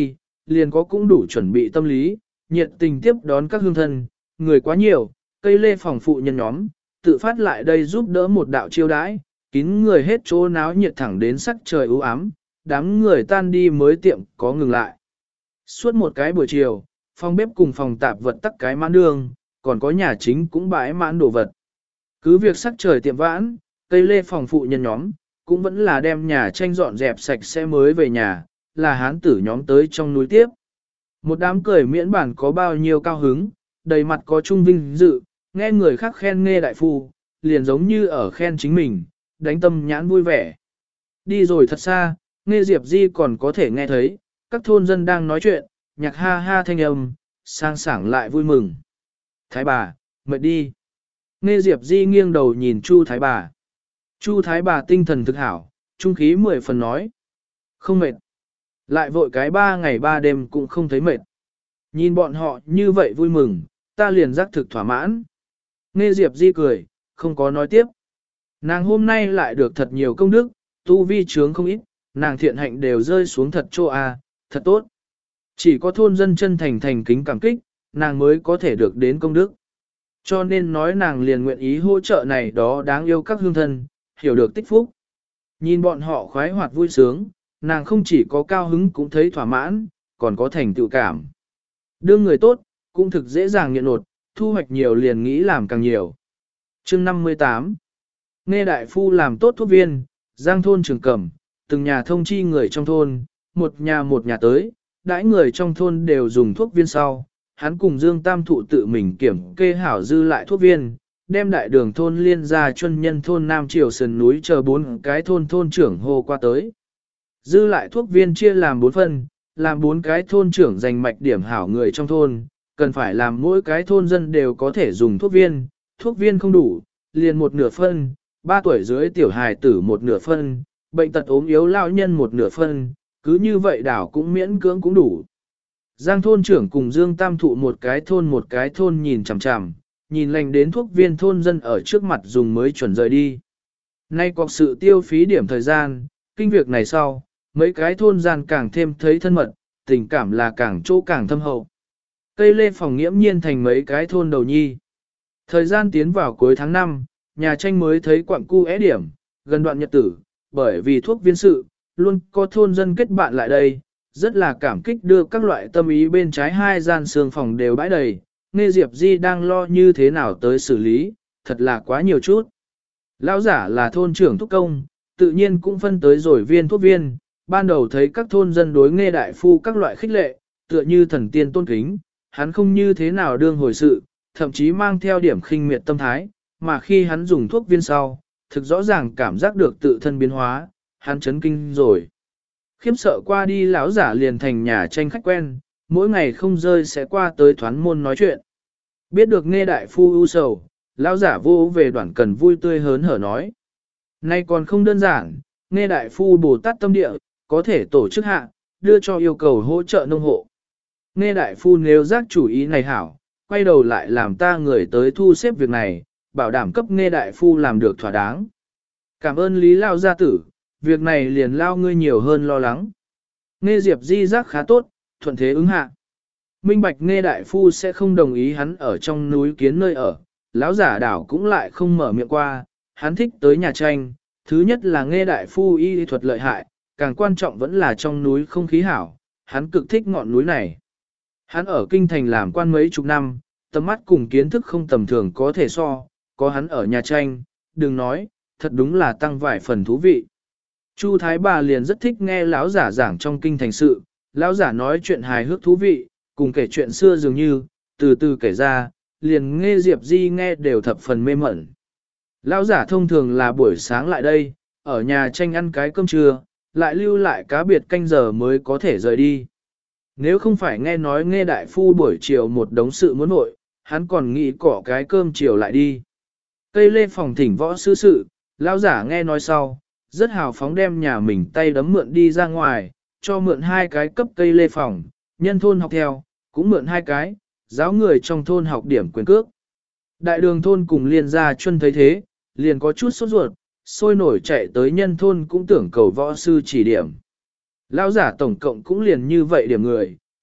liền có cũng đủ chuẩn bị tâm lý, nhiệt tình tiếp đón các hương thân, người quá nhiều, cây lê phòng phụ nhân nhóm, tự phát lại đây giúp đỡ một đạo chiêu đãi, kín người hết chỗ náo nhiệt thẳng đến sắc trời u ám, đám người tan đi mới tiệm có ngừng lại. Suốt một cái buổi chiều, phòng bếp cùng phòng tạp vật tắc cái mãn đường, còn có nhà chính cũng bãi mãn đồ vật. Cứ việc sắc trời tiệm vãn, cây lê phòng phụ nhân nhóm, cũng vẫn là đem nhà tranh dọn dẹp sạch sẽ mới về nhà, là hán tử nhóm tới trong núi tiếp. Một đám cười miễn bản có bao nhiêu cao hứng, đầy mặt có trung vinh dự, nghe người khác khen Nghê đại phu, liền giống như ở khen chính mình, đánh tâm nhãn vui vẻ. Đi rồi thật xa, Nghê Diệp Di còn có thể nghe thấy, các thôn dân đang nói chuyện, nhạc ha ha thanh âm, sang sảng lại vui mừng. Thái bà, mệt đi. Nghê Diệp Di nghiêng đầu nhìn Chu Thái bà. Chu Thái bà tinh thần thực hảo, trung khí mười phần nói. Không mệt. Lại vội cái ba ngày ba đêm cũng không thấy mệt. Nhìn bọn họ như vậy vui mừng, ta liền giác thực thỏa mãn. Nghê Diệp Di cười, không có nói tiếp. Nàng hôm nay lại được thật nhiều công đức, tu vi trướng không ít, nàng thiện hạnh đều rơi xuống thật chỗ a, thật tốt. Chỉ có thôn dân chân thành thành kính cảm kích, nàng mới có thể được đến công đức. Cho nên nói nàng liền nguyện ý hỗ trợ này đó đáng yêu các hương thân, hiểu được tích phúc. Nhìn bọn họ khoái hoạt vui sướng, nàng không chỉ có cao hứng cũng thấy thỏa mãn, còn có thành tựu cảm. Đương người tốt, cũng thực dễ dàng nhận nột, thu hoạch nhiều liền nghĩ làm càng nhiều. Chương năm mươi tám Nghe đại phu làm tốt thuốc viên, giang thôn trường cẩm, từng nhà thông chi người trong thôn, một nhà một nhà tới, đãi người trong thôn đều dùng thuốc viên sau. Hắn cùng Dương Tam Thụ tự mình kiểm kê hảo dư lại thuốc viên, đem đại đường thôn liên ra chuân nhân thôn Nam Triều sườn núi chờ bốn cái thôn thôn trưởng hô qua tới. Dư lại thuốc viên chia làm bốn phần, làm bốn cái thôn trưởng dành mạch điểm hảo người trong thôn, cần phải làm mỗi cái thôn dân đều có thể dùng thuốc viên, thuốc viên không đủ, liền một nửa phân, ba tuổi dưới tiểu hài tử một nửa phân, bệnh tật ốm yếu lao nhân một nửa phân, cứ như vậy đảo cũng miễn cưỡng cũng đủ. Giang thôn trưởng cùng Dương Tam Thụ một cái thôn một cái thôn nhìn chằm chằm, nhìn lành đến thuốc viên thôn dân ở trước mặt dùng mới chuẩn rời đi. Nay có sự tiêu phí điểm thời gian, kinh việc này sau, mấy cái thôn gian càng thêm thấy thân mật, tình cảm là càng chỗ càng thâm hậu. Cây lê phòng nghiễm nhiên thành mấy cái thôn đầu nhi. Thời gian tiến vào cuối tháng năm, nhà tranh mới thấy quặng cu é điểm, gần đoạn nhật tử, bởi vì thuốc viên sự, luôn có thôn dân kết bạn lại đây, rất là cảm kích đưa các loại tâm ý bên trái hai gian sương phòng đều bãi đầy, Nghê Diệp Di đang lo như thế nào tới xử lý, thật là quá nhiều chút. Lão giả là thôn trưởng thúc công, tự nhiên cũng phân tới rồi viên thuốc viên, ban đầu thấy các thôn dân đối Nghê đại phu các loại khích lệ, tựa như thần tiên tôn kính, hắn không như thế nào đương hồi sự, thậm chí mang theo điểm khinh miệt tâm thái, mà khi hắn dùng thuốc viên sau, thực rõ ràng cảm giác được tự thân biến hóa, hắn chấn kinh rồi. Khiếp sợ qua đi lão giả liền thành nhà tranh khách quen, mỗi ngày không rơi sẽ qua tới thoán môn nói chuyện. Biết được Nghê đại phu ưu sầu, lão giả vô về đoạn cần vui tươi hớn hở nói. Nay còn không đơn giản, Nghê đại phu Bồ Tát tâm địa, có thể tổ chức hạ, đưa cho yêu cầu hỗ trợ nông hộ. Nghê đại phu nếu giác chủ ý này hảo, quay đầu lại làm ta người tới thu xếp việc này, bảo đảm cấp Nghê đại phu làm được thỏa đáng. Cảm ơn Lý Lao gia tử, việc này liền lao ngươi nhiều hơn lo lắng. Nghê Diệp Di giác khá tốt, thuận thế ứng hạ. Minh bạch Nghê đại phu sẽ không đồng ý hắn ở trong núi kiến nơi ở, lão giả đảo cũng lại không mở miệng qua, hắn thích tới nhà tranh, thứ nhất là Nghê đại phu y thuật lợi hại, càng quan trọng vẫn là trong núi không khí hảo, hắn cực thích ngọn núi này. Hắn ở kinh thành làm quan mấy chục năm, tầm mắt cùng kiến thức không tầm thường có thể so, có hắn ở nhà tranh, đừng nói, thật đúng là tăng vài phần thú vị. Chu Thái bà liền rất thích nghe lão giả giảng trong kinh thành sự, lão giả nói chuyện hài hước thú vị, cùng kể chuyện xưa dường như, từ từ kể ra, liền nghe Diệp Di nghe đều thập phần mê mẩn. Lão giả thông thường là buổi sáng lại đây, ở nhà tranh ăn cái cơm trưa, lại lưu lại cá biệt canh giờ mới có thể rời đi. Nếu không phải nghe nói nghe đại phu buổi chiều một đống sự muốn nội, hắn còn nghĩ cỏ cái cơm chiều lại đi. Cây lê phòng thỉnh võ sư sự, lão giả nghe nói sau, rất hào phóng đem nhà mình tay đấm mượn đi ra ngoài, cho mượn hai cái cấp cây lê phòng, nhân thôn học theo, cũng mượn hai cái, giáo người trong thôn học điểm quyền cước. Đại đường thôn cùng liên gia chuân thấy thế, liền có chút sốt ruột, sôi nổi chạy tới nhân thôn cũng tưởng cầu võ sư chỉ điểm. Lão giả tổng cộng cũng liền như vậy điểm người,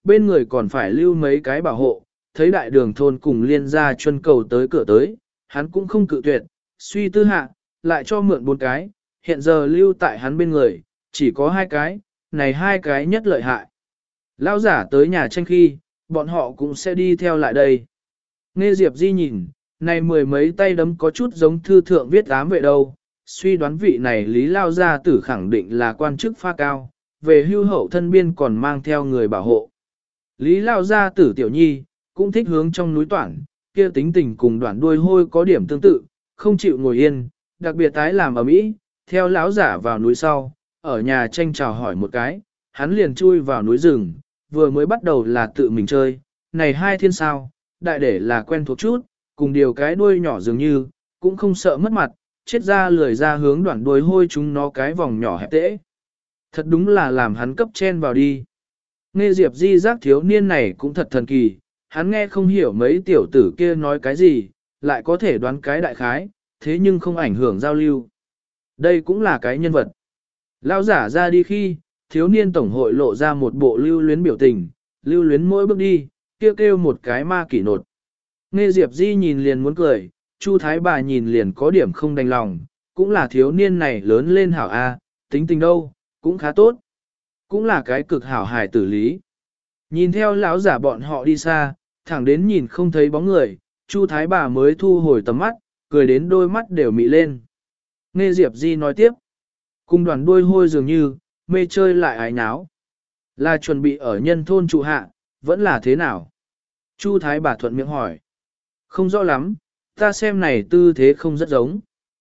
bên người còn phải lưu mấy cái bảo hộ, thấy đại đường thôn cùng liên gia chuân cầu tới cửa tới, hắn cũng không cự tuyệt, suy tư hạ, lại cho mượn bốn cái, hiện giờ lưu tại hắn bên người, chỉ có hai cái, này hai cái nhất lợi hại. Lão giả tới nhà tranh khi, bọn họ cũng sẽ đi theo lại đây. Nghe Diệp Di nhìn, này mười mấy tay đấm có chút giống thư thượng viết ám vệ đâu, suy đoán vị này Lý Lao Gia Tử khẳng định là quan chức pha cao, về hưu hậu thân biên còn mang theo người bảo hộ. Lý Lao Gia Tử tiểu nhi, cũng thích hướng trong núi toản, kia tính tình cùng đoạn đuôi hôi có điểm tương tự, không chịu ngồi yên, đặc biệt tái làm ở mỹ, theo lão giả vào núi sau, ở nhà tranh chào hỏi một cái, hắn liền chui vào núi rừng, vừa mới bắt đầu là tự mình chơi, này hai thiên sao, đại để là quen thuộc chút, cùng điều cái đuôi nhỏ dường như, cũng không sợ mất mặt, chết ra lười ra hướng đoạn đuôi hôi chúng nó cái vòng nhỏ hẹp tễ. Thật đúng là làm hắn cấp chen vào đi. Nghe Diệp Di giác thiếu niên này cũng thật thần kỳ, hắn nghe không hiểu mấy tiểu tử kia nói cái gì, lại có thể đoán cái đại khái, thế nhưng không ảnh hưởng giao lưu. Đây cũng là cái nhân vật. Lão giả ra đi khi, thiếu niên tổng hội lộ ra một bộ lưu luyến biểu tình, lưu luyến mỗi bước đi, kêu kêu một cái ma kỷ nột. Nghe Diệp Di nhìn liền muốn cười, Chu Thái bà nhìn liền có điểm không đành lòng, cũng là thiếu niên này lớn lên hảo A, tính tình đâu, cũng khá tốt. Cũng là cái cực hảo hài tử lý. Nhìn theo lão giả bọn họ đi xa, thẳng đến nhìn không thấy bóng người, Chu Thái bà mới thu hồi tầm mắt, cười đến đôi mắt đều mị lên. Nghe Diệp Di nói tiếp, cùng đoàn đuôi hôi dường như, mê chơi lại ái náo. Là chuẩn bị ở nhân thôn trụ hạ, vẫn là thế nào? Chu Thái bà thuận miệng hỏi. Không rõ lắm, ta xem này tư thế không rất giống.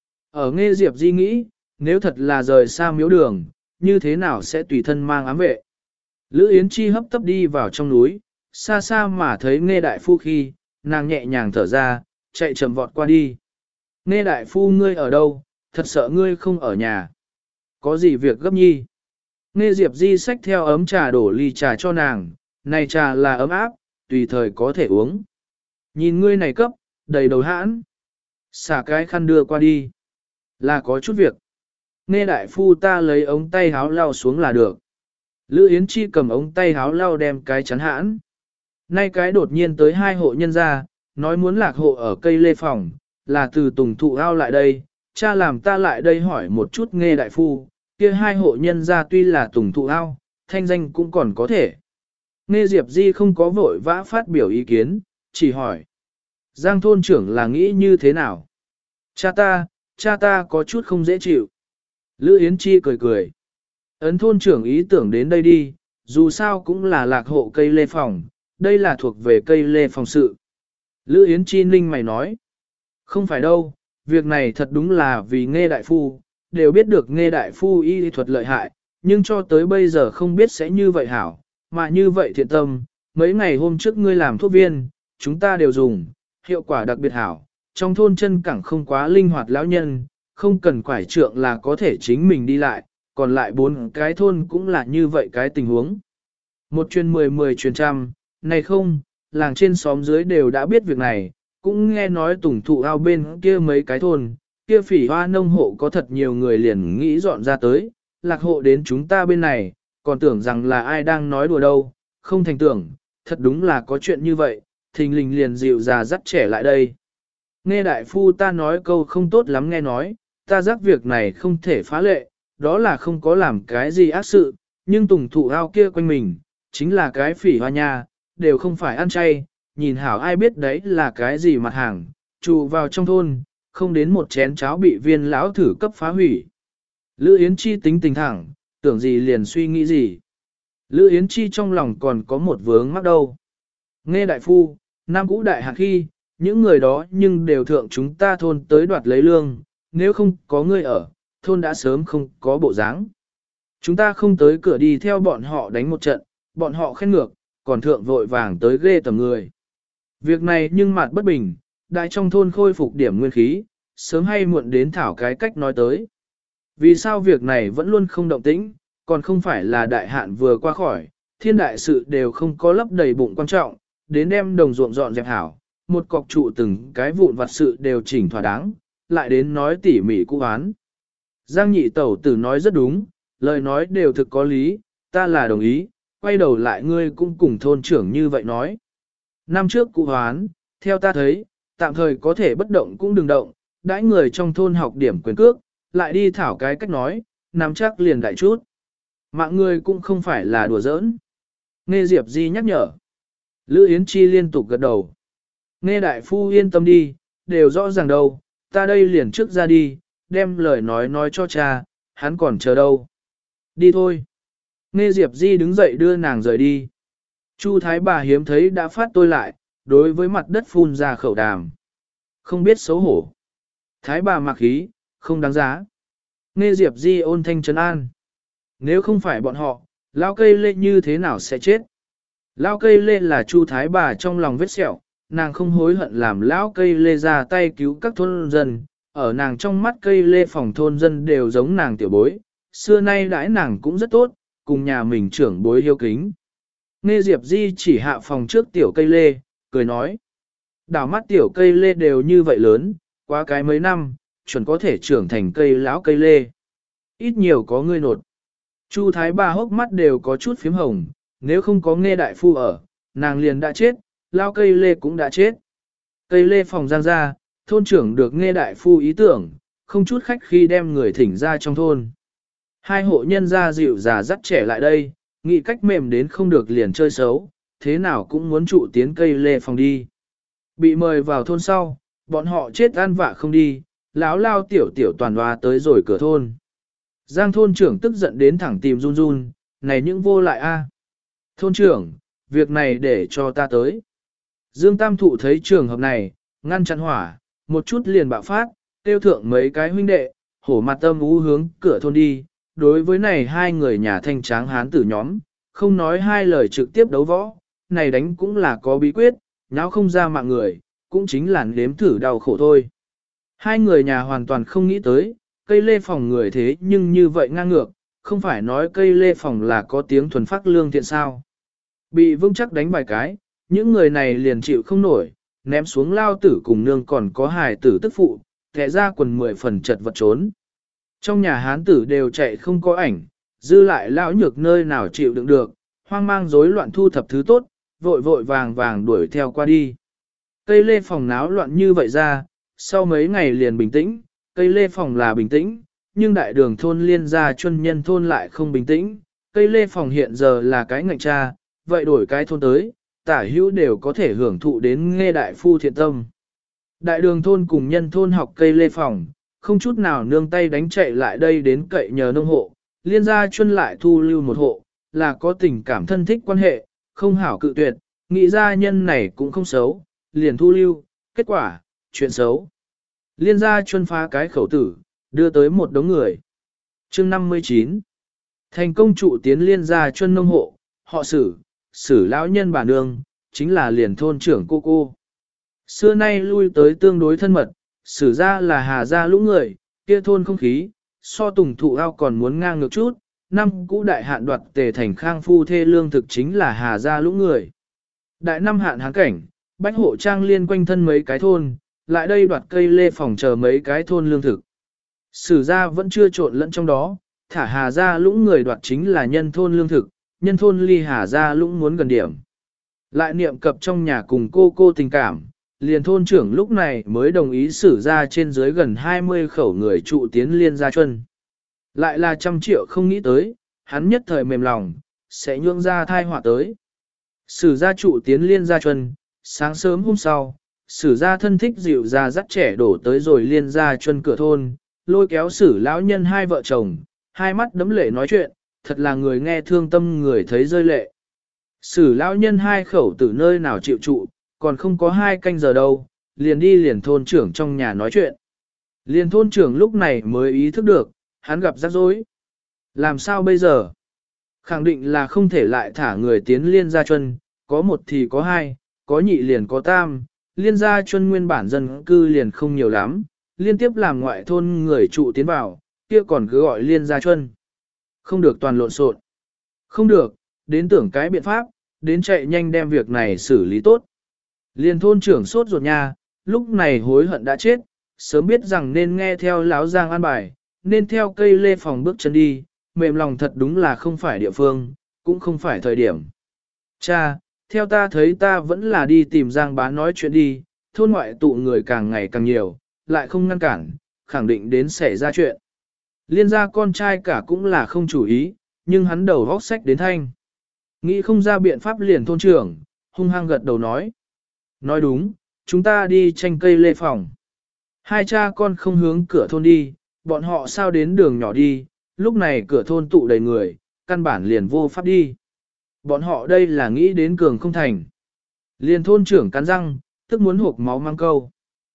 Ở Nghe Diệp Di nghĩ, nếu thật là rời xa miếu đường, như thế nào sẽ tùy thân mang ám vệ? Lữ Yến Chi hấp tấp đi vào trong núi, xa xa mà thấy Nghe đại phu khi, nàng nhẹ nhàng thở ra, chạy chậm vọt qua đi. Nghe đại phu ngươi ở đâu, thật sợ ngươi không ở nhà. Có gì việc gấp nhi? Nghe Diệp Di xách theo ấm trà đổ ly trà cho nàng, này trà là ấm áp, tùy thời có thể uống. Nhìn ngươi này cấp, đầy đầu hãn. Xả cái khăn đưa qua đi. Là có chút việc. Nghe đại phu ta lấy ống tay háo lau xuống là được. Lữ Yến Chi cầm ống tay háo lau đem cái chắn hãn. Nay cái đột nhiên tới hai hộ nhân gia, nói muốn lạc hộ ở cây lê phòng, là từ tùng thụ ao lại đây, cha làm ta lại đây hỏi một chút nghe đại phu, kia hai hộ nhân gia tuy là tùng thụ ao, thanh danh cũng còn có thể. Nghe Diệp Di không có vội vã phát biểu ý kiến, chỉ hỏi. Giang thôn trưởng là nghĩ như thế nào? Cha ta, cha ta có chút không dễ chịu. Lữ Yến Chi cười cười. Ấn thôn trưởng ý tưởng đến đây đi, dù sao cũng là lạc hộ cây lê phòng, đây là thuộc về cây lê phòng sự. Lữ Yến Chi ninh mày nói. Không phải đâu, việc này thật đúng là vì nghe đại phu, đều biết được nghe đại phu y thuật lợi hại, nhưng cho tới bây giờ không biết sẽ như vậy hảo, mà như vậy thiện tâm, mấy ngày hôm trước ngươi làm thuốc viên, chúng ta đều dùng, hiệu quả đặc biệt hảo, trong thôn chân cẳng không quá linh hoạt lão nhân, không cần quải trượng là có thể chính mình đi lại, còn lại bốn cái thôn cũng là như vậy cái tình huống. Một truyền mười mười truyền trăm, này không, làng trên xóm dưới đều đã biết việc này, cũng nghe nói tùng thụ ao bên kia mấy cái thôn, kia phỉ hoa nông hộ có thật nhiều người liền nghĩ dọn ra tới, lạc hộ đến chúng ta bên này, còn tưởng rằng là ai đang nói đùa đâu, không thành tưởng, thật đúng là có chuyện như vậy, thình lình liền dịu già dắt trẻ lại đây. Nghe đại phu ta nói câu không tốt lắm nghe nói, ta giác việc này không thể phá lệ, đó là không có làm cái gì ác sự, nhưng tùng thụ ao kia quanh mình, chính là cái phỉ hoa nha, đều không phải ăn chay, nhìn hảo ai biết đấy là cái gì mặt hàng, trụ vào trong thôn, không đến một chén cháo bị viên lão thử cấp phá hủy. Lữ Yến Chi tính tình thẳng, tưởng gì liền suy nghĩ gì. Lữ Yến Chi trong lòng còn có một vướng mắc đâu. Nghe đại phu, Nam Cũ Đại Hạc khi, những người đó nhưng đều thượng chúng ta thôn tới đoạt lấy lương, nếu không có người ở, thôn đã sớm không có bộ dáng. Chúng ta không tới cửa đi theo bọn họ đánh một trận, bọn họ khen ngược, còn thượng vội vàng tới ghê tầm người. Việc này nhưng mặt bất bình, đại trong thôn khôi phục điểm nguyên khí, sớm hay muộn đến thảo cái cách nói tới. Vì sao việc này vẫn luôn không động tĩnh, còn không phải là đại hạn vừa qua khỏi, thiên đại sự đều không có lấp đầy bụng quan trọng, đến đem đồng ruộng dọn dẹp hảo, một cọc trụ từng cái vụn vặt sự đều chỉnh thỏa đáng, lại đến nói tỉ mỉ cũ án. Giang nhị tẩu tử nói rất đúng, lời nói đều thực có lý, ta là đồng ý, quay đầu lại ngươi cũng cùng thôn trưởng như vậy nói. Năm trước cụ hoán, theo ta thấy, tạm thời có thể bất động cũng đừng động, đãi người trong thôn học điểm quyền cước, lại đi thảo cái cách nói, nắm chắc liền đại chút. Mạng người cũng không phải là đùa giỡn. Nghe Diệp Di nhắc nhở. Lữ Yến Chi liên tục gật đầu. Nghe đại phu yên tâm đi, đều rõ ràng đâu, ta đây liền trước ra đi, đem lời nói nói cho cha, hắn còn chờ đâu. Đi thôi. Nghe Diệp Di đứng dậy đưa nàng rời đi. Chu Thái bà hiếm thấy đã phát tôi lại, đối với mặt đất phun ra khẩu đàm. Không biết xấu hổ. Thái bà mặc khí, không đáng giá. Nghe Diệp Di ôn thanh trấn an. Nếu không phải bọn họ, lao cây lê như thế nào sẽ chết? Lao cây lê là Chu Thái bà trong lòng vết sẹo, nàng không hối hận làm lão cây lê ra tay cứu các thôn dân. Ở nàng trong mắt cây lê phòng thôn dân đều giống nàng tiểu bối, xưa nay đãi nàng cũng rất tốt, cùng nhà mình trưởng bối hiếu kính. Nghe Diệp Di chỉ hạ phòng trước tiểu cây lê, cười nói. Đảo mắt tiểu cây lê đều như vậy lớn, qua cái mấy năm, chuẩn có thể trưởng thành cây lão cây lê. Ít nhiều có người nột. Chu Thái bà hốc mắt đều có chút phím hồng, nếu không có nghe đại phu ở, nàng liền đã chết, lão cây lê cũng đã chết. Cây lê phòng giang ra, thôn trưởng được nghe đại phu ý tưởng, không chút khách khi đem người thỉnh ra trong thôn. Hai hộ nhân gia dịu già dắt trẻ lại đây, nghĩ cách mềm đến không được liền chơi xấu, thế nào cũng muốn trụ tiến cây lê phòng đi. Bị mời vào thôn sau, bọn họ chết ăn vạ không đi, láo lao tiểu tiểu toàn hoa tới rồi cửa thôn. Giang thôn trưởng tức giận đến thẳng tìm run run, này những vô lại a. Thôn trưởng, việc này để cho ta tới. Dương Tam Thụ thấy trường hợp này, ngăn chặn hỏa, một chút liền bạo phát, tiêu thượng mấy cái huynh đệ, hổ mặt tâm ú hướng cửa thôn đi. Đối với này hai người nhà thanh tráng hán tử nhóm, không nói hai lời trực tiếp đấu võ, này đánh cũng là có bí quyết, nháo không ra mạng người, cũng chính là nếm thử đau khổ thôi. Hai người nhà hoàn toàn không nghĩ tới, cây lê phòng người thế nhưng như vậy ngang ngược, không phải nói cây lê phòng là có tiếng thuần phát lương thiện sao. Bị vững chắc đánh vài cái, những người này liền chịu không nổi, ném xuống lao tử cùng nương còn có hài tử tức phụ, thẻ ra quần mười phần chật vật trốn. Trong nhà hán tử đều chạy không có ảnh, dư lại lão nhược nơi nào chịu đựng được, hoang mang rối loạn thu thập thứ tốt, vội vội vàng vàng đuổi theo qua đi. Cây lê phòng náo loạn như vậy ra, sau mấy ngày liền bình tĩnh, cây lê phòng là bình tĩnh, nhưng đại đường thôn liên gia chuân nhân thôn lại không bình tĩnh, cây lê phòng hiện giờ là cái ngạnh cha, vậy đổi cái thôn tới, tả hữu đều có thể hưởng thụ đến nghe đại phu thiện tâm. Đại đường thôn cùng nhân thôn học cây lê phòng, không chút nào nương tay đánh chạy lại đây đến cậy nhờ nông hộ, liên gia chuân lại thu lưu một hộ, là có tình cảm thân thích quan hệ, không hảo cự tuyệt, nghĩ gia nhân này cũng không xấu, liền thu lưu, kết quả, chuyện xấu. Liên gia chuân phá cái khẩu tử, đưa tới một đống người. Chương năm mươi chín Thành công trụ tiến liên gia chuân nông hộ, họ xử, xử lão nhân bà nương, chính là liền thôn trưởng cô cô. Xưa nay lui tới tương đối thân mật, xử ra là hà gia lũ người, kia thôn không khí, so tùng thụ ao còn muốn ngang ngược chút, năm cũ đại hạn đoạt tề thành khang phu thê lương thực chính là hà gia lũ người. Đại năm hạn hán cảnh, bách hộ trang liên quanh thân mấy cái thôn, lại đây đoạt cây lê phòng chờ mấy cái thôn lương thực. Sử gia vẫn chưa trộn lẫn trong đó, thả hà gia lũ người đoạt chính là nhân thôn lương thực, nhân thôn ly hà gia lũ muốn gần điểm. Lại niệm cập trong nhà cùng cô cô tình cảm, liền thôn trưởng lúc này mới đồng ý xử ra trên dưới gần hai mươi khẩu người trụ tiến liên gia chuân. Lại là trăm triệu không nghĩ tới, hắn nhất thời mềm lòng, sẽ nhượng ra thai họa tới. Sử gia trụ tiến liên gia chuân, sáng sớm hôm sau, sử gia thân thích dịu ra dắt trẻ đổ tới rồi liên gia chuân cửa thôn, lôi kéo sử lão nhân hai vợ chồng, hai mắt đấm lệ nói chuyện, thật là người nghe thương tâm người thấy rơi lệ. Sử lão nhân hai khẩu từ nơi nào chịu trụ, còn không có hai canh giờ đâu, liền đi liền thôn trưởng trong nhà nói chuyện. Liền thôn trưởng lúc này mới ý thức được, hắn gặp rắc rối. Làm sao bây giờ? Khẳng định là không thể lại thả người tiến liên gia chuân, có một thì có hai, có nhị liền có tam, liên gia chuân nguyên bản dân cư liền không nhiều lắm, liên tiếp làm ngoại thôn người trụ tiến vào, kia còn cứ gọi liên gia chuân. Không được toàn lộn xộn. Không được, đến tưởng cái biện pháp, đến chạy nhanh đem việc này xử lý tốt. Liên thôn trưởng sốt ruột nha, lúc này hối hận đã chết, sớm biết rằng nên nghe theo láo giang an bài, nên theo cây lê phòng bước chân đi, mềm lòng thật đúng là không phải địa phương, cũng không phải thời điểm. Cha, theo ta thấy ta vẫn là đi tìm Giang Bá nói chuyện đi, thôn ngoại tụ người càng ngày càng nhiều, lại không ngăn cản, khẳng định đến xảy ra chuyện. Liên gia con trai cả cũng là không chủ ý, nhưng hắn đầu vóc sách đến thanh. Nghĩ không ra biện pháp liền thôn trưởng, hung hăng gật đầu nói. Nói đúng, chúng ta đi tranh cây lê phòng. Hai cha con không hướng cửa thôn đi, bọn họ sao đến đường nhỏ đi, lúc này cửa thôn tụ đầy người, căn bản liền vô pháp đi. Bọn họ đây là nghĩ đến cường không thành. Liền thôn trưởng cắn răng, tức muốn hộp máu mang câu.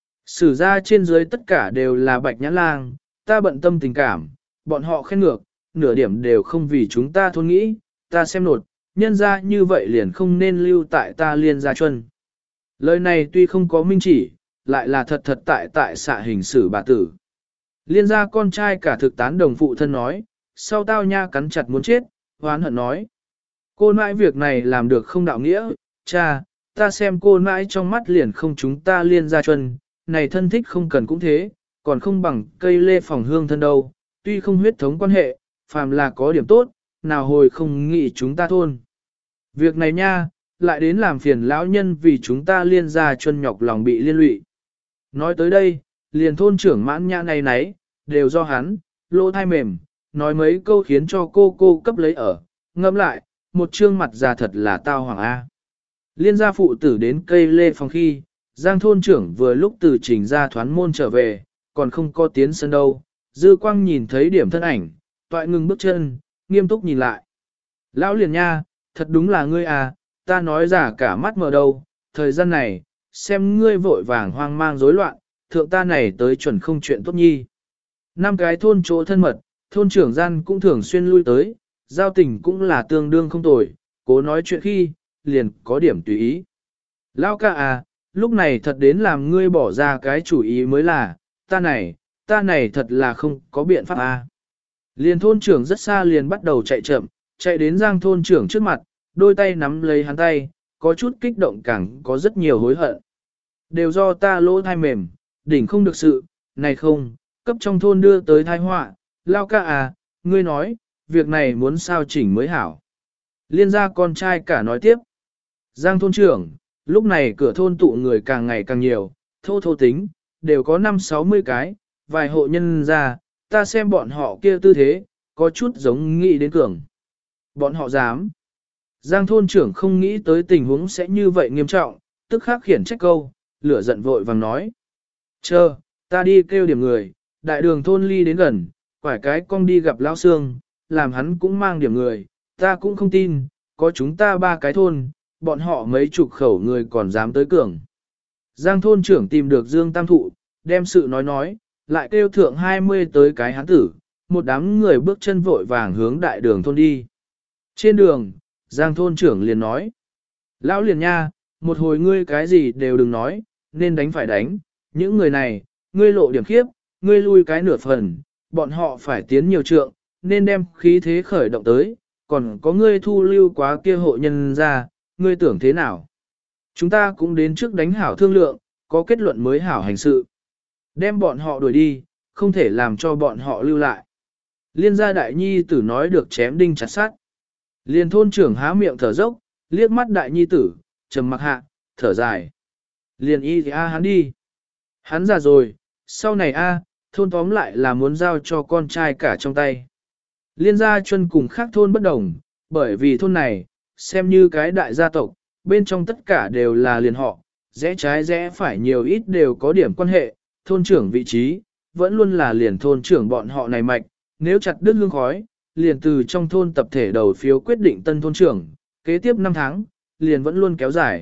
Sử ra trên dưới tất cả đều là bạch nhãn lang, ta bận tâm tình cảm, bọn họ khen ngược, nửa điểm đều không vì chúng ta thôn nghĩ, ta xem nột, nhân ra như vậy liền không nên lưu tại ta liên gia chuân. Lời này tuy không có minh chỉ, lại là thật thật tại tại xạ hình sử bà tử. Liên gia con trai cả thực tán đồng phụ thân nói, sau tao nha cắn chặt muốn chết, hoán hận nói. Cô nãi việc này làm được không đạo nghĩa, cha, ta xem cô nãi trong mắt liền không chúng ta liên gia chuân, này thân thích không cần cũng thế, còn không bằng cây lê phòng hương thân đâu, tuy không huyết thống quan hệ, phàm là có điểm tốt, nào hồi không nghĩ chúng ta thôn. Việc này nha, lại đến làm phiền lão nhân vì chúng ta liên gia chuân nhọc lòng bị liên lụy. Nói tới đây, liền thôn trưởng mãn nhã này nấy, đều do hắn, lỗ thai mềm, nói mấy câu khiến cho cô cô cấp lấy ở, ngẫm lại, một trương mặt già thật là tao hoàng A. Liên gia phụ tử đến cây lê phòng khi, Giang thôn trưởng vừa lúc từ trình ra thoán môn trở về, còn không có tiến sân đâu, dư quang nhìn thấy điểm thân ảnh, toại ngừng bước chân, nghiêm túc nhìn lại. Lão liền nha, thật đúng là ngươi à, ta nói giả cả mắt mở đầu, thời gian này, xem ngươi vội vàng hoang mang rối loạn, thượng ta này tới chuẩn không chuyện tốt nhi. Năm cái thôn chỗ thân mật, thôn trưởng gian cũng thường xuyên lui tới, giao tình cũng là tương đương không tồi, cố nói chuyện khi, liền có điểm tùy ý. Lão ca à, lúc này thật đến làm ngươi bỏ ra cái chủ ý mới là, ta này, ta này thật là không có biện pháp à. Liền thôn trưởng rất xa liền bắt đầu chạy chậm, chạy đến Giang thôn trưởng trước mặt, đôi tay nắm lấy hắn tay, có chút kích động càng có rất nhiều hối hận. Đều do ta lỗ thai mềm, đỉnh không được sự, này không, cấp trong thôn đưa tới thai họa, lao ca à, ngươi nói, việc này muốn sao chỉnh mới hảo. Liên gia con trai cả nói tiếp. Giang thôn trưởng, lúc này cửa thôn tụ người càng ngày càng nhiều, thô thô tính, đều có năm sáu mươi cái, vài hộ nhân ra, ta xem bọn họ kia tư thế, có chút giống nghĩ đến cường. Bọn họ dám. Giang thôn trưởng không nghĩ tới tình huống sẽ như vậy nghiêm trọng, tức khắc khiển trách câu, lửa giận vội vàng nói. Chờ, ta đi kêu điểm người, đại đường thôn ly đến gần, quải cái con đi gặp Lão Sương, làm hắn cũng mang điểm người, ta cũng không tin, có chúng ta ba cái thôn, bọn họ mấy chục khẩu người còn dám tới cường. Giang thôn trưởng tìm được Dương Tam Thụ, đem sự nói nói, lại kêu thượng hai mươi tới cái hán tử, một đám người bước chân vội vàng hướng đại đường thôn đi. Trên đường, Giang thôn trưởng liền nói, Lão liền nha, một hồi ngươi cái gì đều đừng nói, nên đánh phải đánh, những người này, ngươi lộ điểm khiếp, ngươi lui cái nửa phần, bọn họ phải tiến nhiều trượng, nên đem khí thế khởi động tới, còn có ngươi thu lưu quá kia hộ nhân ra, ngươi tưởng thế nào? Chúng ta cũng đến trước đánh hảo thương lượng, có kết luận mới hảo hành sự. Đem bọn họ đuổi đi, không thể làm cho bọn họ lưu lại. Liên gia đại nhi tử nói được chém đinh chặt sát. Liên thôn trưởng há miệng thở dốc, liếc mắt đại nhi tử, trầm mặc hạ, thở dài. Liên y thì a hắn đi. Hắn già rồi, sau này a, thôn tóm lại là muốn giao cho con trai cả trong tay. Liên gia chuân cùng khác thôn bất đồng, bởi vì thôn này, xem như cái đại gia tộc, bên trong tất cả đều là liền họ, rẽ trái rẽ phải nhiều ít đều có điểm quan hệ, thôn trưởng vị trí, vẫn luôn là liền thôn trưởng bọn họ này mạch, nếu chặt đứt hương khói, liền từ trong thôn tập thể đầu phiếu quyết định tân thôn trưởng, kế tiếp năm tháng, liền vẫn luôn kéo dài.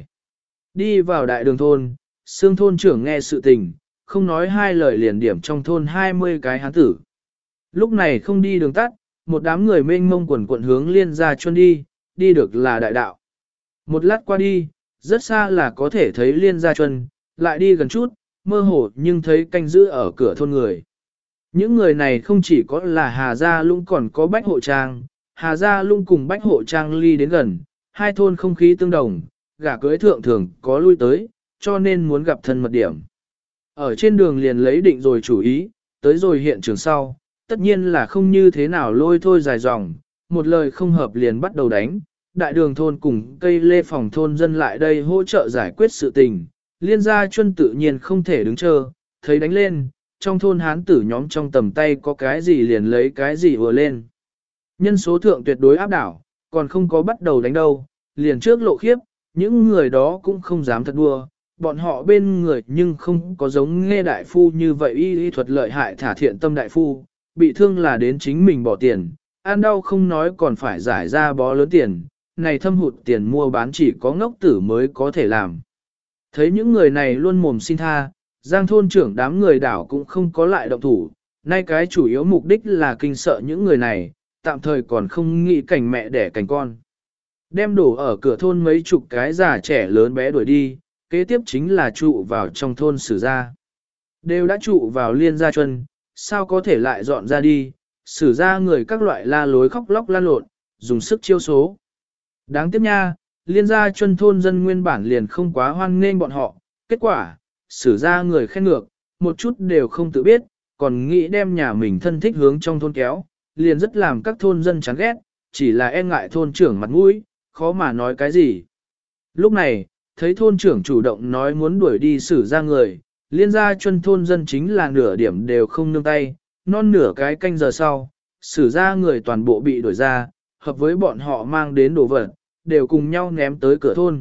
Đi vào đại đường thôn, Sương thôn trưởng nghe sự tình, không nói hai lời liền điểm trong thôn hai mươi cái hán tử. Lúc này không đi đường tắt, một đám người mênh mông quần quận hướng liên gia chuân đi, đi được là đại đạo. Một lát qua đi, rất xa là có thể thấy liên gia chuân, lại đi gần chút, mơ hồ nhưng thấy canh giữ ở cửa thôn người. Những người này không chỉ có là Hà Gia Lung còn có Bách Hộ Trang, Hà Gia Lung cùng Bách Hộ Trang ly đến gần, hai thôn không khí tương đồng, gả cưới thượng thường có lui tới, cho nên muốn gặp thân mật điểm. Ở trên đường liền lấy định rồi chủ ý, tới rồi hiện trường sau, tất nhiên là không như thế nào lôi thôi dài dòng, một lời không hợp liền bắt đầu đánh. Đại đường thôn cùng cây lê phòng thôn dân lại đây hỗ trợ giải quyết sự tình. Liên gia chuân tự nhiên không thể đứng chờ, thấy đánh lên, trong thôn hán tử nhóm trong tầm tay có cái gì liền lấy cái gì vừa lên. Nhân số thượng tuyệt đối áp đảo, còn không có bắt đầu đánh đâu, liền trước lộ khiếp, những người đó cũng không dám thật đua, bọn họ bên người nhưng không có giống nghe đại phu như vậy y y thuật lợi hại thả thiện tâm đại phu, bị thương là đến chính mình bỏ tiền, ăn đau không nói còn phải giải ra bó lớn tiền, này thâm hụt tiền mua bán chỉ có ngốc tử mới có thể làm. Thấy những người này luôn mồm xin tha, Giang thôn trưởng đám người đảo cũng không có lại động thủ, nay cái chủ yếu mục đích là kinh sợ những người này, tạm thời còn không nghĩ cảnh mẹ đẻ cảnh con. Đem đổ ở cửa thôn mấy chục cái già trẻ lớn bé đuổi đi, kế tiếp chính là trụ vào trong thôn Sử gia. Đều đã trụ vào Liên gia chuân, sao có thể lại dọn ra đi, Sử gia người các loại la lối khóc lóc lan lộn, dùng sức chiêu số. Đáng tiếc nha, Liên gia chuân thôn dân nguyên bản liền không quá hoan nghênh bọn họ, kết quả, Sử gia người khen ngược, một chút đều không tự biết, còn nghĩ đem nhà mình thân thích hướng trong thôn kéo, liền rất làm các thôn dân chán ghét, chỉ là e ngại thôn trưởng mặt mũi, khó mà nói cái gì. Lúc này, thấy thôn trưởng chủ động nói muốn đuổi đi Sử gia người, Liên gia chuân thôn dân chính là nửa điểm đều không nương tay, non nửa cái canh giờ sau, Sử gia người toàn bộ bị đuổi ra, hợp với bọn họ mang đến đồ vật, đều cùng nhau ném tới cửa thôn.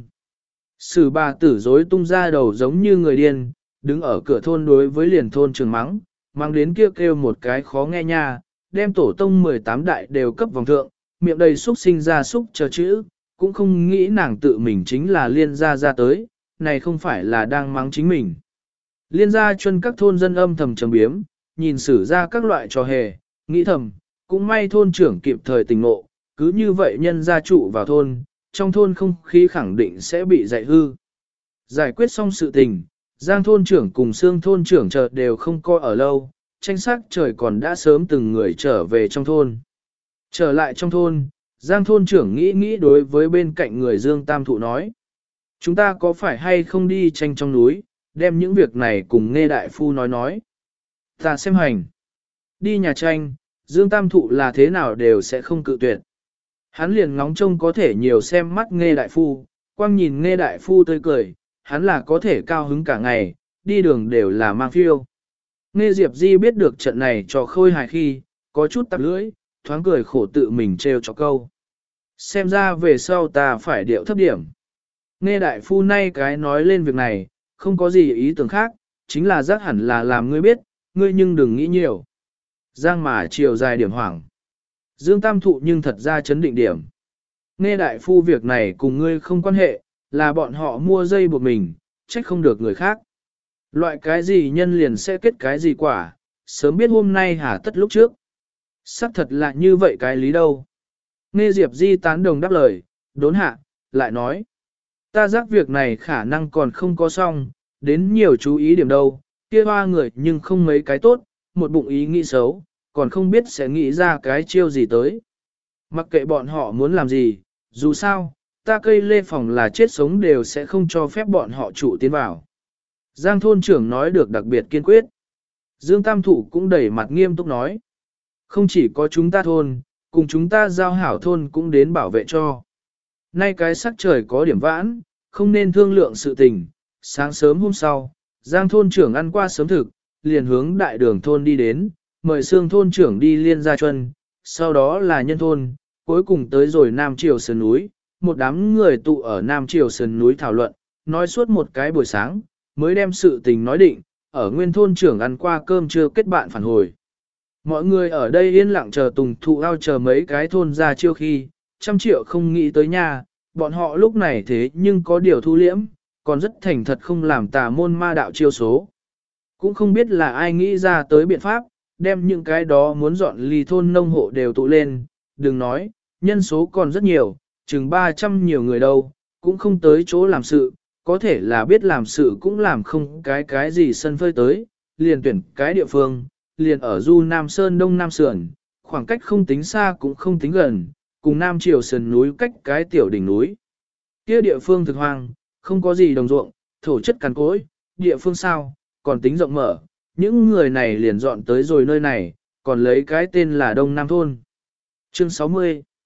Sử bà tử dối tung ra đầu giống như người điên, đứng ở cửa thôn đối với liền thôn trường mắng, mang đến kia kêu, kêu một cái khó nghe nha, đem tổ tông mười tám đại đều cấp vòng thượng, miệng đầy xúc sinh ra xúc chờ chữ, cũng không nghĩ nàng tự mình chính là liên gia ra tới, này không phải là đang mắng chính mình. Liên gia chuân các thôn dân âm thầm trầm biếm, nhìn Sử ra các loại trò hề, nghĩ thầm, cũng may thôn trưởng kịp thời tỉnh ngộ, cứ như vậy nhân gia trụ vào thôn, trong thôn không khí khẳng định sẽ bị dạy hư. Giải quyết xong sự tình, Giang thôn trưởng cùng Sương thôn trưởng chợt đều không coi ở lâu, tranh sắc trời còn đã sớm từng người trở về trong thôn. Trở lại trong thôn, Giang thôn trưởng nghĩ nghĩ đối với bên cạnh người Dương Tam Thụ nói. Chúng ta có phải hay không đi tranh trong núi, đem những việc này cùng nghe đại phu nói nói. Ta xem hành. Đi nhà tranh, Dương Tam Thụ là thế nào đều sẽ không cự tuyệt. Hắn liền ngóng trông có thể nhiều xem mắt nghe đại phu, quang nhìn nghe đại phu tươi cười, hắn là có thể cao hứng cả ngày, đi đường đều là mang phiêu. Nghe Diệp Di biết được trận này cho khôi hài khi, có chút tạp lưỡi, thoáng cười khổ tự mình trêu cho câu. Xem ra về sau ta phải điệu thấp điểm. Nghe đại phu nay cái nói lên việc này, không có gì ý tưởng khác, chính là giác hẳn là làm ngươi biết, ngươi nhưng đừng nghĩ nhiều. Giang mà chiều dài điểm hoảng. Dương Tam Thụ nhưng thật ra chấn định điểm. Nghe đại phu việc này cùng ngươi không quan hệ, là bọn họ mua dây buộc mình, trách không được người khác. Loại cái gì nhân liền sẽ kết cái gì quả, sớm biết hôm nay hả tất lúc trước. Sắc thật là như vậy cái lý đâu. Nghe Diệp Di tán đồng đáp lời, đốn hạ, lại nói. Ta giác việc này khả năng còn không có xong, đến nhiều chú ý điểm đâu, kia hoa người nhưng không mấy cái tốt, một bụng ý nghĩ xấu, còn không biết sẽ nghĩ ra cái chiêu gì tới. Mặc kệ bọn họ muốn làm gì, dù sao, ta cây lê phòng là chết sống đều sẽ không cho phép bọn họ trụ tiến vào. Giang thôn trưởng nói được đặc biệt kiên quyết. Dương Tam Thụ cũng đẩy mặt nghiêm túc nói. Không chỉ có chúng ta thôn, cùng chúng ta giao hảo thôn cũng đến bảo vệ cho. Nay cái sắc trời có điểm vãn, không nên thương lượng sự tình. Sáng sớm hôm sau, Giang thôn trưởng ăn qua sớm thực, liền hướng đại đường thôn đi đến, mời Sương thôn trưởng đi Liên gia chuân, sau đó là nhân thôn, cuối cùng tới rồi Nam Triều Sơn núi, một đám người tụ ở Nam Triều Sơn núi thảo luận, nói suốt một cái buổi sáng, mới đem sự tình nói định, ở nguyên thôn trưởng ăn qua cơm trưa kết bạn phản hồi. Mọi người ở đây yên lặng chờ Tùng Thụ ao chờ mấy cái thôn ra chiêu khi, trăm triệu không nghĩ tới nhà, bọn họ lúc này thế nhưng có điều thu liễm, còn rất thành thật không làm tà môn ma đạo chiêu số. Cũng không biết là ai nghĩ ra tới biện pháp, đem những cái đó muốn dọn ly thôn nông hộ đều tụ lên, đừng nói, nhân số còn rất nhiều, chừng ba trăm nhiều người đâu, cũng không tới chỗ làm sự, có thể là biết làm sự cũng làm không cái cái gì sân phơi tới, liền tuyển cái địa phương, liền ở du Nam Sơn Đông Nam Sườn, khoảng cách không tính xa cũng không tính gần, cùng Nam Triều sườn núi cách cái tiểu đỉnh núi. Kia địa phương thực hoang, không có gì đồng ruộng, thổ chất cằn cỗi, địa phương sao, còn tính rộng mở, những người này liền dọn tới rồi nơi này, còn lấy cái tên là Đông Nam Thôn. Chương sáu mươi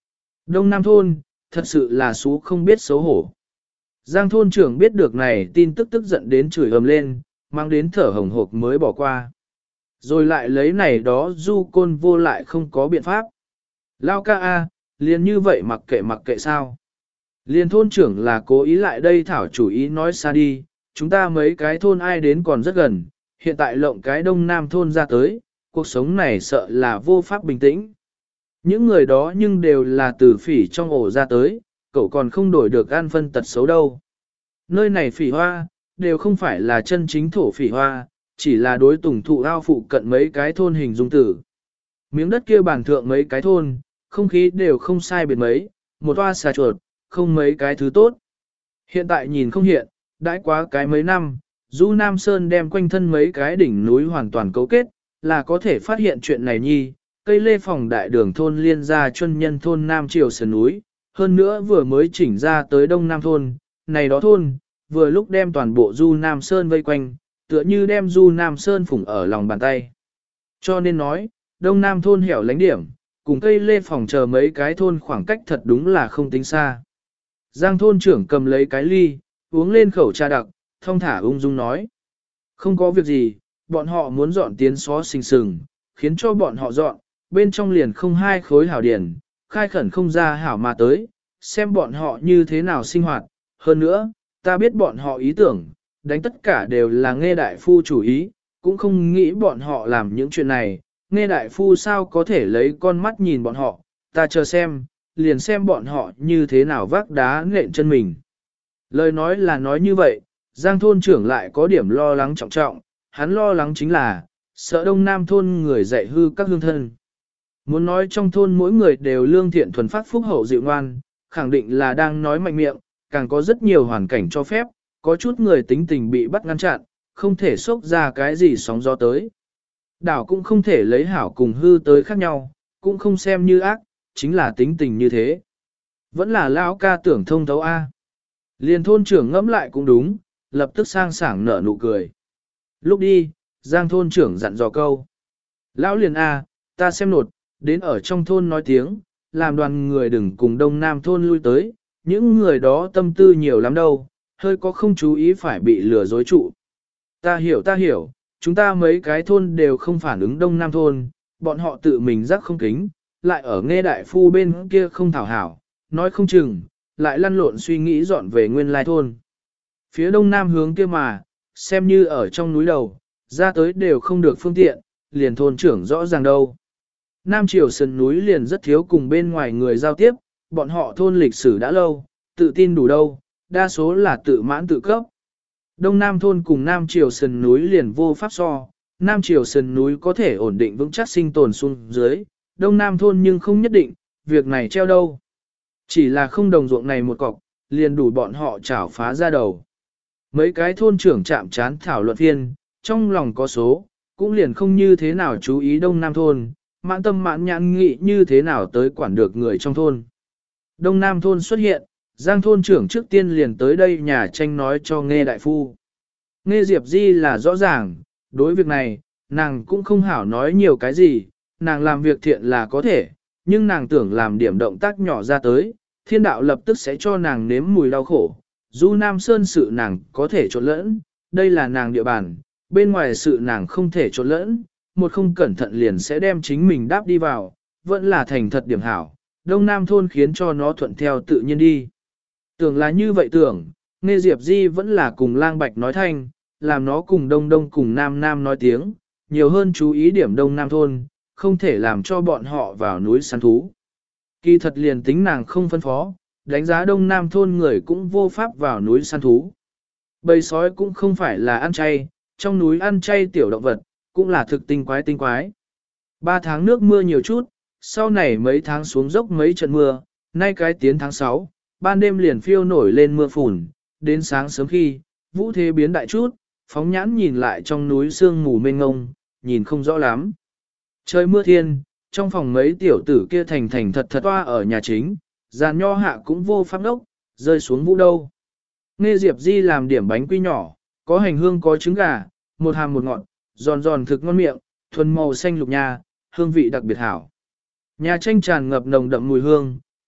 Đông Nam thôn, thật sự là xú không biết xấu hổ. Giang thôn trưởng biết được này tin tức tức giận đến chửi ầm lên, mang đến thở hồng hộc mới bỏ qua. Rồi lại lấy này đó du côn vô lại không có biện pháp. Lao ca a, liền như vậy mặc kệ mặc kệ sao. Liền thôn trưởng là cố ý lại đây thảo chủ ý nói xa đi, chúng ta mấy cái thôn ai đến còn rất gần, hiện tại lộng cái đông nam thôn ra tới, cuộc sống này sợ là vô pháp bình tĩnh. Những người đó nhưng đều là từ phỉ trong ổ ra tới, cậu còn không đổi được ăn phân tật xấu đâu. Nơi này phỉ hoa, đều không phải là chân chính thổ phỉ hoa, chỉ là đối tùng thụ ao phụ cận mấy cái thôn hình dung tử. Miếng đất kia bản thượng mấy cái thôn, không khí đều không sai biệt mấy, một toa xà chuột, không mấy cái thứ tốt. Hiện tại nhìn không hiện, đãi quá cái mấy năm, Du Nam Sơn đem quanh thân mấy cái đỉnh núi hoàn toàn cấu kết, là có thể phát hiện chuyện này nhi. Cây lê phòng đại đường thôn liên gia chuân nhân thôn Nam Triều Sơn núi, hơn nữa vừa mới chỉnh ra tới Đông Nam thôn, này đó thôn, vừa lúc đem toàn bộ Du Nam Sơn vây quanh, tựa như đem Du Nam Sơn phủng ở lòng bàn tay. Cho nên nói, Đông Nam thôn hẻo lánh điểm, cùng cây lê phòng chờ mấy cái thôn khoảng cách thật đúng là không tính xa. Giang thôn trưởng cầm lấy cái ly, uống lên khẩu trà đặc, thong thả ung dung nói. Không có việc gì, bọn họ muốn dọn tiến xó xình sừng, khiến cho bọn họ dọn, bên trong liền không hai khối hảo điển, khai khẩn không ra hảo mà tới, xem bọn họ như thế nào sinh hoạt. Hơn nữa, ta biết bọn họ ý tưởng, đánh tất cả đều là nghe đại phu chủ ý, cũng không nghĩ bọn họ làm những chuyện này, nghe đại phu sao có thể lấy con mắt nhìn bọn họ, ta chờ xem, liền xem bọn họ như thế nào vác đá nện chân mình. Lời nói là nói như vậy, Giang thôn trưởng lại có điểm lo lắng trọng trọng, hắn lo lắng chính là, sợ đông nam thôn người dạy hư các hương thân. Muốn nói trong thôn mỗi người đều lương thiện thuần phát phúc hậu dịu ngoan, khẳng định là đang nói mạnh miệng, càng có rất nhiều hoàn cảnh cho phép, có chút người tính tình bị bắt ngăn chặn, không thể xốc ra cái gì sóng gió tới. Đảo cũng không thể lấy hảo cùng hư tới khác nhau, cũng không xem như ác, chính là tính tình như thế. Vẫn là lão ca tưởng thông thấu A. Liền thôn trưởng ngẫm lại cũng đúng, lập tức sang sảng nở nụ cười. Lúc đi, Giang thôn trưởng dặn dò câu. Lão liền A, ta xem nột, đến ở trong thôn nói tiếng, làm đoàn người đừng cùng đông nam thôn lui tới, những người đó tâm tư nhiều lắm đâu, hơi có không chú ý phải bị lừa dối trụ. Ta hiểu ta hiểu, chúng ta mấy cái thôn đều không phản ứng đông nam thôn, bọn họ tự mình rắc không kính, lại ở nghe đại phu bên kia không thảo hảo, nói không chừng, lại lăn lộn suy nghĩ dọn về nguyên lai thôn. Phía đông nam hướng kia mà, xem như ở trong núi đầu, ra tới đều không được phương tiện, liền thôn trưởng rõ ràng đâu. Nam Triều sườn núi liền rất thiếu cùng bên ngoài người giao tiếp, bọn họ thôn lịch sử đã lâu, tự tin đủ đâu, đa số là tự mãn tự cấp. Đông Nam thôn cùng Nam Triều sườn núi liền vô pháp so, Nam Triều sườn núi có thể ổn định vững chắc sinh tồn xuống dưới, Đông Nam thôn nhưng không nhất định, việc này treo đâu. Chỉ là không đồng ruộng này một cọc, liền đủ bọn họ chảo phá ra đầu. Mấy cái thôn trưởng chạm chán thảo luận phiên, trong lòng có số, cũng liền không như thế nào chú ý Đông Nam thôn, mãn tâm mãn nhãn nghĩ như thế nào tới quản được người trong thôn. Đông Nam thôn xuất hiện, Giang thôn trưởng trước tiên liền tới đây nhà tranh nói cho Nghe đại phu. Nghe Diệp Di là rõ ràng, đối việc này, nàng cũng không hảo nói nhiều cái gì, nàng làm việc thiện là có thể, nhưng nàng tưởng làm điểm động tác nhỏ ra tới, thiên đạo lập tức sẽ cho nàng nếm mùi đau khổ. Du Nam Sơn sự nàng có thể trộn lẫn, đây là nàng địa bàn, bên ngoài sự nàng không thể trộn lẫn, một không cẩn thận liền sẽ đem chính mình đáp đi vào, vẫn là thành thật điểm hảo, Đông Nam thôn khiến cho nó thuận theo tự nhiên đi. Tưởng là như vậy tưởng, Nghe Diệp Di vẫn là cùng Lang Bạch nói thanh, làm nó cùng Đông Đông cùng Nam Nam nói tiếng, nhiều hơn chú ý điểm Đông Nam thôn, không thể làm cho bọn họ vào núi săn thú. Kỳ thật liền tính nàng không phân phó, đánh giá Đông Nam thôn người cũng vô pháp vào núi săn thú. Bầy sói cũng không phải là ăn chay, trong núi ăn chay tiểu động vật, cũng là thực tinh quái tinh quái. Ba tháng nước mưa nhiều chút, sau này mấy tháng xuống dốc mấy trận mưa, nay cái tiến tháng sáu, ban đêm liền phiêu nổi lên mưa phùn, đến sáng sớm khi, vũ thế biến đại chút, phóng nhãn nhìn lại trong núi sương mù mênh ngông, nhìn không rõ lắm. Trời mưa thiên, trong phòng mấy tiểu tử kia thành thành thật thật toa ở nhà chính, giàn nho hạ cũng vô pháp đốc, rơi xuống vũ đâu. Nghe Diệp Di làm điểm bánh quy nhỏ, có hành hương có trứng gà, một hàm một ngọt, giòn giòn thực ngon miệng, thuần màu xanh lục nha, hương vị đặc biệt hảo. Nhà tranh tràn ngập nồng đậm mùi hương,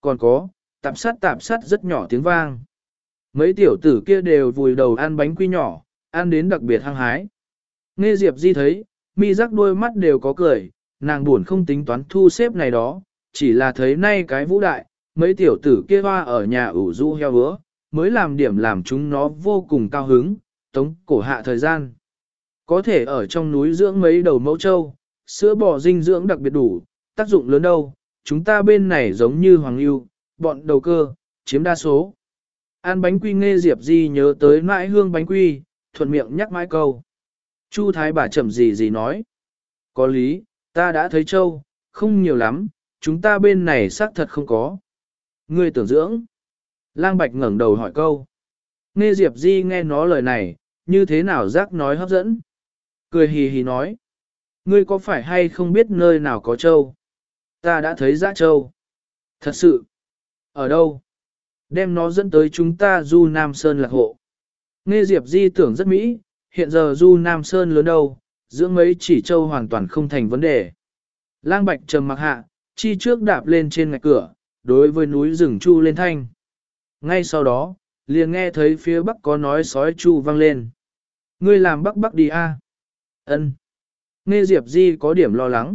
Còn có, tạp sát tạp sát rất nhỏ tiếng vang. Mấy tiểu tử kia đều vùi đầu ăn bánh quy nhỏ, ăn đến đặc biệt hăng hái. Nghe Diệp Di thấy, mi rắc đôi mắt đều có cười, nàng buồn không tính toán thu xếp này đó, chỉ là thấy nay cái vũ đại, mấy tiểu tử kia hoa ở nhà ủ rũ heo bữa, mới làm điểm làm chúng nó vô cùng cao hứng, tống cổ hạ thời gian. Có thể ở trong núi dưỡng mấy đầu mẫu trâu, sữa bò dinh dưỡng đặc biệt đủ, tác dụng lớn đâu, chúng ta bên này giống như hoàng lưu, bọn đầu cơ, chiếm đa số. Ăn bánh quy Nghe Diệp Di nhớ tới mãi hương bánh quy, thuận miệng nhắc mãi câu. Chu Thái bà chậm gì gì nói. Có lý, ta đã thấy trâu, không nhiều lắm, chúng ta bên này xác thật không có. Ngươi tưởng dưỡng. Lang Bạch ngẩng đầu hỏi câu. Nghe Diệp Di nghe nó lời này, như thế nào giác nói hấp dẫn. Cười hì hì nói. Ngươi có phải hay không biết nơi nào có trâu? Ta đã thấy dã trâu. Thật sự. Ở đâu? Đem nó dẫn tới chúng ta Du Nam Sơn lạc hộ. Nghe Diệp Di tưởng rất mỹ, hiện giờ Du Nam Sơn lớn đâu, dưỡng mấy chỉ trâu hoàn toàn không thành vấn đề. Lang Bạch trầm mặc hạ, chi trước đạp lên trên ngạch cửa, đối với núi rừng chu lên thanh. Ngay sau đó, liền nghe thấy phía bắc có nói sói chu vang lên. Ngươi làm bắc bắc đi a. Ân. Nghe Diệp Di có điểm lo lắng.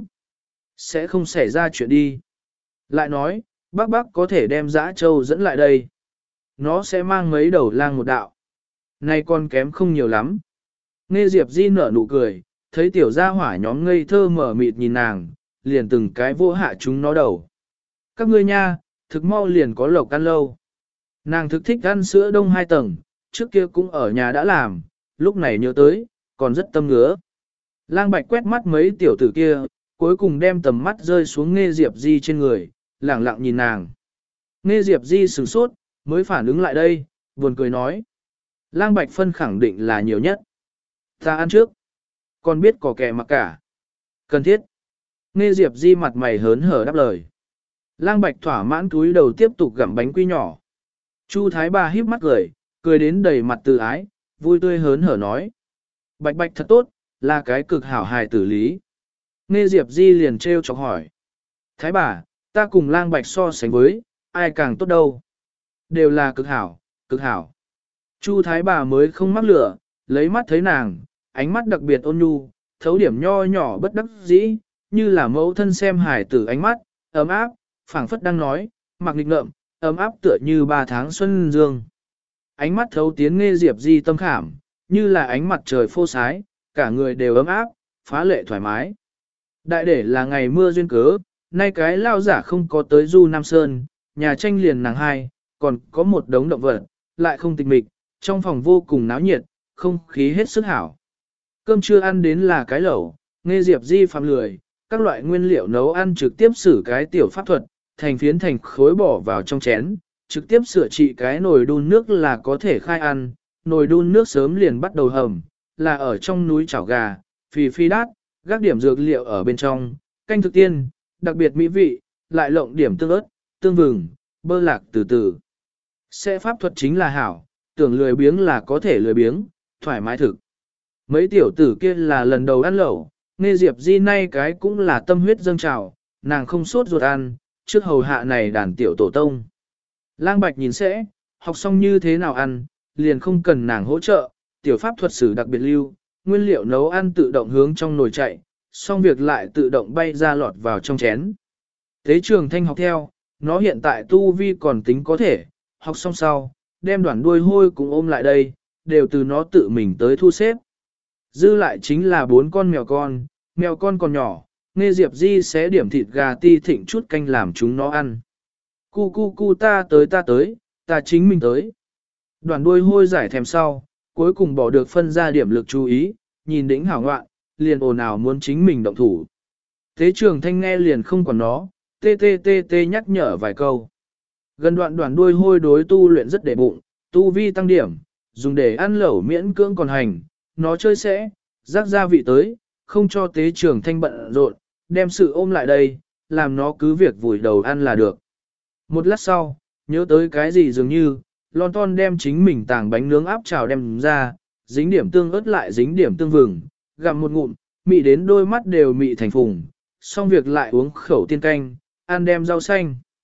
Sẽ không xảy ra chuyện đi. Lại nói, bắc bắc có thể đem dã trâu dẫn lại đây. Nó sẽ mang mấy đầu lang một đạo. Này con kém không nhiều lắm. Nghe Diệp Di nở nụ cười, thấy tiểu gia hỏa nhóm ngây thơ mở mịt nhìn nàng, liền từng cái vô hạ chúng nó đầu. Các ngươi nha, thực mau liền có lộc ăn lâu. Nàng thực thích ăn sữa đông hai tầng, trước kia cũng ở nhà đã làm, lúc này nhớ tới, còn rất tâm ngứa. Lang Bạch quét mắt mấy tiểu tử kia, cuối cùng đem tầm mắt rơi xuống Nghe Diệp Di trên người, lẳng lặng nhìn nàng. Nghe Diệp Di sửng sốt, mới phản ứng lại đây, buồn cười nói. Lang Bạch phân khẳng định là nhiều nhất. Ta ăn trước. Còn biết có kẻ mặc cả. Cần thiết. Nghe Diệp Di mặt mày hớn hở đáp lời. Lang Bạch thỏa mãn túi đầu tiếp tục gặm bánh quy nhỏ. Chu Thái Bà híp mắt cười, cười đến đầy mặt từ ái, vui tươi hớn hở nói. Bạch Bạch thật tốt, là cái cực hảo hài tử lý. Nghe Diệp Di liền trêu chọc hỏi. Thái Bà, ta cùng Lang Bạch so sánh với, ai càng tốt đâu. Đều là cực hảo, cực hảo. Chu Thái Bà mới không mắc lửa, lấy mắt thấy nàng, ánh mắt đặc biệt ôn nhu, thấu điểm nho nhỏ bất đắc dĩ, như là mẫu thân xem hài tử ánh mắt, ấm áp, phảng phất đang nói, mặc nghịch ngợm, ấm áp tựa như ba tháng xuân dương. Ánh mắt thấu tiến Nghe Diệp Di tâm khảm, như là ánh mặt trời phô sái, cả người đều ấm áp, phá lệ thoải mái. Đại để là ngày mưa duyên cớ, nay cái lao giả không có tới Du Nam Sơn, nhà tranh liền nàng hai, còn có một đống động vật, lại không tịch mịch, trong phòng vô cùng náo nhiệt, không khí hết sức hảo. Cơm trưa ăn đến là cái lẩu, Nghe Diệp Di phạm lười, các loại nguyên liệu nấu ăn trực tiếp xử cái tiểu pháp thuật, thành phiến thành khối bỏ vào trong chén, trực tiếp sửa trị cái nồi đun nước là có thể khai ăn, nồi đun nước sớm liền bắt đầu hầm, là ở trong núi chảo gà, phì phi đát, gác điểm dược liệu ở bên trong, canh thực tiên, đặc biệt mỹ vị, lại lộng điểm tương ớt, tương vừng, bơ lạc từ từ. Sẽ pháp thuật chính là hảo, tưởng lười biếng là có thể lười biếng, thoải mái thực. Mấy tiểu tử kia là lần đầu ăn lẩu, Nghe Diệp Di nay cái cũng là tâm huyết dâng trào, nàng không sốt ruột ăn, trước hầu hạ này đàn tiểu tổ tông. Lang Bạch nhìn sẽ, học xong như thế nào ăn, liền không cần nàng hỗ trợ, tiểu pháp thuật sử đặc biệt lưu, nguyên liệu nấu ăn tự động hướng trong nồi chạy, xong việc lại tự động bay ra lọt vào trong chén. Tế Trường Thanh học theo, nó hiện tại tu vi còn tính có thể, học xong sau, đem đoạn đuôi hôi cũng ôm lại đây, đều từ nó tự mình tới thu xếp. Dư lại chính là bốn con mèo con, mèo con còn nhỏ, Nghe Diệp Di sẽ điểm thịt gà ti thịnh chút canh làm chúng nó ăn. Cu cu cu ta tới ta tới, ta chính mình tới. Đoàn đuôi hôi giải thèm sau, cuối cùng bỏ được phân ra điểm lực chú ý, nhìn đỉnh hảo ngoạn, liền ồn ào muốn chính mình động thủ. Thế Trường Thanh nghe liền không còn nó, tê tê tê tê nhắc nhở vài câu. Gần đoạn đoàn đuôi hôi đối tu luyện rất để bụng, tu vi tăng điểm, dùng để ăn lẩu miễn cưỡng còn hành, nó chơi sẽ, rác ra vị tới, không cho Tế Trường Thanh bận rộn, đem sự ôm lại đây, làm nó cứ việc vùi đầu ăn là được. Một lát sau, nhớ tới cái gì dường như, Lon Ton đem chính mình tàng bánh nướng áp chảo đem ra, dính điểm tương ớt lại dính điểm tương vừng, gặm một ngụm, mị đến đôi mắt đều mị thành phùng, xong việc lại uống khẩu tiên canh, ăn đem rau xanh.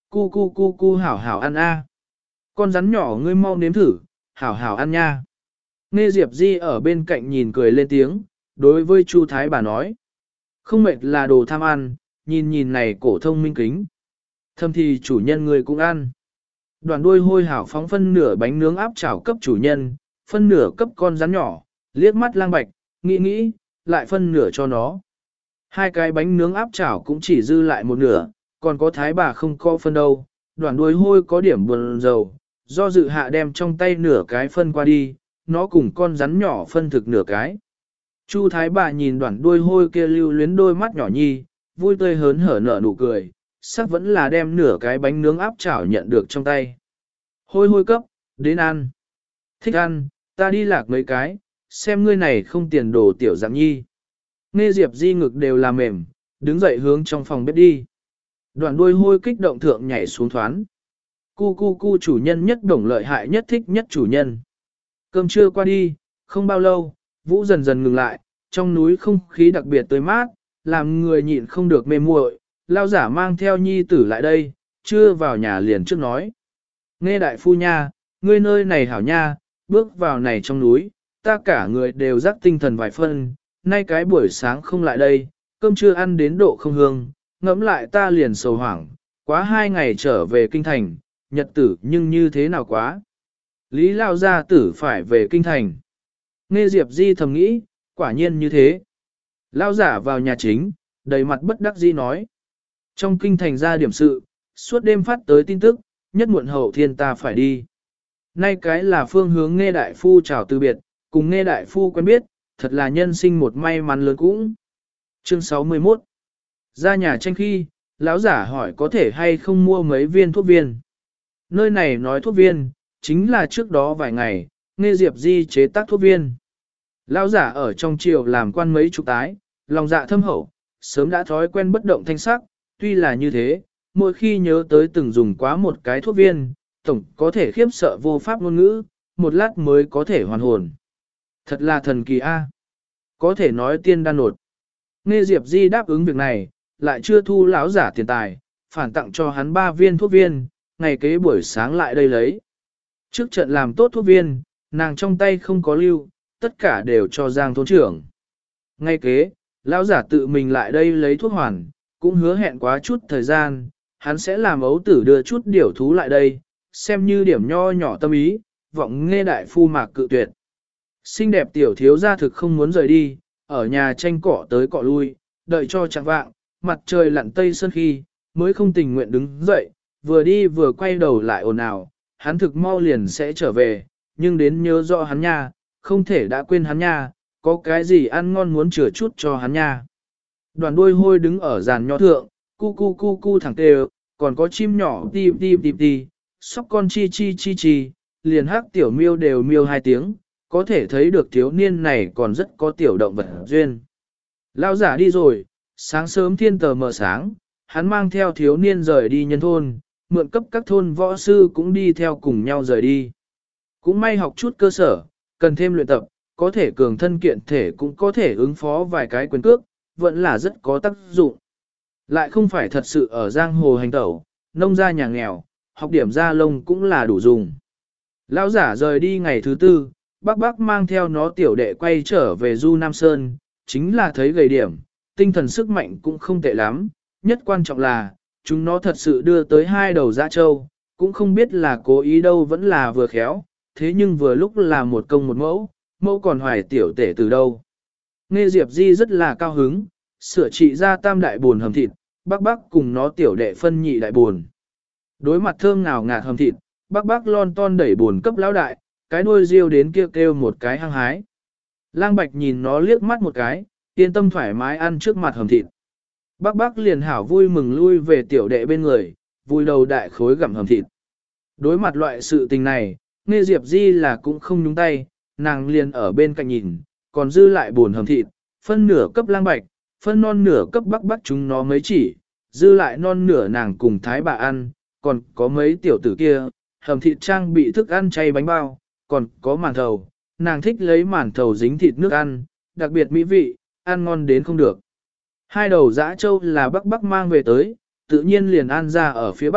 Cu cu cu cu hảo hảo ăn a. Con rắn nhỏ ngươi mau nếm thử, hảo hảo ăn nha. Nghe Diệp Di ở bên cạnh nhìn cười lên tiếng, đối với Chu Thái bà nói. Không mệt là đồ tham ăn, nhìn nhìn này cổ thông minh kính. Thâm thì chủ nhân người cũng ăn. Đoàn đuôi hôi hảo phóng phân nửa bánh nướng áp chảo cấp chủ nhân, phân nửa cấp con rắn nhỏ, liếc mắt lang bạch, nghĩ nghĩ, lại phân nửa cho nó. Hai cái bánh nướng áp chảo cũng chỉ dư lại một nửa, còn có thái bà không có phân đâu. Đoàn đuôi hôi có điểm buồn rầu, do dự hạ đem trong tay nửa cái phân qua đi, nó cùng con rắn nhỏ phân thực nửa cái. Chu thái bà nhìn đoàn đuôi hôi kia lưu luyến đôi mắt nhỏ nhi, vui tươi hớn hở nở nụ cười, sắc vẫn là đem nửa cái bánh nướng áp chảo nhận được trong tay. Hôi hôi cấp, đến ăn. Thích ăn, ta đi lạc mấy cái, xem ngươi này không tiền đồ tiểu dạng nhi. Nghe Diệp Di ngực đều là mềm, đứng dậy hướng trong phòng bếp đi. Đoàn đuôi hôi kích động thượng nhảy xuống thoán. Cu cu cu chủ nhân nhất đồng lợi hại nhất thích nhất chủ nhân. Cơm trưa qua đi, không bao lâu, vũ dần dần ngừng lại, trong núi không khí đặc biệt tươi mát, làm người nhịn không được mê muội. Lao giả mang theo nhi tử lại đây, chưa vào nhà liền trước nói. Nghe đại phu nha, ngươi nơi này hảo nha, bước vào này trong núi, ta cả người đều rắc tinh thần vài phân, nay cái buổi sáng không lại đây, cơm chưa ăn đến độ không hương, ngẫm lại ta liền sầu hoảng, quá hai ngày trở về kinh thành, nhật tử nhưng như thế nào quá. Lý Lao gia tử phải về kinh thành. Nghe Diệp Di thầm nghĩ, quả nhiên như thế. Lao giả vào nhà chính, đầy mặt bất đắc dĩ nói. Trong kinh thành ra điểm sự, suốt đêm phát tới tin tức, nhất muộn hậu thiên ta phải đi. Nay cái là phương hướng nghe đại phu chào từ biệt, cùng nghe đại phu quen biết, thật là nhân sinh một may mắn lớn cũng. Chương sáu mươi mốt. Ra nhà tranh khi, lão giả hỏi có thể hay không mua mấy viên thuốc viên. Nơi này nói thuốc viên, chính là trước đó vài ngày, nghe Diệp Di chế tác thuốc viên. Lão giả ở trong triều làm quan mấy chục tái, lòng dạ thâm hậu, sớm đã thói quen bất động thanh sắc, tuy là như thế, mỗi khi nhớ tới từng dùng quá một cái thuốc viên, tổng có thể khiếp sợ vô pháp ngôn ngữ, một lát mới có thể hoàn hồn. Thật là thần kỳ a, có thể nói tiên đan nột. Nghe Diệp Di đáp ứng việc này, lại chưa thu lão giả tiền tài, phản tặng cho hắn ba viên thuốc viên, ngày kế buổi sáng lại đây lấy. Trước trận làm tốt thuốc viên, nàng trong tay không có lưu, tất cả đều cho Giang thôn trưởng. Ngay kế, lão giả tự mình lại đây lấy thuốc hoàn, cũng hứa hẹn quá chút thời gian, hắn sẽ làm ấu tử đưa chút điểu thú lại đây, xem như điểm nho nhỏ tâm ý, vọng nghe đại phu mạc cự tuyệt. Xinh đẹp tiểu thiếu gia thực không muốn rời đi, ở nhà tranh cọ tới cọ lui, đợi cho chẳng vạng, mặt trời lặn tây sơn khi, mới không tình nguyện đứng dậy, vừa đi vừa quay đầu lại ồn ào, hắn thực mau liền sẽ trở về, nhưng đến nhớ rõ hắn nha, không thể đã quên hắn nha, có cái gì ăn ngon muốn chừa chút cho hắn nha. Đoàn đuôi hôi đứng ở giàn nho thượng, cu cu cu cu thẳng tê, còn có chim nhỏ ti ti ti ti, sóc con chi chi chi chi, liền hắc tiểu miêu đều miêu hai tiếng, có thể thấy được thiếu niên này còn rất có tiểu động vật duyên. Lão giả đi rồi, sáng sớm thiên tờ mờ sáng, hắn mang theo thiếu niên rời đi nhân thôn, mượn cấp các thôn võ sư cũng đi theo cùng nhau rời đi. Cũng may học chút cơ sở, cần thêm luyện tập, có thể cường thân kiện thể cũng có thể ứng phó vài cái quyền cước, vẫn là rất có tác dụng. Lại không phải thật sự ở giang hồ hành tẩu, nông gia nhà nghèo, học điểm gia lông cũng là đủ dùng. Lão giả rời đi ngày thứ tư, bác bác mang theo nó tiểu đệ quay trở về Du Nam Sơn, chính là thấy gầy điểm, tinh thần sức mạnh cũng không tệ lắm, nhất quan trọng là, chúng nó thật sự đưa tới hai đầu dã trâu, cũng không biết là cố ý đâu vẫn là vừa khéo, thế nhưng vừa lúc là một công một mẫu, mẫu còn hoài tiểu tể từ đâu. Nghe Diệp Di rất là cao hứng, sửa trị ra tam đại buồn hầm thịt, bác bác cùng nó tiểu đệ phân nhị đại buồn. Đối mặt thơm ngào ngạt hầm thịt, bác bác lon ton đẩy buồn cấp lão đại, cái đuôi riêu đến kêu kêu một cái hăng hái. Lang Bạch nhìn nó liếc mắt một cái, yên tâm thoải mái ăn trước mặt hầm thịt. Bác bác liền hảo vui mừng lui về tiểu đệ bên người, vui đầu đại khối gặm hầm thịt. Đối mặt loại sự tình này, nghe Diệp Di là cũng không nhúng tay, nàng liền ở bên cạnh nhìn, còn dư lại buồn hầm thịt, phân nửa cấp Lang Bạch, phân non nửa cấp bác bác chúng nó mấy chỉ, dư lại non nửa nàng cùng thái bà ăn, còn có mấy tiểu tử kia, hầm thịt trang bị thức ăn chay bánh bao, còn có màn thầu, nàng thích lấy màn thầu dính thịt nước ăn, đặc biệt mỹ vị, ăn ngon đến không được. Hai đầu dã trâu là bắc bắc mang về tới, tự nhiên liền ăn ra ở phía bắc,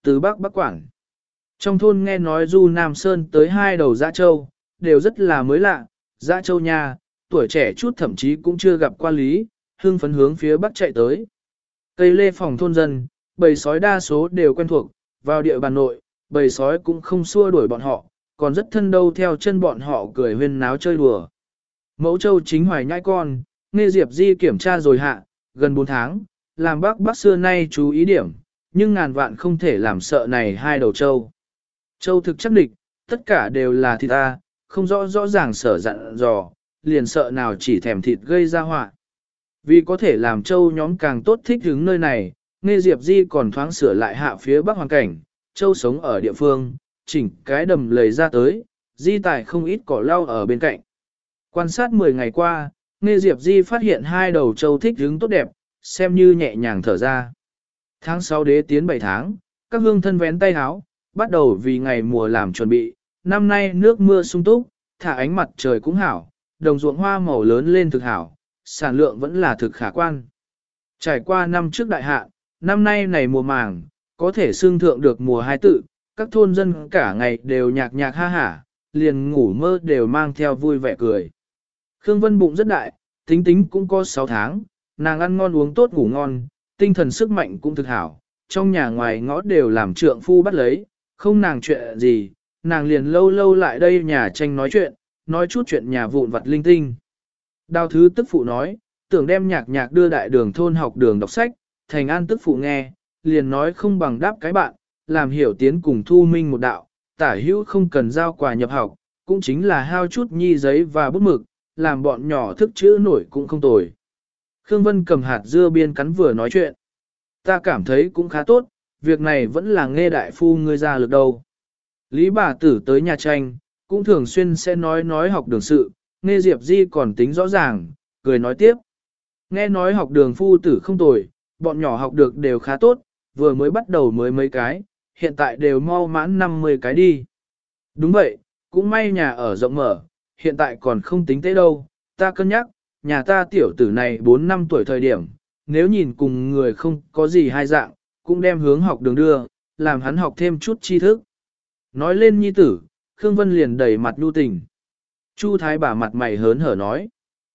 từ Bắc Bắc Quảng. Trong thôn nghe nói Du Nam Sơn tới hai đầu dã châu, đều rất là mới lạ, dã châu nha, tuổi trẻ chút thậm chí cũng chưa gặp qua lý, hương phấn hướng phía Bắc chạy tới. Cây lê phòng thôn dân, bầy sói đa số đều quen thuộc, vào địa bàn nội, bầy sói cũng không xua đuổi bọn họ, còn rất thân đâu theo chân bọn họ cười huyên náo chơi đùa. Mẫu châu chính hoài nhãi con, nghe Diệp Di kiểm tra rồi hạ, gần bốn tháng, làm bác bác xưa nay chú ý điểm, nhưng ngàn vạn không thể làm sợ này hai đầu châu. Châu thực chắc địch, tất cả đều là thịt ta, không rõ rõ ràng sở dặn dò, liền sợ nào chỉ thèm thịt gây ra họa. Vì có thể làm châu nhóm càng tốt thích hứng nơi này, nghe Diệp Di còn thoáng sửa lại hạ phía bắc hoàn cảnh, châu sống ở địa phương, chỉnh cái đầm lầy ra tới, Di tài không ít cỏ lau ở bên cạnh. Quan sát mười ngày qua, nghe Diệp Di phát hiện hai đầu châu thích hứng tốt đẹp, xem như nhẹ nhàng thở ra. Tháng sáu đế tiến bảy tháng, các hương thân vén tay háo, bắt đầu vì ngày mùa làm chuẩn bị, năm nay nước mưa sung túc, thả ánh mặt trời cũng hảo, đồng ruộng hoa màu lớn lên thực hảo, sản lượng vẫn là thực khả quan. Trải qua năm trước đại hạn, năm nay này mùa màng, có thể xương thượng được mùa hai tự, các thôn dân cả ngày đều nhạc nhạc ha hả, liền ngủ mơ đều mang theo vui vẻ cười. Khương Vân bụng rất đại, tính tính cũng có sáu tháng, nàng ăn ngon uống tốt ngủ ngon, tinh thần sức mạnh cũng thực hảo, trong nhà ngoài ngõ đều làm trượng phu bắt lấy, không nàng chuyện gì, nàng liền lâu lâu lại đây nhà tranh nói chuyện, nói chút chuyện nhà vụn vặt linh tinh. Đào thứ tức phụ nói, tưởng đem nhạc nhạc đưa đại đường thôn học đường đọc sách, thành an tức phụ nghe, liền nói không bằng đáp cái bạn, làm hiểu tiến cùng thu minh một đạo, tả hữu không cần giao quà nhập học, cũng chính là hao chút nhi giấy và bút mực, làm bọn nhỏ thức chữ nổi cũng không tồi. Khương Vân cầm hạt dưa biên cắn vừa nói chuyện. Ta cảm thấy cũng khá tốt, việc này vẫn là nghe đại phu ngươi ra lực đâu. Lý bà tử tới nhà tranh, cũng thường xuyên sẽ nói nói học đường sự, nghe Diệp Di còn tính rõ ràng, cười nói tiếp. Nghe nói học đường phu tử không tồi, bọn nhỏ học được đều khá tốt, vừa mới bắt đầu mới mấy cái, hiện tại đều mau mãn năm mươi cái đi. Đúng vậy, cũng may nhà ở rộng mở, hiện tại còn không tính tế đâu, ta cân nhắc, nhà ta tiểu tử này bốn năm tuổi thời điểm, nếu nhìn cùng người không có gì hai dạng, cũng đem hướng học đường đưa, làm hắn học thêm chút tri thức. Nói lên nhi tử, Khương Vân liền đầy mặt nhu tình. Chu Thái bà mặt mày hớn hở nói.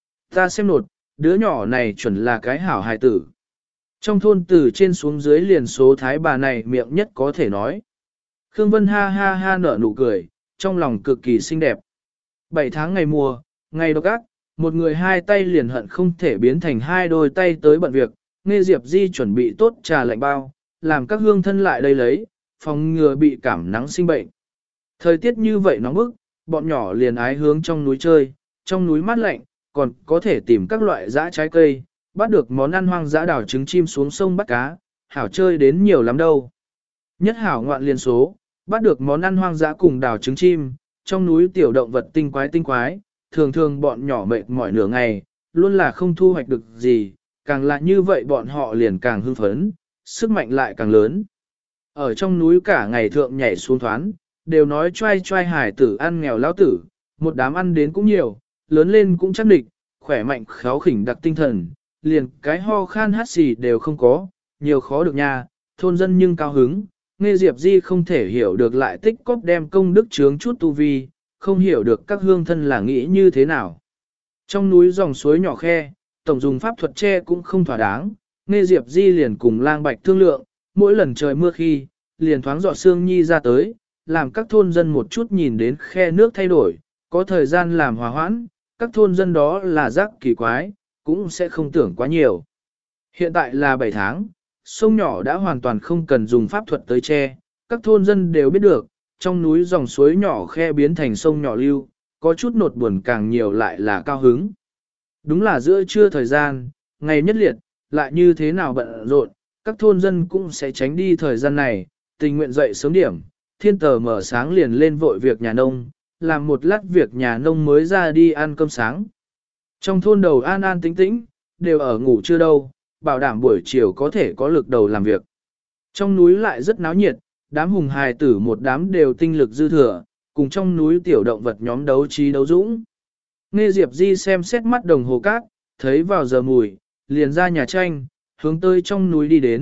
Ta xem nột, đứa nhỏ này chuẩn là cái hảo hài tử. Trong thôn từ trên xuống dưới liền số Thái bà này miệng nhất có thể nói. Khương Vân ha ha ha nở nụ cười, trong lòng cực kỳ xinh đẹp. Bảy tháng ngày mùa, ngày độc ác, một người hai tay liền hận không thể biến thành hai đôi tay tới bận việc, nghe Diệp Di chuẩn bị tốt trà lạnh bao, làm các hương thân lại đây lấy, phòng ngừa bị cảm nắng sinh bệnh. Thời tiết như vậy nóng bức, bọn nhỏ liền ái hướng trong núi chơi, trong núi mát lạnh, còn có thể tìm các loại dã trái cây, bắt được món ăn hoang dã đào trứng chim xuống sông bắt cá, hảo chơi đến nhiều lắm đâu. Nhất hảo ngoạn liên số, bắt được món ăn hoang dã cùng đào trứng chim, trong núi tiểu động vật tinh quái tinh quái, thường thường bọn nhỏ mệt mỏi nửa ngày, luôn là không thu hoạch được gì, càng là như vậy bọn họ liền càng hưng phấn, sức mạnh lại càng lớn. Ở trong núi cả ngày thượng nhảy xuống thoán, đều nói trai trai hải tử ăn nghèo lão tử, một đám ăn đến cũng nhiều, lớn lên cũng chắc địch, khỏe mạnh khéo khỉnh đặc tinh thần, liền cái ho khan hát xì đều không có, nhiều khó được nha, thôn dân nhưng cao hứng, nghe Diệp Di không thể hiểu được lại tích cóp đem công đức chướng chút tu vi, không hiểu được các hương thân là nghĩ như thế nào. Trong núi dòng suối nhỏ khe, tổng dùng pháp thuật che cũng không thỏa đáng, nghe Diệp Di liền cùng lang bạch thương lượng, mỗi lần trời mưa khi, liền thoáng dọ sương nhi ra tới, làm các thôn dân một chút nhìn đến khe nước thay đổi, có thời gian làm hòa hoãn, các thôn dân đó là rắc kỳ quái, cũng sẽ không tưởng quá nhiều. Hiện tại là bảy tháng, sông nhỏ đã hoàn toàn không cần dùng pháp thuật tới che, các thôn dân đều biết được, trong núi dòng suối nhỏ khe biến thành sông nhỏ lưu, có chút nột buồn càng nhiều lại là cao hứng. Đúng là giữa trưa thời gian, ngày nhất liệt, lại như thế nào bận rộn, các thôn dân cũng sẽ tránh đi thời gian này, tình nguyện dậy sớm điểm, thiên tờ mở sáng liền lên vội việc nhà nông, làm một lát việc nhà nông mới ra đi ăn cơm sáng. Trong thôn đầu an an tĩnh tĩnh, đều ở ngủ chưa đâu, bảo đảm buổi chiều có thể có lực đầu làm việc. Trong núi lại rất náo nhiệt, đám hùng hài tử một đám đều tinh lực dư thừa, cùng trong núi tiểu động vật nhóm đấu trí đấu dũng. Nghe Diệp Di xem xét mắt đồng hồ cát, thấy vào giờ mùi, liền ra nhà tranh, hướng tới trong núi đi đến,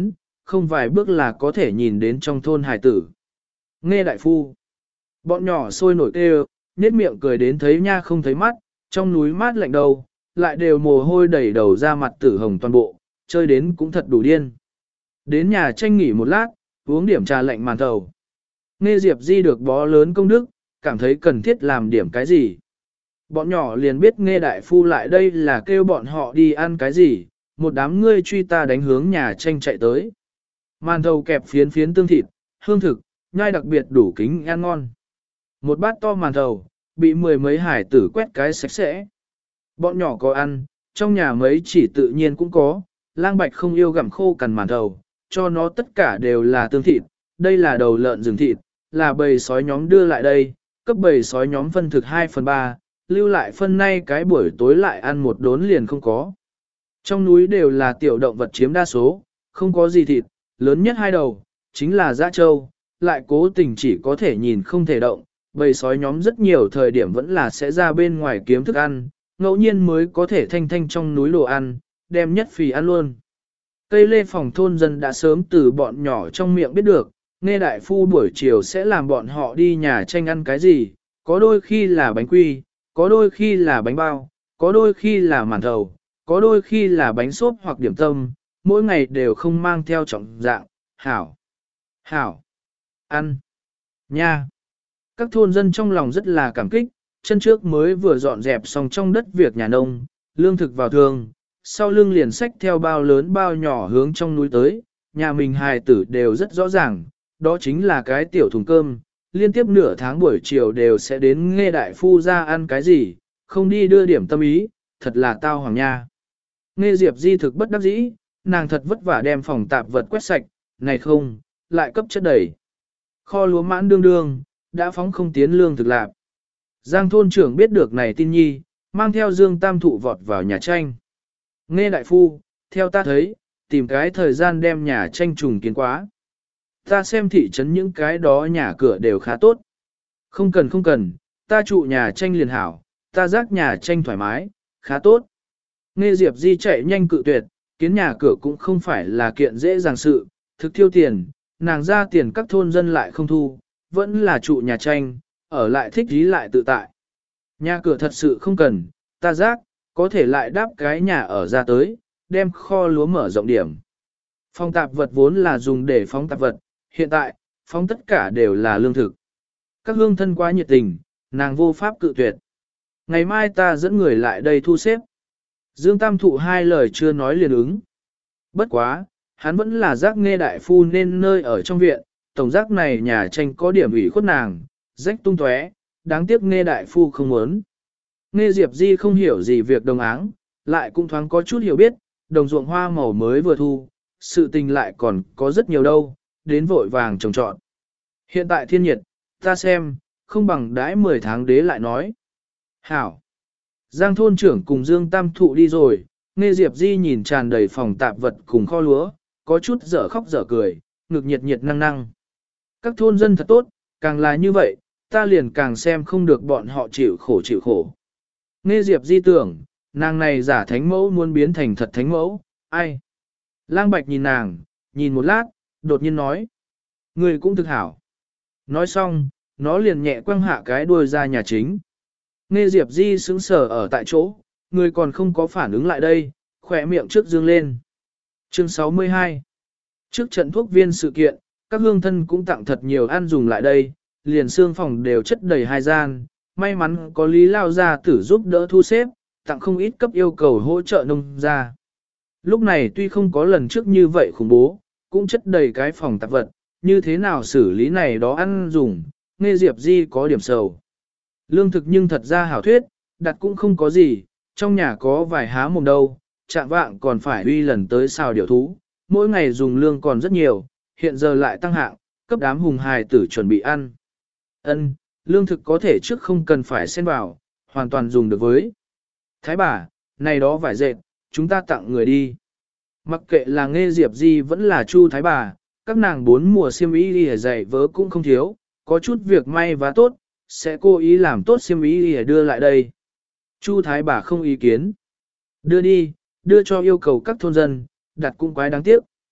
không vài bước là có thể nhìn đến trong thôn hải tử. Nghe đại phu, bọn nhỏ sôi nổi kêu, nhếch miệng cười đến thấy nha không thấy mắt, trong núi mát lạnh đầu, lại đều mồ hôi đẩy đầu ra mặt tử hồng toàn bộ, chơi đến cũng thật đủ điên. Đến nhà tranh nghỉ một lát, uống điểm trà lạnh màn thầu. Nghe Diệp Di được bó lớn công đức, cảm thấy cần thiết làm điểm cái gì. Bọn nhỏ liền biết nghe đại phu lại đây là kêu bọn họ đi ăn cái gì, một đám ngươi truy ta đánh hướng nhà tranh chạy tới. Màn thầu kẹp phiến phiến tương thịt, hương thực, nhai đặc biệt đủ kính ăn ngon. Một bát to màn thầu, bị mười mấy hải tử quét cái sạch sẽ. Bọn nhỏ có ăn, trong nhà mấy chỉ tự nhiên cũng có, lang bạch không yêu gặm khô cằn màn thầu, cho nó tất cả đều là tương thịt, đây là đầu lợn rừng thịt, là bầy sói nhóm đưa lại đây, cấp bầy sói nhóm phân thực hai phần ba, lưu lại phân nay cái buổi tối lại ăn một đốn liền không có. Trong núi đều là tiểu động vật chiếm đa số, không có gì thịt, lớn nhất hai đầu, chính là dã trâu, lại cố tình chỉ có thể nhìn không thể động, bầy sói nhóm rất nhiều thời điểm vẫn là sẽ ra bên ngoài kiếm thức ăn, ngẫu nhiên mới có thể thanh thanh trong núi đồ ăn, đem nhất phì ăn luôn. Cây lê phòng thôn dân đã sớm từ bọn nhỏ trong miệng biết được, nghe đại phu buổi chiều sẽ làm bọn họ đi nhà tranh ăn cái gì, có đôi khi là bánh quy, có đôi khi là bánh bao, có đôi khi là màn thầu, có đôi khi là bánh xốp hoặc điểm tâm, mỗi ngày đều không mang theo trọng dạng, hảo, hảo, ăn, nha. Các thôn dân trong lòng rất là cảm kích, chân trước mới vừa dọn dẹp xong trong đất việc nhà nông, lương thực vào thường, sau lưng liền xách theo bao lớn bao nhỏ hướng trong núi tới, nhà mình hài tử đều rất rõ ràng, đó chính là cái tiểu thùng cơm, liên tiếp nửa tháng buổi chiều đều sẽ đến nghe đại phu ra ăn cái gì, không đi đưa điểm tâm ý, thật là tao hoàng nha. Nghe Diệp Di thực bất đắc dĩ, nàng thật vất vả đem phòng tạp vật quét sạch, này không, lại cấp chất đầy. Kho lúa mãn đương đương, đã phóng không tiến lương thực lạc. Giang thôn trưởng biết được này tin nhi, mang theo Dương Tam Thụ vọt vào nhà tranh. Nghe đại phu, theo ta thấy, tìm cái thời gian đem nhà tranh trùng kiến quá. Ta xem thị trấn những cái đó nhà cửa đều khá tốt. Không cần không cần, ta trụ nhà tranh liền hảo, ta giác nhà tranh thoải mái, khá tốt. Nghe Diệp Di chạy nhanh cự tuyệt, kiến nhà cửa cũng không phải là kiện dễ dàng sự, thực thiêu tiền, nàng ra tiền các thôn dân lại không thu, vẫn là trụ nhà tranh, ở lại thích ý lại tự tại. Nhà cửa thật sự không cần, ta giác, có thể lại đáp cái nhà ở ra tới, đem kho lúa mở rộng điểm. Phòng tạp vật vốn là dùng để phóng tạp vật, hiện tại, phóng tất cả đều là lương thực. Các hương thân quá nhiệt tình, nàng vô pháp cự tuyệt. Ngày mai ta dẫn người lại đây thu xếp. Dương Tam Thụ hai lời chưa nói liền ứng. Bất quá, hắn vẫn là giác nghe đại phu nên nơi ở trong viện, tổng giác này nhà tranh có điểm ủy khuất nàng, rách tung tóe, đáng tiếc nghe đại phu không muốn. Nghe Diệp Di không hiểu gì việc đồng áng, lại cũng thoáng có chút hiểu biết, đồng ruộng hoa màu mới vừa thu, sự tình lại còn có rất nhiều đâu, đến vội vàng trồng trọt. Hiện tại thiên nhiệt, ta xem, không bằng đãi mười tháng đế lại nói. Hảo! Giang thôn trưởng cùng Dương Tam Thụ đi rồi, nghe Diệp Di nhìn tràn đầy phòng tạp vật cùng kho lúa, có chút dở khóc dở cười, ngực nhiệt nhiệt năng năng. Các thôn dân thật tốt, càng là như vậy, ta liền càng xem không được bọn họ chịu khổ chịu khổ. Nghe Diệp Di tưởng, nàng này giả thánh mẫu muốn biến thành thật thánh mẫu, ai? Lang Bạch nhìn nàng, nhìn một lát, đột nhiên nói. Người cũng thực hảo. Nói xong, nó liền nhẹ quăng hạ cái đuôi ra nhà chính. Nghe Diệp Di sững sờ ở tại chỗ, người còn không có phản ứng lại đây, khỏe miệng trước dương lên. Chương sáu mươi hai. Trước trận thuốc viên sự kiện, các hương thân cũng tặng thật nhiều ăn dùng lại đây, liền xương phòng đều chất đầy hai gian, may mắn có Lý Lao gia tử giúp đỡ thu xếp, tặng không ít cấp yêu cầu hỗ trợ nông gia. Lúc này tuy không có lần trước như vậy khủng bố, cũng chất đầy cái phòng tạp vật, như thế nào xử lý này đó ăn dùng, nghe Diệp Di có điểm sầu. Lương thực nhưng thật ra hảo thuyết, đặt cũng không có gì, trong nhà có vài há mồm đâu, chạm vạng còn phải uy lần tới xào điều thú, mỗi ngày dùng lương còn rất nhiều, hiện giờ lại tăng hạng, cấp đám hùng hài tử chuẩn bị ăn. Ân, lương thực có thể trước không cần phải xen vào, hoàn toàn dùng được với. Thái bà, này đó vải dệt, chúng ta tặng người đi. Mặc kệ là nghe Diệp Di vẫn là Chu Thái bà, các nàng bốn mùa xiêm y đi dày vớ cũng không thiếu, có chút việc may và tốt, sẽ cố ý làm tốt xiêm y đi đưa lại đây. Chu Thái bà không ý kiến. Đưa đi, đưa cho yêu cầu các thôn dân, đặt cũng quái đáng tiếc.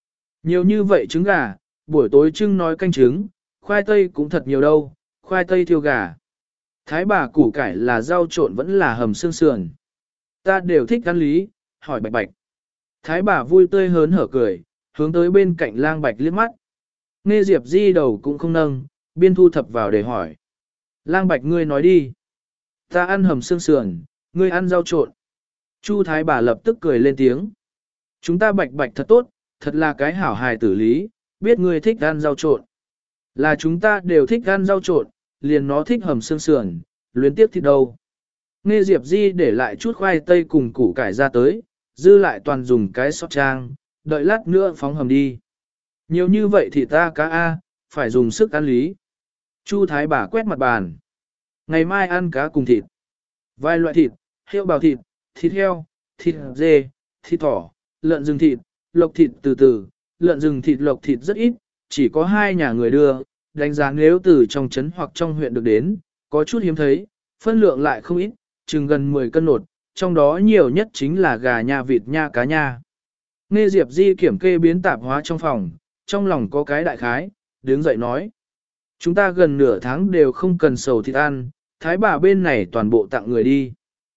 Nhiều như vậy trứng gà, buổi tối trưng nói canh trứng, khoai tây cũng thật nhiều đâu, khoai tây thiêu gà. Thái bà củ cải là rau trộn vẫn là hầm xương sườn. Ta đều thích ăn lý, hỏi bạch bạch. Thái bà vui tươi hớn hở cười, hướng tới bên cạnh lang bạch liếc mắt. Nghe Diệp Di đầu cũng không nâng, biên thu thập vào để hỏi. Lang bạch ngươi nói đi. Ta ăn hầm xương sườn, ngươi ăn rau trộn. Chu thái bà lập tức cười lên tiếng. Chúng ta bạch bạch thật tốt, thật là cái hảo hài tử lý, biết ngươi thích ăn rau trộn. Là chúng ta đều thích ăn rau trộn, liền nó thích hầm xương sườn, luyến tiếp thịt đâu. Nghe Diệp Di để lại chút khoai tây cùng củ cải ra tới, dư lại toàn dùng cái sọt trang, đợi lát nữa phóng hầm đi. Nhiều như vậy thì ta cá A, phải dùng sức ăn lý. Chu thái bà quét mặt bàn. Ngày mai ăn cá cùng thịt. Vài loại thịt, heo bào thịt, thịt heo, thịt dê, thịt thỏ, lợn rừng thịt, lộc thịt từ từ, lợn rừng thịt lộc thịt rất ít, chỉ có hai nhà người đưa, đánh giá nếu từ trong trấn hoặc trong huyện được đến, có chút hiếm thấy, phân lượng lại không ít, chừng gần mười cân nột, trong đó nhiều nhất chính là gà nha vịt nha cá nha. Nghe Diệp Di kiểm kê biến tạp hóa trong phòng, trong lòng có cái đại khái, đứng dậy nói. Chúng ta gần nửa tháng đều không cần sầu thịt ăn, thái bà bên này toàn bộ tặng người đi.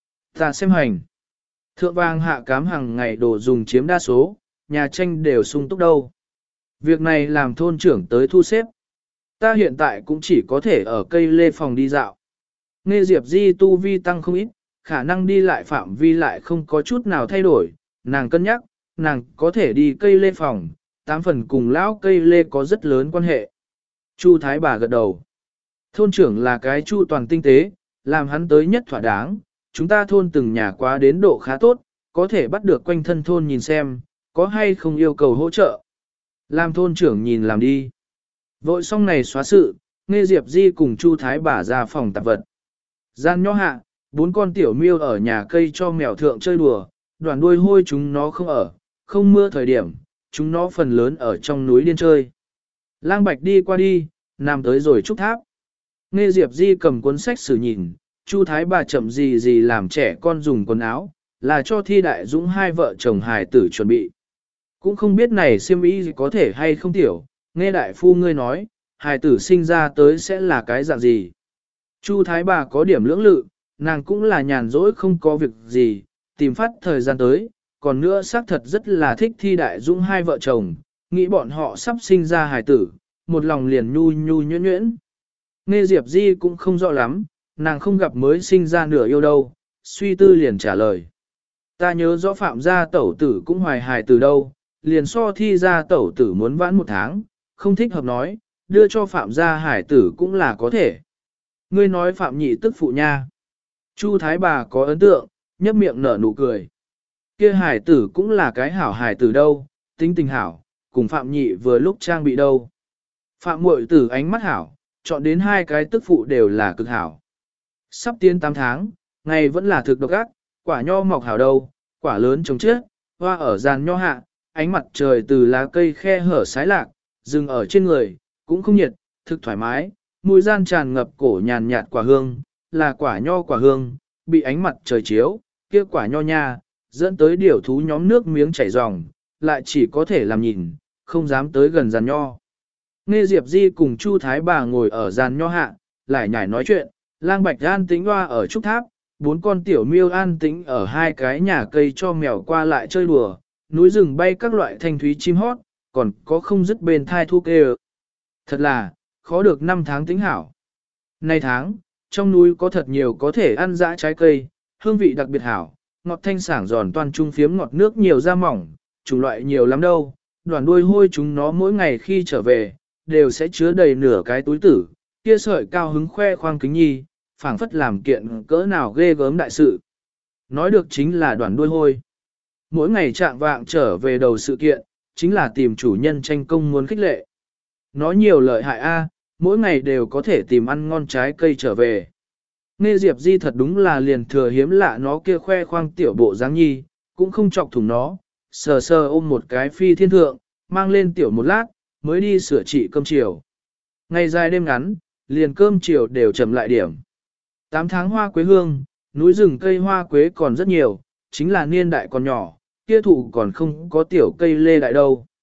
Ta xem hành. Thượng vàng hạ cám hàng ngày đồ dùng chiếm đa số, nhà tranh đều sung túc đâu. Việc này làm thôn trưởng tới thu xếp. Ta hiện tại cũng chỉ có thể ở cây lê phòng đi dạo. Nghe Diệp Di tu vi tăng không ít, khả năng đi lại phạm vi lại không có chút nào thay đổi, nàng cân nhắc, nàng có thể đi cây lê phòng, tám phần cùng lão cây lê có rất lớn quan hệ. Chu thái bà gật đầu. Thôn trưởng là cái chu toàn tinh tế, làm hắn tới nhất thỏa đáng, chúng ta thôn từng nhà quá đến độ khá tốt, có thể bắt được quanh thân thôn nhìn xem, có hay không yêu cầu hỗ trợ. Làm thôn trưởng nhìn làm đi. Vội xong này xóa sự, nghe Diệp Di cùng Chu thái bà ra phòng tạp vật. Gian nhỏ hạ, bốn con tiểu miêu ở nhà cây cho mèo thượng chơi đùa, đoàn đuôi hôi chúng nó không ở, không mưa thời điểm, chúng nó phần lớn ở trong núi điên chơi. Lang Bạch đi qua đi, nằm tới rồi trúc tháp. Nghe Diệp Di cầm cuốn sách sử nhìn, Chu thái bà chậm gì gì làm trẻ con dùng quần áo, là cho Thi Đại Dũng hai vợ chồng hài tử chuẩn bị. Cũng không biết này xiêm y có thể hay không tiểu, nghe đại phu ngươi nói, hài tử sinh ra tới sẽ là cái dạng gì. Chu thái bà có điểm lưỡng lự, nàng cũng là nhàn rỗi không có việc gì, tìm phát thời gian tới, còn nữa xác thật rất là thích Thi Đại Dũng hai vợ chồng, nghĩ bọn họ sắp sinh ra hài tử, một lòng liền nhu nhu nhuyễn nhuyễn. Nghe Diệp Di cũng không rõ lắm, nàng không gặp mới sinh ra nửa yêu đâu, suy tư liền trả lời. Ta nhớ rõ phạm gia tẩu tử cũng hoài hài từ đâu, liền so Thi gia tẩu tử muốn vãn một tháng, không thích hợp nói, đưa cho phạm gia hải tử cũng là có thể. Ngươi nói phạm nhị tức phụ nha. Chu thái bà có ấn tượng, nhấp miệng nở nụ cười. Kia hải tử cũng là cái hảo hải tử đâu, tính tình hảo, cùng phạm nhị vừa lúc trang bị đâu. Phạm muội tử ánh mắt hảo, chọn đến hai cái tức phụ đều là cực hảo. Sắp tiến tám tháng, ngày vẫn là thực độc ác, quả nho mọc hảo đâu, quả lớn trồng trước, hoa ở giàn nho hạ, ánh mặt trời từ lá cây khe hở sái lạc, dừng ở trên người, cũng không nhiệt, thực thoải mái, mùi gian tràn ngập cổ nhàn nhạt quả hương, là quả nho quả hương, bị ánh mặt trời chiếu, kia quả nho nha, dẫn tới điểu thú nhóm nước miếng chảy ròng, lại chỉ có thể làm nhìn, không dám tới gần giàn nho. Nghe Diệp Di cùng Chu thái bà ngồi ở giàn nho hạ, lại nhảy nói chuyện, Lang Bạch an tĩnh hoa ở trúc tháp, bốn con tiểu miêu an tĩnh ở hai cái nhà cây cho mèo qua lại chơi đùa, núi rừng bay các loại thanh thúy chim hót, còn có không dứt bên thai thu kêu. Thật là, khó được năm tháng tính hảo. Nay tháng, trong núi có thật nhiều có thể ăn dã trái cây, hương vị đặc biệt hảo, ngọt thanh sảng giòn toàn trung phiếm ngọt nước nhiều da mỏng, chủng loại nhiều lắm đâu, đoàn đuôi hôi chúng nó mỗi ngày khi trở về, đều sẽ chứa đầy nửa cái túi tử, kia sợi cao hứng khoe khoang kính nhi, phảng phất làm kiện cỡ nào ghê gớm đại sự. Nói được chính là đoàn đuôi hôi. Mỗi ngày trạng vạng trở về đầu sự kiện, chính là tìm chủ nhân tranh công muốn khích lệ. Nói nhiều lợi hại a, mỗi ngày đều có thể tìm ăn ngon trái cây trở về. Nghe Diệp Di thật đúng là liền thừa hiếm lạ nó kia khoe khoang tiểu bộ dáng nhi, cũng không chọc thủng nó, sờ sờ ôm một cái phi thiên thượng, mang lên tiểu một lát, mới đi sửa trị cơm chiều. Ngày dài đêm ngắn, liền cơm chiều đều chậm lại điểm. Tám tháng hoa quế hương, núi rừng cây hoa quế còn rất nhiều, chính là niên đại còn nhỏ, kia thụ còn không có tiểu cây lê đại đâu.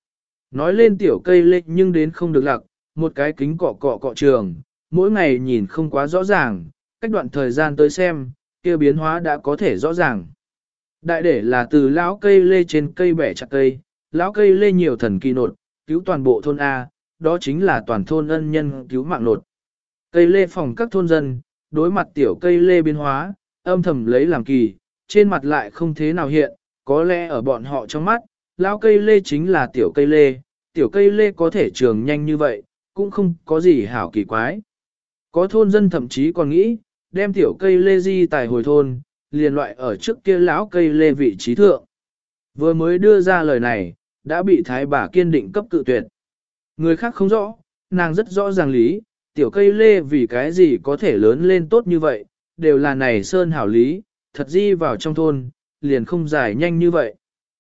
Nói lên tiểu cây lê nhưng đến không được lặc, một cái kính cọ cọ cọ trường, mỗi ngày nhìn không quá rõ ràng, cách đoạn thời gian tới xem, kia biến hóa đã có thể rõ ràng. Đại để là từ lão cây lê trên cây bẻ chặt cây, lão cây lê nhiều thần kỳ nột, cứu toàn bộ thôn A, đó chính là toàn thôn ân nhân cứu mạng nột. Cây lê phòng các thôn dân, đối mặt tiểu cây lê biến hóa, âm thầm lấy làm kỳ, trên mặt lại không thế nào hiện, có lẽ ở bọn họ trong mắt, lão cây lê chính là tiểu cây lê, tiểu cây lê có thể trường nhanh như vậy, cũng không có gì hảo kỳ quái. Có thôn dân thậm chí còn nghĩ, đem tiểu cây lê di tài hồi thôn, liền loại ở trước kia lão cây lê vị trí thượng. Vừa mới đưa ra lời này, đã bị thái bà kiên định cấp cự tuyệt. Người khác không rõ, nàng rất rõ ràng lý, tiểu cây lê vì cái gì có thể lớn lên tốt như vậy, đều là này sơn hảo lý, thật di vào trong thôn, liền không dài nhanh như vậy.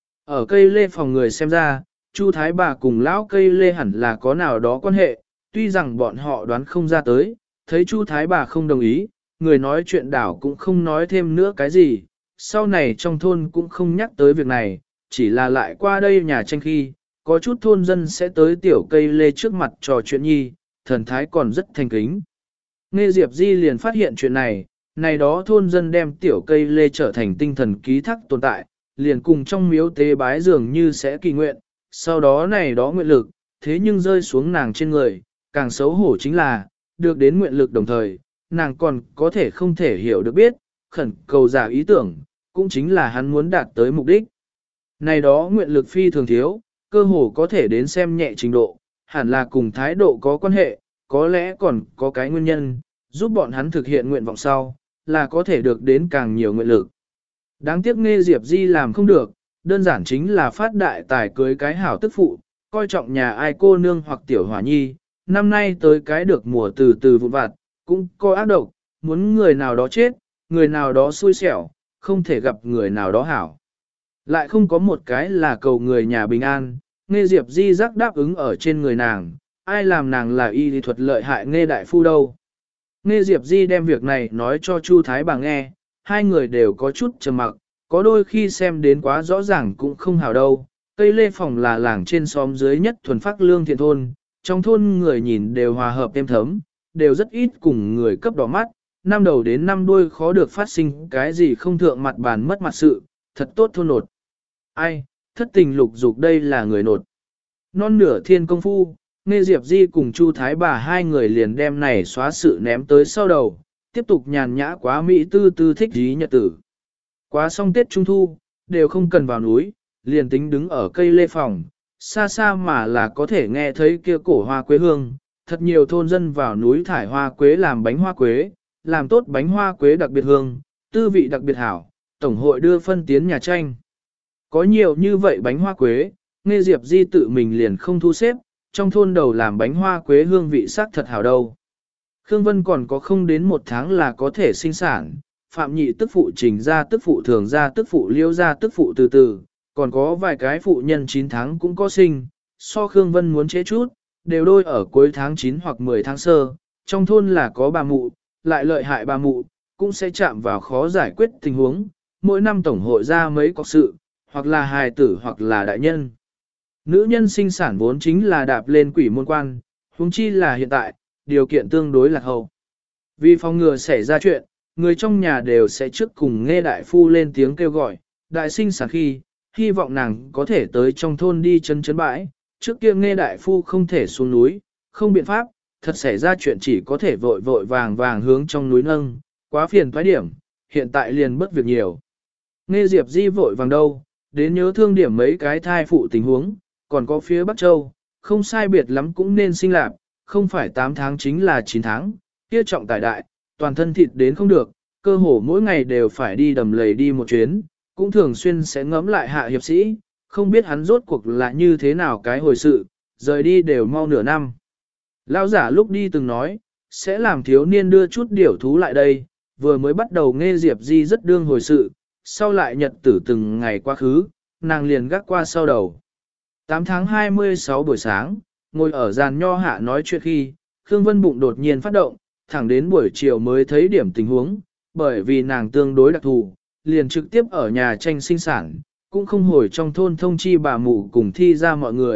Ở cây lê phòng người xem ra, Chu thái bà cùng lão cây lê hẳn là có nào đó quan hệ, tuy rằng bọn họ đoán không ra tới, thấy Chu thái bà không đồng ý, người nói chuyện đảo cũng không nói thêm nữa cái gì, sau này trong thôn cũng không nhắc tới việc này, chỉ là lại qua đây nhà tranh khi, có chút thôn dân sẽ tới tiểu cây lê trước mặt trò chuyện nhi, thần thái còn rất thành kính. Nghe Diệp Di liền phát hiện chuyện này, này đó thôn dân đem tiểu cây lê trở thành tinh thần ký thác tồn tại, liền cùng trong miếu tế bái dường như sẽ kỳ nguyện, sau đó này đó nguyện lực, thế nhưng rơi xuống nàng trên người, càng xấu hổ chính là, được đến nguyện lực đồng thời, nàng còn có thể không thể hiểu được biết, khẩn cầu giả ý tưởng, cũng chính là hắn muốn đạt tới mục đích. Này đó nguyện lực phi thường thiếu, cơ hồ có thể đến xem nhẹ trình độ, hẳn là cùng thái độ có quan hệ, có lẽ còn có cái nguyên nhân, giúp bọn hắn thực hiện nguyện vọng sau, là có thể được đến càng nhiều nguyện lực. Đáng tiếc nghe Diệp Di làm không được, đơn giản chính là phát đại tài cưới cái hảo tức phụ, coi trọng nhà ai cô nương hoặc tiểu hỏa nhi, năm nay tới cái được mùa từ từ vụn vặt, cũng có ác độc, muốn người nào đó chết, người nào đó xui xẻo, không thể gặp người nào đó hảo. Lại không có một cái là cầu người nhà bình an, nghe Diệp Di giác đáp ứng ở trên người nàng, ai làm nàng là y lý thuật lợi hại nghe đại phu đâu. Nghe Diệp Di đem việc này nói cho Chu Thái bà nghe, hai người đều có chút trầm mặc, có đôi khi xem đến quá rõ ràng cũng không hảo đâu. Cây lê phòng là làng trên xóm dưới nhất thuần phát lương thiện thôn, trong thôn người nhìn đều hòa hợp êm thấm, đều rất ít cùng người cấp đỏ mắt, năm đầu đến năm đuôi khó được phát sinh cái gì không thượng mặt bàn mất mặt sự, thật tốt thôn nột. Ai, thất tình lục dục đây là người nột. Non nửa thiên công phu, nghe Diệp Di cùng Chu Thái bà hai người liền đem này xóa sự ném tới sau đầu, tiếp tục nhàn nhã quá Mỹ tư tư thích dí nhật tử. Quá xong Tết Trung Thu, đều không cần vào núi, liền tính đứng ở cây lê phòng, xa xa mà là có thể nghe thấy kia cổ hoa quế hương. Thật nhiều thôn dân vào núi thải hoa quế làm bánh hoa quế, làm tốt bánh hoa quế đặc biệt hương, tư vị đặc biệt hảo, tổng hội đưa phân tiến nhà tranh. Có nhiều như vậy bánh hoa quế, nghe Diệp Di tự mình liền không thu xếp, trong thôn đầu làm bánh hoa quế hương vị sắc thật hảo đâu. Khương Vân còn có không đến một tháng là có thể sinh sản, Phạm Nhị tức phụ Trình ra tức phụ Thường ra tức phụ Liêu ra tức phụ từ từ, còn có vài cái phụ nhân chín tháng cũng có sinh, so Khương Vân muốn chế chút, đều đôi ở cuối tháng chín hoặc mười tháng sơ, trong thôn là có bà mụ, lại lợi hại bà mụ, cũng sẽ chạm vào khó giải quyết tình huống, mỗi năm tổng hội ra mấy cọc sự, hoặc là hài tử hoặc là đại nhân. Nữ nhân sinh sản vốn chính là đạp lên quỷ môn quan, huống chi là hiện tại, điều kiện tương đối lạc hậu. Vì phòng ngừa xảy ra chuyện, người trong nhà đều sẽ trước cùng nghe đại phu lên tiếng kêu gọi, đại sinh sản khi, hy vọng nàng có thể tới trong thôn đi chân chấn bãi, trước kia nghe đại phu không thể xuống núi, không biện pháp, thật xảy ra chuyện chỉ có thể vội vội vàng vàng hướng trong núi nâng, quá phiền toái điểm, hiện tại liền bất việc nhiều. Nghe Diệp Di vội vàng đâu, đến nhớ thương điểm mấy cái thai phụ tình huống, còn có phía Bắc Châu, không sai biệt lắm cũng nên sinh lạc, không phải tám tháng chính là chín tháng, kia trọng tài đại, toàn thân thịt đến không được, cơ hồ mỗi ngày đều phải đi đầm lầy đi một chuyến, cũng thường xuyên sẽ ngẫm lại hạ hiệp sĩ, không biết hắn rốt cuộc là như thế nào cái hồi sự, rời đi đều mau nửa năm. Lão giả lúc đi từng nói, sẽ làm thiếu niên đưa chút điểu thú lại đây, vừa mới bắt đầu nghe Diệp Di rất đương hồi sự, sau lại nhật tử từng ngày quá khứ, nàng liền gác qua sau đầu. tám tháng hai mươi sáu buổi sáng, ngồi ở giàn nho hạ nói chuyện khi, Khương Vân bụng đột nhiên phát động, thẳng đến buổi chiều mới thấy điểm tình huống, bởi vì nàng tương đối đặc thù, liền trực tiếp ở nhà tranh sinh sản, cũng không hồi trong thôn thông chi bà mụ cùng thi ra mọi người,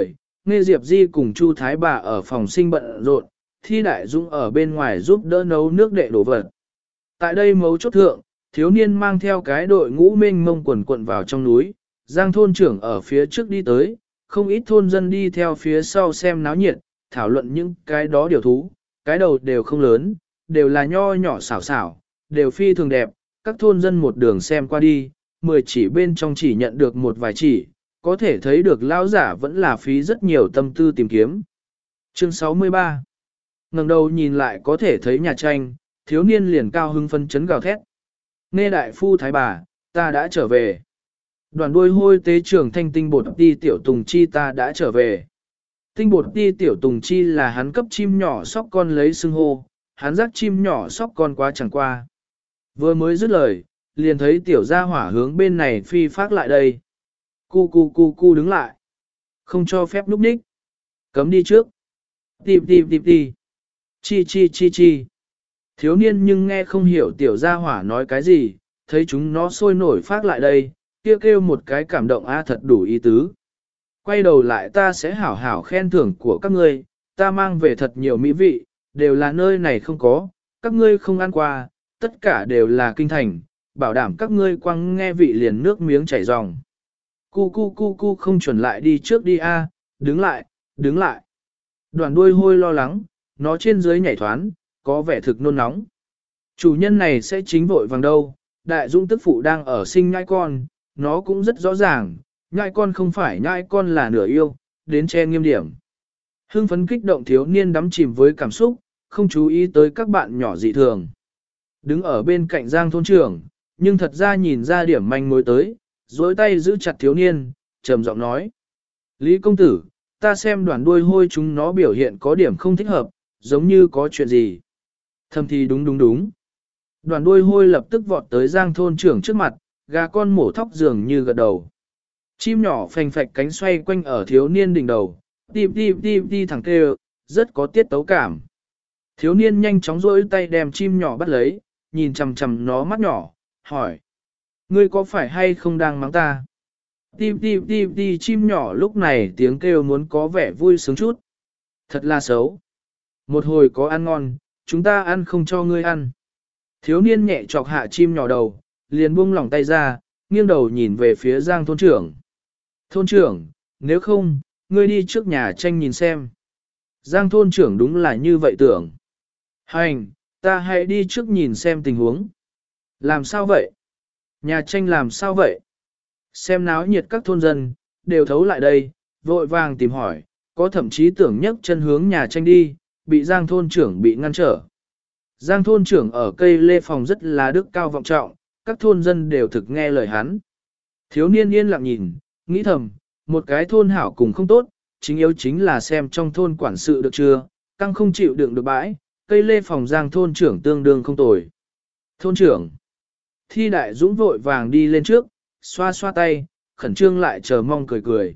Nghe Diệp Di cùng Chu Thái bà ở phòng sinh bận rộn, Thi Đại Dũng ở bên ngoài giúp đỡ nấu nước đệ đổ vật. Tại đây mấu chốt thượng, thiếu niên mang theo cái đội ngũ mênh mông quần quận vào trong núi, Giang thôn trưởng ở phía trước đi tới, không ít thôn dân đi theo phía sau xem náo nhiệt, thảo luận những cái đó điều thú, cái đầu đều không lớn, đều là nho nhỏ xảo xảo, đều phi thường đẹp, các thôn dân một đường xem qua đi, mười chỉ bên trong chỉ nhận được một vài chỉ, có thể thấy được lão giả vẫn là phí rất nhiều tâm tư tìm kiếm. Chương sáu mươi ba. Ngẩng đầu nhìn lại có thể thấy nhà tranh, thiếu niên liền cao hưng phân chấn gào thét. Nghe đại phu thái bà, ta đã trở về. Đoàn đuôi hôi tế trưởng thanh tinh bột ti tiểu tùng chi ta đã trở về. Tinh bột ti tiểu tùng chi là hắn cấp chim nhỏ sóc con lấy xưng hô, hắn dắt chim nhỏ sóc con quá chẳng qua. Vừa mới dứt lời, liền thấy tiểu gia hỏa hướng bên này phi phát lại đây. Cu cu cu cu đứng lại. Không cho phép núp ních. Cấm đi trước. Tìm tìm tìm tìm. Chi chi chi chi. Thiếu niên nhưng nghe không hiểu tiểu gia hỏa nói cái gì, thấy chúng nó sôi nổi phát lại đây, kêu kêu một cái cảm động a thật đủ ý tứ. Quay đầu lại ta sẽ hảo hảo khen thưởng của các ngươi, ta mang về thật nhiều mỹ vị, đều là nơi này không có, các ngươi không ăn qua, tất cả đều là kinh thành, bảo đảm các ngươi quăng nghe vị liền nước miếng chảy ròng. Cu cu cu cu không chuẩn lại đi trước đi a, đứng lại, đứng lại. Đoàn đuôi hôi lo lắng, nó trên dưới nhảy thoán, có vẻ thực nôn nóng. Chủ nhân này sẽ chính vội vàng đâu, đại dũng tức phụ đang ở sinh nhai con, nó cũng rất rõ ràng, nhai con không phải nhai con là nửa yêu, đến che nghiêm điểm. Hưng phấn kích động thiếu niên đắm chìm với cảm xúc, không chú ý tới các bạn nhỏ dị thường. Đứng ở bên cạnh Giang thôn trưởng, nhưng thật ra nhìn ra điểm manh mối tới, dối tay giữ chặt thiếu niên, trầm giọng nói. Lý công tử, ta xem đoàn đuôi hôi chúng nó biểu hiện có điểm không thích hợp, giống như có chuyện gì. Thầm thì đúng đúng đúng. Đoàn đuôi hôi lập tức vọt tới Giang thôn trưởng trước mặt, gà con mổ thóc dường như gật đầu. Chim nhỏ phành phạch cánh xoay quanh ở thiếu niên đỉnh đầu, tim tim tim tim thẳng kêu, rất có tiết tấu cảm. Thiếu niên nhanh chóng rỗi tay đem chim nhỏ bắt lấy, nhìn chằm chằm nó mắt nhỏ, hỏi. Ngươi có phải hay không đang mắng ta? Tim tim tim tim chim nhỏ lúc này tiếng kêu muốn có vẻ vui sướng chút. Thật là xấu. Một hồi có ăn ngon, chúng ta ăn không cho ngươi ăn. Thiếu niên nhẹ chọc hạ chim nhỏ đầu, liền buông lỏng tay ra, nghiêng đầu nhìn về phía Giang thôn trưởng. Thôn trưởng, nếu không, ngươi đi trước nhà tranh nhìn xem. Giang thôn trưởng đúng là như vậy tưởng. Hành, ta hãy đi trước nhìn xem tình huống. Làm sao vậy? Nhà tranh làm sao vậy? Xem náo nhiệt các thôn dân, đều thấu lại đây, vội vàng tìm hỏi, có thậm chí tưởng nhấc chân hướng nhà tranh đi, bị Giang thôn trưởng bị ngăn trở. Giang thôn trưởng ở cây lê phòng rất là đức cao vọng trọng, các thôn dân đều thực nghe lời hắn. Thiếu niên yên lặng nhìn, nghĩ thầm, một cái thôn hảo cùng không tốt, chính yếu chính là xem trong thôn quản sự được chưa, căng không chịu đựng được bãi, cây lê phòng Giang thôn trưởng tương đương không tồi. Thôn trưởng, Thi Đại Dũng vội vàng đi lên trước, xoa xoa tay, khẩn trương lại chờ mong cười cười.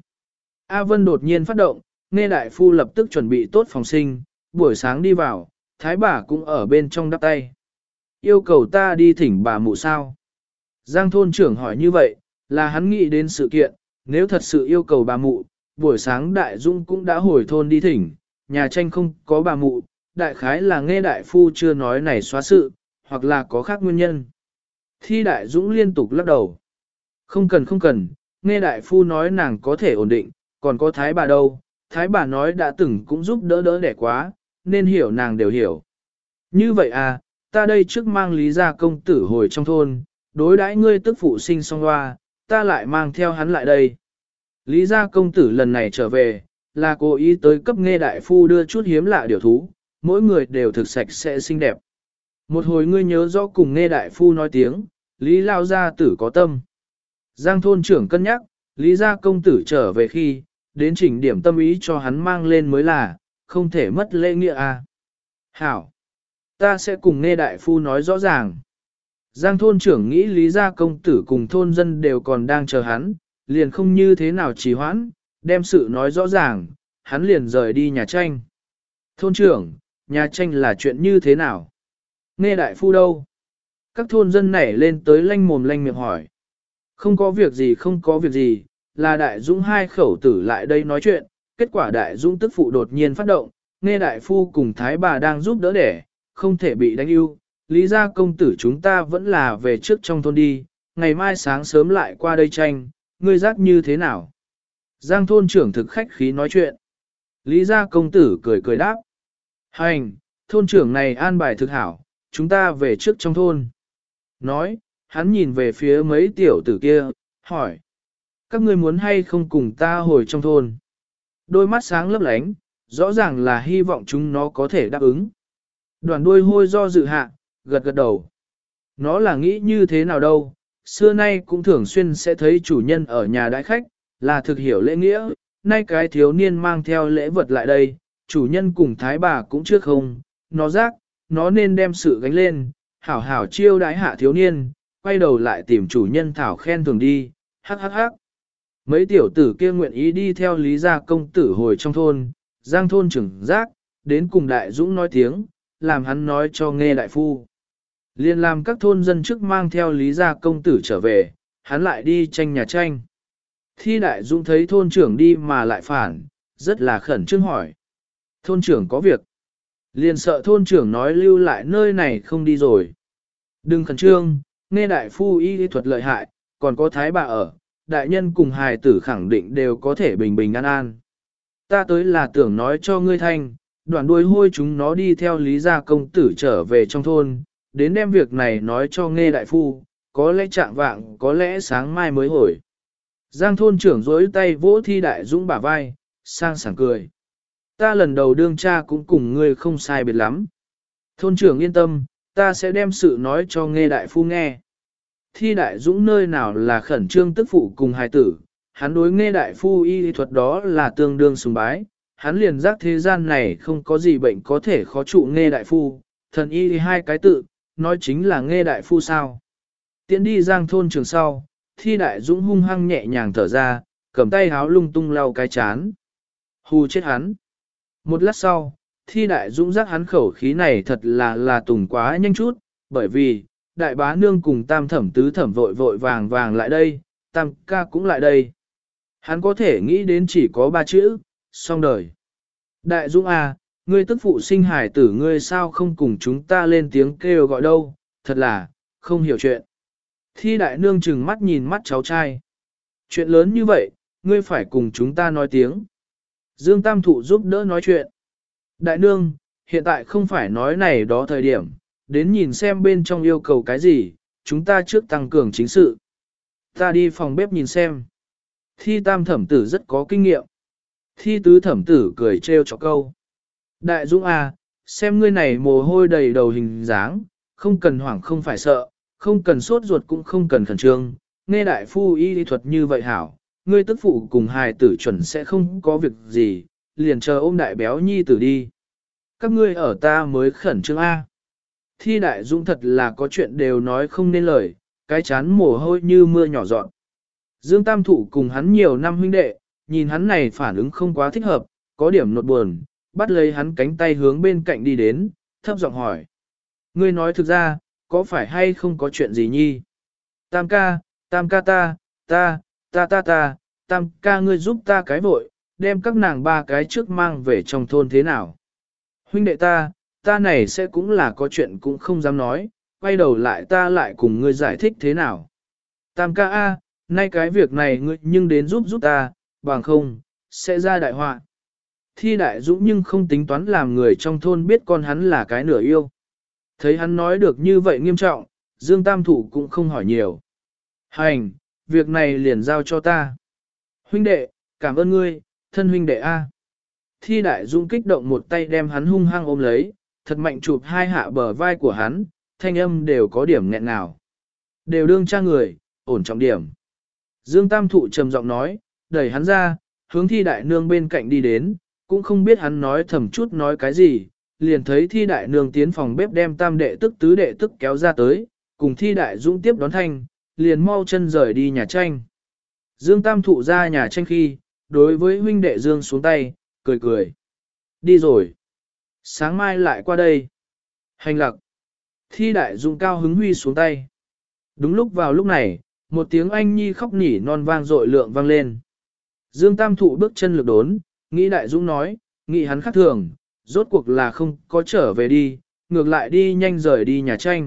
A Vân đột nhiên phát động, nghe đại phu lập tức chuẩn bị tốt phòng sinh, buổi sáng đi vào, thái bà cũng ở bên trong đắp tay. Yêu cầu ta đi thỉnh bà mụ sao? Giang thôn trưởng hỏi như vậy, là hắn nghĩ đến sự kiện, nếu thật sự yêu cầu bà mụ, buổi sáng đại dung cũng đã hồi thôn đi thỉnh, nhà tranh không có bà mụ, đại khái là nghe đại phu chưa nói này xóa sự, hoặc là có khác nguyên nhân. Thi Đại Dũng liên tục lắc đầu. Không cần không cần, nghe đại phu nói nàng có thể ổn định, còn có thái bà đâu, thái bà nói đã từng cũng giúp đỡ đỡ đẻ quá, nên hiểu nàng đều hiểu. Như vậy à, ta đây trước mang Lý gia công tử hồi trong thôn, đối đãi ngươi tức phụ sinh xong hoa, ta lại mang theo hắn lại đây. Lý gia công tử lần này trở về, là cố ý tới cấp nghe đại phu đưa chút hiếm lạ điều thú, mỗi người đều thực sạch sẽ xinh đẹp. Một hồi ngươi nhớ rõ cùng nghe đại phu nói tiếng, Lý lao gia tử có tâm. Giang thôn trưởng cân nhắc, Lý gia công tử trở về khi, đến chỉnh điểm tâm ý cho hắn mang lên mới là, không thể mất lễ nghĩa à. Hảo! Ta sẽ cùng nghe đại phu nói rõ ràng. Giang thôn trưởng nghĩ Lý gia công tử cùng thôn dân đều còn đang chờ hắn, liền không như thế nào trì hoãn, đem sự nói rõ ràng, hắn liền rời đi nhà tranh. Thôn trưởng, nhà tranh là chuyện như thế nào? Nghe đại phu đâu? Các thôn dân nảy lên tới lanh mồm lanh miệng hỏi. Không có việc gì không có việc gì, là đại dũng hai khẩu tử lại đây nói chuyện, kết quả đại dũng tức phụ đột nhiên phát động, nghe đại phu cùng thái bà đang giúp đỡ đẻ, không thể bị đánh ưu, lý ra công tử chúng ta vẫn là về trước trong thôn đi, ngày mai sáng sớm lại qua đây tranh, ngươi giác như thế nào? Giang thôn trưởng thực khách khí nói chuyện. Lý gia công tử cười cười đáp. Hành, thôn trưởng này an bài thực hảo, chúng ta về trước trong thôn. Nói, hắn nhìn về phía mấy tiểu tử kia, hỏi. Các ngươi muốn hay không cùng ta hồi trong thôn? Đôi mắt sáng lấp lánh, rõ ràng là hy vọng chúng nó có thể đáp ứng. Đoàn đuôi hôi do dự hạ, gật gật đầu. Nó là nghĩ như thế nào đâu, xưa nay cũng thường xuyên sẽ thấy chủ nhân ở nhà đãi khách, là thực hiểu lễ nghĩa, nay cái thiếu niên mang theo lễ vật lại đây, chủ nhân cùng thái bà cũng chưa không, nó giác, nó nên đem sự gánh lên, hảo hảo chiêu đãi hạ thiếu niên, quay đầu lại tìm chủ nhân thảo khen thường đi, hắc hắc hắc. Mấy tiểu tử kia nguyện ý đi theo Lý gia công tử hồi trong thôn, Giang thôn trưởng giác, đến cùng đại dũng nói tiếng, làm hắn nói cho nghe đại phu. Liên làm các thôn dân trước mang theo Lý gia công tử trở về, hắn lại đi tranh nhà tranh. Thi đại dũng thấy thôn trưởng đi mà lại phản, rất là khẩn trương hỏi. Thôn trưởng có việc. Liền sợ thôn trưởng nói lưu lại nơi này không đi rồi. Đừng khẩn trương, nghe đại phu y lý thuật lợi hại, còn có thái bà ở, đại nhân cùng hài tử khẳng định đều có thể bình bình an an. Ta tới là tưởng nói cho ngươi thanh, đoàn đuôi hôi chúng nó đi theo Lý gia công tử trở về trong thôn, đến đem việc này nói cho nghe đại phu, có lẽ chạng vạng, có lẽ sáng mai mới hồi. Giang thôn trưởng dối tay vỗ Thi đại dũng bả vai, sang sảng cười. Ta lần đầu đương cha cũng cùng ngươi không sai biệt lắm. Thôn trưởng yên tâm, ta sẽ đem sự nói cho nghe đại phu nghe. Thi đại dũng nơi nào là khẩn trương tức phụ cùng hài tử, hắn đối nghe đại phu y thuật đó là tương đương sùng bái, hắn liền giác thế gian này không có gì bệnh có thể khó trụ nghe đại phu, thần y hai cái tự, nói chính là nghe đại phu sao. Tiến đi Giang thôn trường sau, Thi đại dũng hung hăng nhẹ nhàng thở ra, cầm tay háo lung tung lau cái chán. Hù chết hắn. Một lát sau, Thi đại dũng giác hắn khẩu khí này thật là là tùng quá nhanh chút, bởi vì, đại bá nương cùng tam thẩm tứ thẩm vội vội vàng vàng lại đây, tam ca cũng lại đây. Hắn có thể nghĩ đến chỉ có ba chữ, xong đời. Đại dũng à, ngươi tức phụ sinh hải tử ngươi sao không cùng chúng ta lên tiếng kêu gọi đâu, thật là, không hiểu chuyện. Thi đại nương chừng mắt nhìn mắt cháu trai. Chuyện lớn như vậy, ngươi phải cùng chúng ta nói tiếng. Dương Tam Thụ giúp đỡ nói chuyện. Đại nương, hiện tại không phải nói này đó thời điểm, đến nhìn xem bên trong yêu cầu cái gì, chúng ta trước tăng cường chính sự. Ta đi phòng bếp nhìn xem. Thi tam thẩm tử rất có kinh nghiệm. Thi tứ thẩm tử cười trêu cho câu. Đại Dũng à, xem ngươi này mồ hôi đầy đầu hình dáng, không cần hoảng không phải sợ, không cần sốt ruột cũng không cần khẩn trương, nghe đại phu y lý thuật như vậy hảo, ngươi tức phụ cùng hài tử chuẩn sẽ không có việc gì, liền chờ ôm đại béo nhi tử đi. Các ngươi ở ta mới khẩn trương A. Thi đại Dũng thật là có chuyện đều nói không nên lời, cái chán mồ hôi như mưa nhỏ giọt. Dương Tam Thụ cùng hắn nhiều năm huynh đệ, nhìn hắn này phản ứng không quá thích hợp, có điểm nột buồn, bắt lấy hắn cánh tay hướng bên cạnh đi đến, thấp giọng hỏi. Ngươi nói thực ra, có phải hay không có chuyện gì nhi? Tam ca, tam ca ta, ta, ta ta ta, tam ca ngươi giúp ta cái vội, đem các nàng ba cái trước mang về trong thôn thế nào? Huynh đệ ta, ta này sẽ cũng là có chuyện cũng không dám nói, quay đầu lại ta lại cùng ngươi giải thích thế nào? Tam ca a, nay cái việc này ngươi nhưng đến giúp giúp ta, bằng không, sẽ ra đại họa. Thi đại Dũng nhưng không tính toán làm người trong thôn biết con hắn là cái nửa yêu. Thấy hắn nói được như vậy nghiêm trọng, Dương Tam Thụ cũng không hỏi nhiều. Hành, việc này liền giao cho ta. Huynh đệ, cảm ơn ngươi, thân huynh đệ A. Thi đại Dũng kích động một tay đem hắn hung hăng ôm lấy, thật mạnh chụp hai hạ bờ vai của hắn, thanh âm đều có điểm nghẹn ngào. Đều đương cha người, ổn trọng điểm. Dương Tam Thụ trầm giọng nói, đẩy hắn ra, hướng thi đại nương bên cạnh đi đến, cũng không biết hắn nói thầm chút nói cái gì, liền thấy thi đại nương tiến phòng bếp đem tam đệ tức tứ đệ tức kéo ra tới, cùng thi đại Dũng tiếp đón thanh, liền mau chân rời đi nhà tranh. Dương Tam Thụ ra nhà tranh khi, đối với huynh đệ Dương xuống tay, cười cười. Đi rồi. Sáng mai lại qua đây. Hành lặc. Thi đại Dũng cao hứng huy xuống tay. Đúng lúc vào lúc này, một tiếng anh nhi khóc nỉ non vang dội lượng vang lên. Dương Tam Thụ bước chân lực đốn, Nghĩ Đại Dũng nói, nghĩ hắn khác thường, rốt cuộc là không có trở về đi, ngược lại đi nhanh rời đi nhà tranh.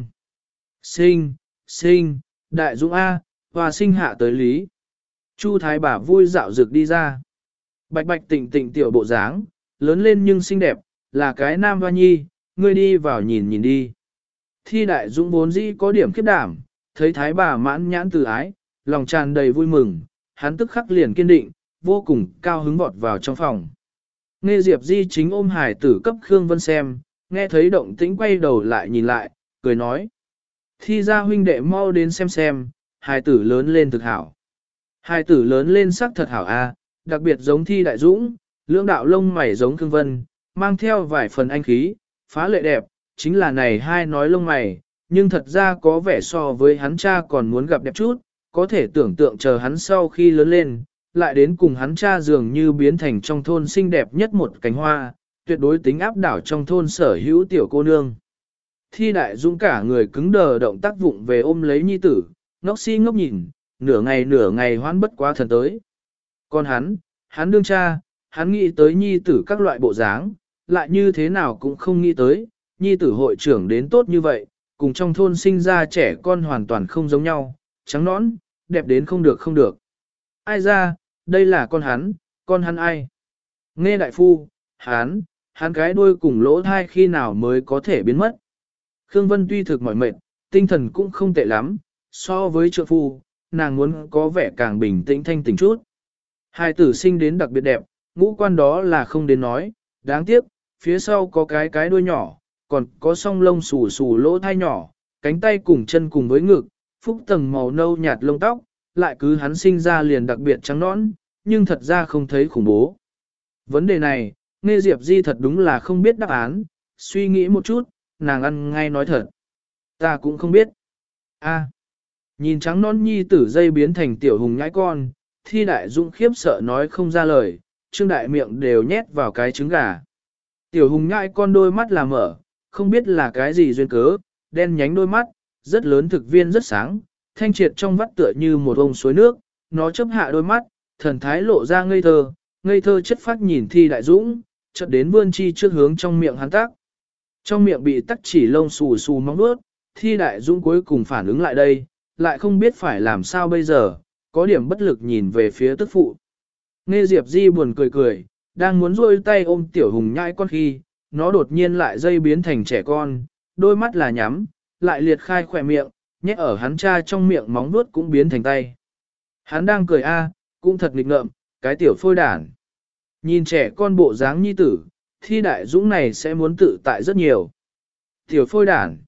Sinh, sinh, Đại Dũng A, hòa sinh hạ tới lý. Chu thái bà vui dạo rực đi ra. Bạch bạch tịnh tịnh tiểu bộ dáng, lớn lên nhưng xinh đẹp, là cái nam hoa nhi, ngươi đi vào nhìn nhìn đi. Thi Đại Dũng vốn dĩ có điểm khiếp đảm, thấy thái bà mãn nhãn từ ái, lòng tràn đầy vui mừng, hắn tức khắc liền kiên định, vô cùng cao hứng vọt vào trong phòng. Nghe Diệp Di chính ôm hải tử cấp Khương Vân xem, nghe thấy động tĩnh quay đầu lại nhìn lại, cười nói. Thi ra huynh đệ mau đến xem xem, hải tử lớn lên thực hảo. Hải tử lớn lên sắc thật hảo a, đặc biệt giống Thi Đại Dũng, lưỡng đạo lông mày giống Khương Vân, mang theo vài phần anh khí, phá lệ đẹp, chính là này hai nói lông mày, nhưng thật ra có vẻ so với hắn cha còn muốn gặp đẹp chút, có thể tưởng tượng chờ hắn sau khi lớn lên, lại đến cùng hắn cha dường như biến thành trong thôn xinh đẹp nhất một cánh hoa, tuyệt đối tính áp đảo trong thôn sở hữu tiểu cô nương. Thi Đại Dũng cả người cứng đờ động tác vụng về ôm lấy nhi tử, ngốc si ngốc nhìn, nửa ngày nửa ngày hoán bất quá thần tới. Còn hắn, hắn đương cha, hắn nghĩ tới nhi tử các loại bộ dáng, lại như thế nào cũng không nghĩ tới, nhi tử hội trưởng đến tốt như vậy, cùng trong thôn sinh ra trẻ con hoàn toàn không giống nhau, trắng nõn, đẹp đến không được không được. Ai ra, đây là con hắn, con hắn ai? Nghe đại phu, hắn, hắn cái đuôi cùng lỗ thai khi nào mới có thể biến mất. Khương Vân tuy thực mỏi mệt, tinh thần cũng không tệ lắm, so với trượng phu, nàng muốn có vẻ càng bình tĩnh thanh tỉnh chút. Hai tử sinh đến đặc biệt đẹp, ngũ quan đó là không đến nói, đáng tiếc, phía sau có cái cái đuôi nhỏ, còn có song lông xù xù lỗ thai nhỏ, cánh tay cùng chân cùng với ngực, phúc tầng màu nâu nhạt lông tóc, lại cứ hắn sinh ra liền đặc biệt trắng nõn, nhưng thật ra không thấy khủng bố. Vấn đề này, Nghe Diệp Di thật đúng là không biết đáp án, suy nghĩ một chút, nàng ăn ngay nói thật. Ta cũng không biết. A, nhìn trắng non nhi tử dây biến thành tiểu hùng nhãi con, Thi Đại Dũng khiếp sợ nói không ra lời, trương đại miệng đều nhét vào cái trứng gà. Tiểu hùng nhãi con đôi mắt là mở, không biết là cái gì duyên cớ, đen nhánh đôi mắt, rất lớn thực viên rất sáng, thanh triệt trong vắt tựa như một ông suối nước, nó chớp hạ đôi mắt, thần thái lộ ra ngây thơ, ngây thơ chất phát nhìn Thi Đại Dũng, chợt đến vươn chi trước hướng trong miệng hắn tác. Trong miệng bị tắc chỉ lông xù xù móng vuốt, Thi Đại Dũng cuối cùng phản ứng lại đây, lại không biết phải làm sao bây giờ, có điểm bất lực nhìn về phía tức phụ. Nghe Diệp Di buồn cười cười, đang muốn rôi tay ôm tiểu hùng nhãi con khi, nó đột nhiên lại dây biến thành trẻ con, đôi mắt là nhắm, lại liệt khai khỏe miệng, nhét ở hắn cha trong miệng móng vuốt cũng biến thành tay. Hắn đang cười a, cũng thật nghịch ngợm, cái tiểu phôi đản. Nhìn trẻ con bộ dáng nhi tử, Thi Đại Dũng này sẽ muốn tự tại rất nhiều. Tiểu phôi đản.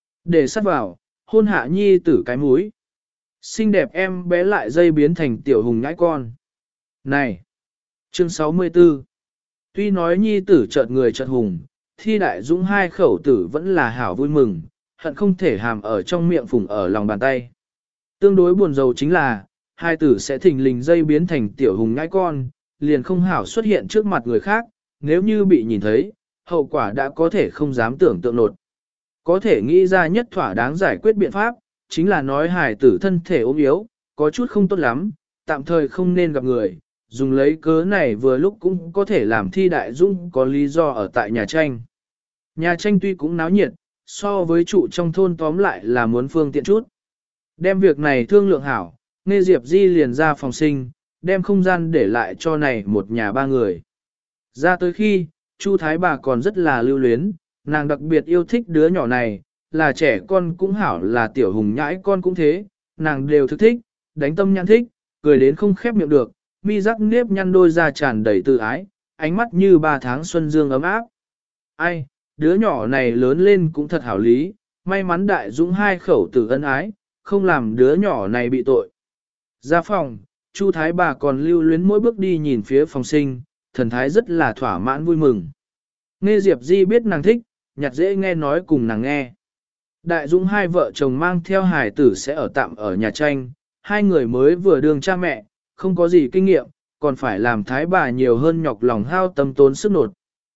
Để sắt vào, hôn hạ nhi tử cái múi. Xinh đẹp em bé lại dây biến thành tiểu hùng nhãi con. Này! Chương sáu mươi tư. Tuy nói nhi tử chợt người chợt hùng, Thi Đại Dũng hai khẩu tử vẫn là hảo vui mừng, hận không thể hàm ở trong miệng phùng ở lòng bàn tay. Tương đối buồn rầu chính là, hai tử sẽ thình lình dây biến thành tiểu hùng nhãi con, liền không hảo xuất hiện trước mặt người khác, nếu như bị nhìn thấy, hậu quả đã có thể không dám tưởng tượng nột. Có thể nghĩ ra nhất thỏa đáng giải quyết biện pháp, chính là nói hài tử thân thể ốm yếu, có chút không tốt lắm, tạm thời không nên gặp người, dùng lấy cớ này vừa lúc cũng có thể làm Thi Đại Dũng có lý do ở tại nhà tranh. Nhà tranh tuy cũng náo nhiệt, so với trụ trong thôn tóm lại là muốn phương tiện chút. Đem việc này thương lượng hảo, Nghe Diệp Di liền ra phòng sinh, đem không gian để lại cho này một nhà ba người. Ra tới khi, Chu Thái bà còn rất là lưu luyến, nàng đặc biệt yêu thích đứa nhỏ này, là trẻ con cũng hảo là tiểu hùng nhãi con cũng thế, nàng đều thực thích, đánh tâm nhãn thích, cười đến không khép miệng được, mi rắc nếp nhăn đôi ra tràn đầy tự ái, ánh mắt như ba tháng xuân dương ấm áp. Ai, đứa nhỏ này lớn lên cũng thật hảo lý, may mắn Đại Dũng hai khẩu tử ân ái, không làm đứa nhỏ này bị tội. Ra phòng, Chu Thái bà còn lưu luyến mỗi bước đi nhìn phía phòng sinh, thần thái rất là thỏa mãn vui mừng. Nghe Diệp Di biết nàng thích, nhặt dễ nghe nói cùng nàng nghe. Đại Dũng hai vợ chồng mang theo hài tử sẽ ở tạm ở nhà tranh, hai người mới vừa đường cha mẹ, không có gì kinh nghiệm, còn phải làm thái bà nhiều hơn nhọc lòng hao tâm tốn sức nột.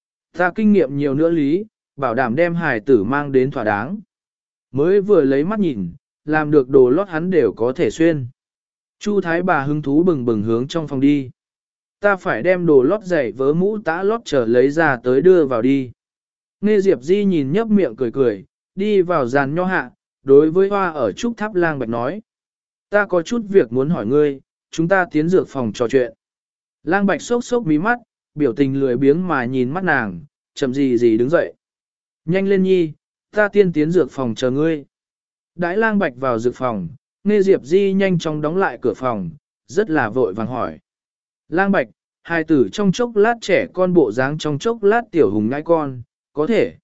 Ta kinh nghiệm nhiều nữa lý, bảo đảm đem hài tử mang đến thỏa đáng. Mới vừa lấy mắt nhìn, làm được đồ lót hắn đều có thể xuyên. Chu thái bà hứng thú bừng bừng hướng trong phòng đi. ta phải đem đồ lót giày vớ mũ tã lót trở lấy ra tới đưa vào đi. Nghe Diệp Di nhìn nhấp miệng cười cười, đi vào giàn nho hạ, đối với hoa ở trúc tháp lang bạch nói. Ta có chút việc muốn hỏi ngươi, chúng ta tiến dược phòng trò chuyện. Lang bạch sốc sốc mí mắt, biểu tình lười biếng mà nhìn mắt nàng, chậm gì gì đứng dậy. Nhanh lên nhi, ta tiên tiến dược phòng chờ ngươi. Đãi lang bạch vào dược phòng, nghe Diệp Di nhanh chóng đóng lại cửa phòng, rất là vội vàng hỏi. Lang bạch, hai tử trong chốc lát trẻ con bộ dáng trong chốc lát tiểu hùng ngai con, có thể.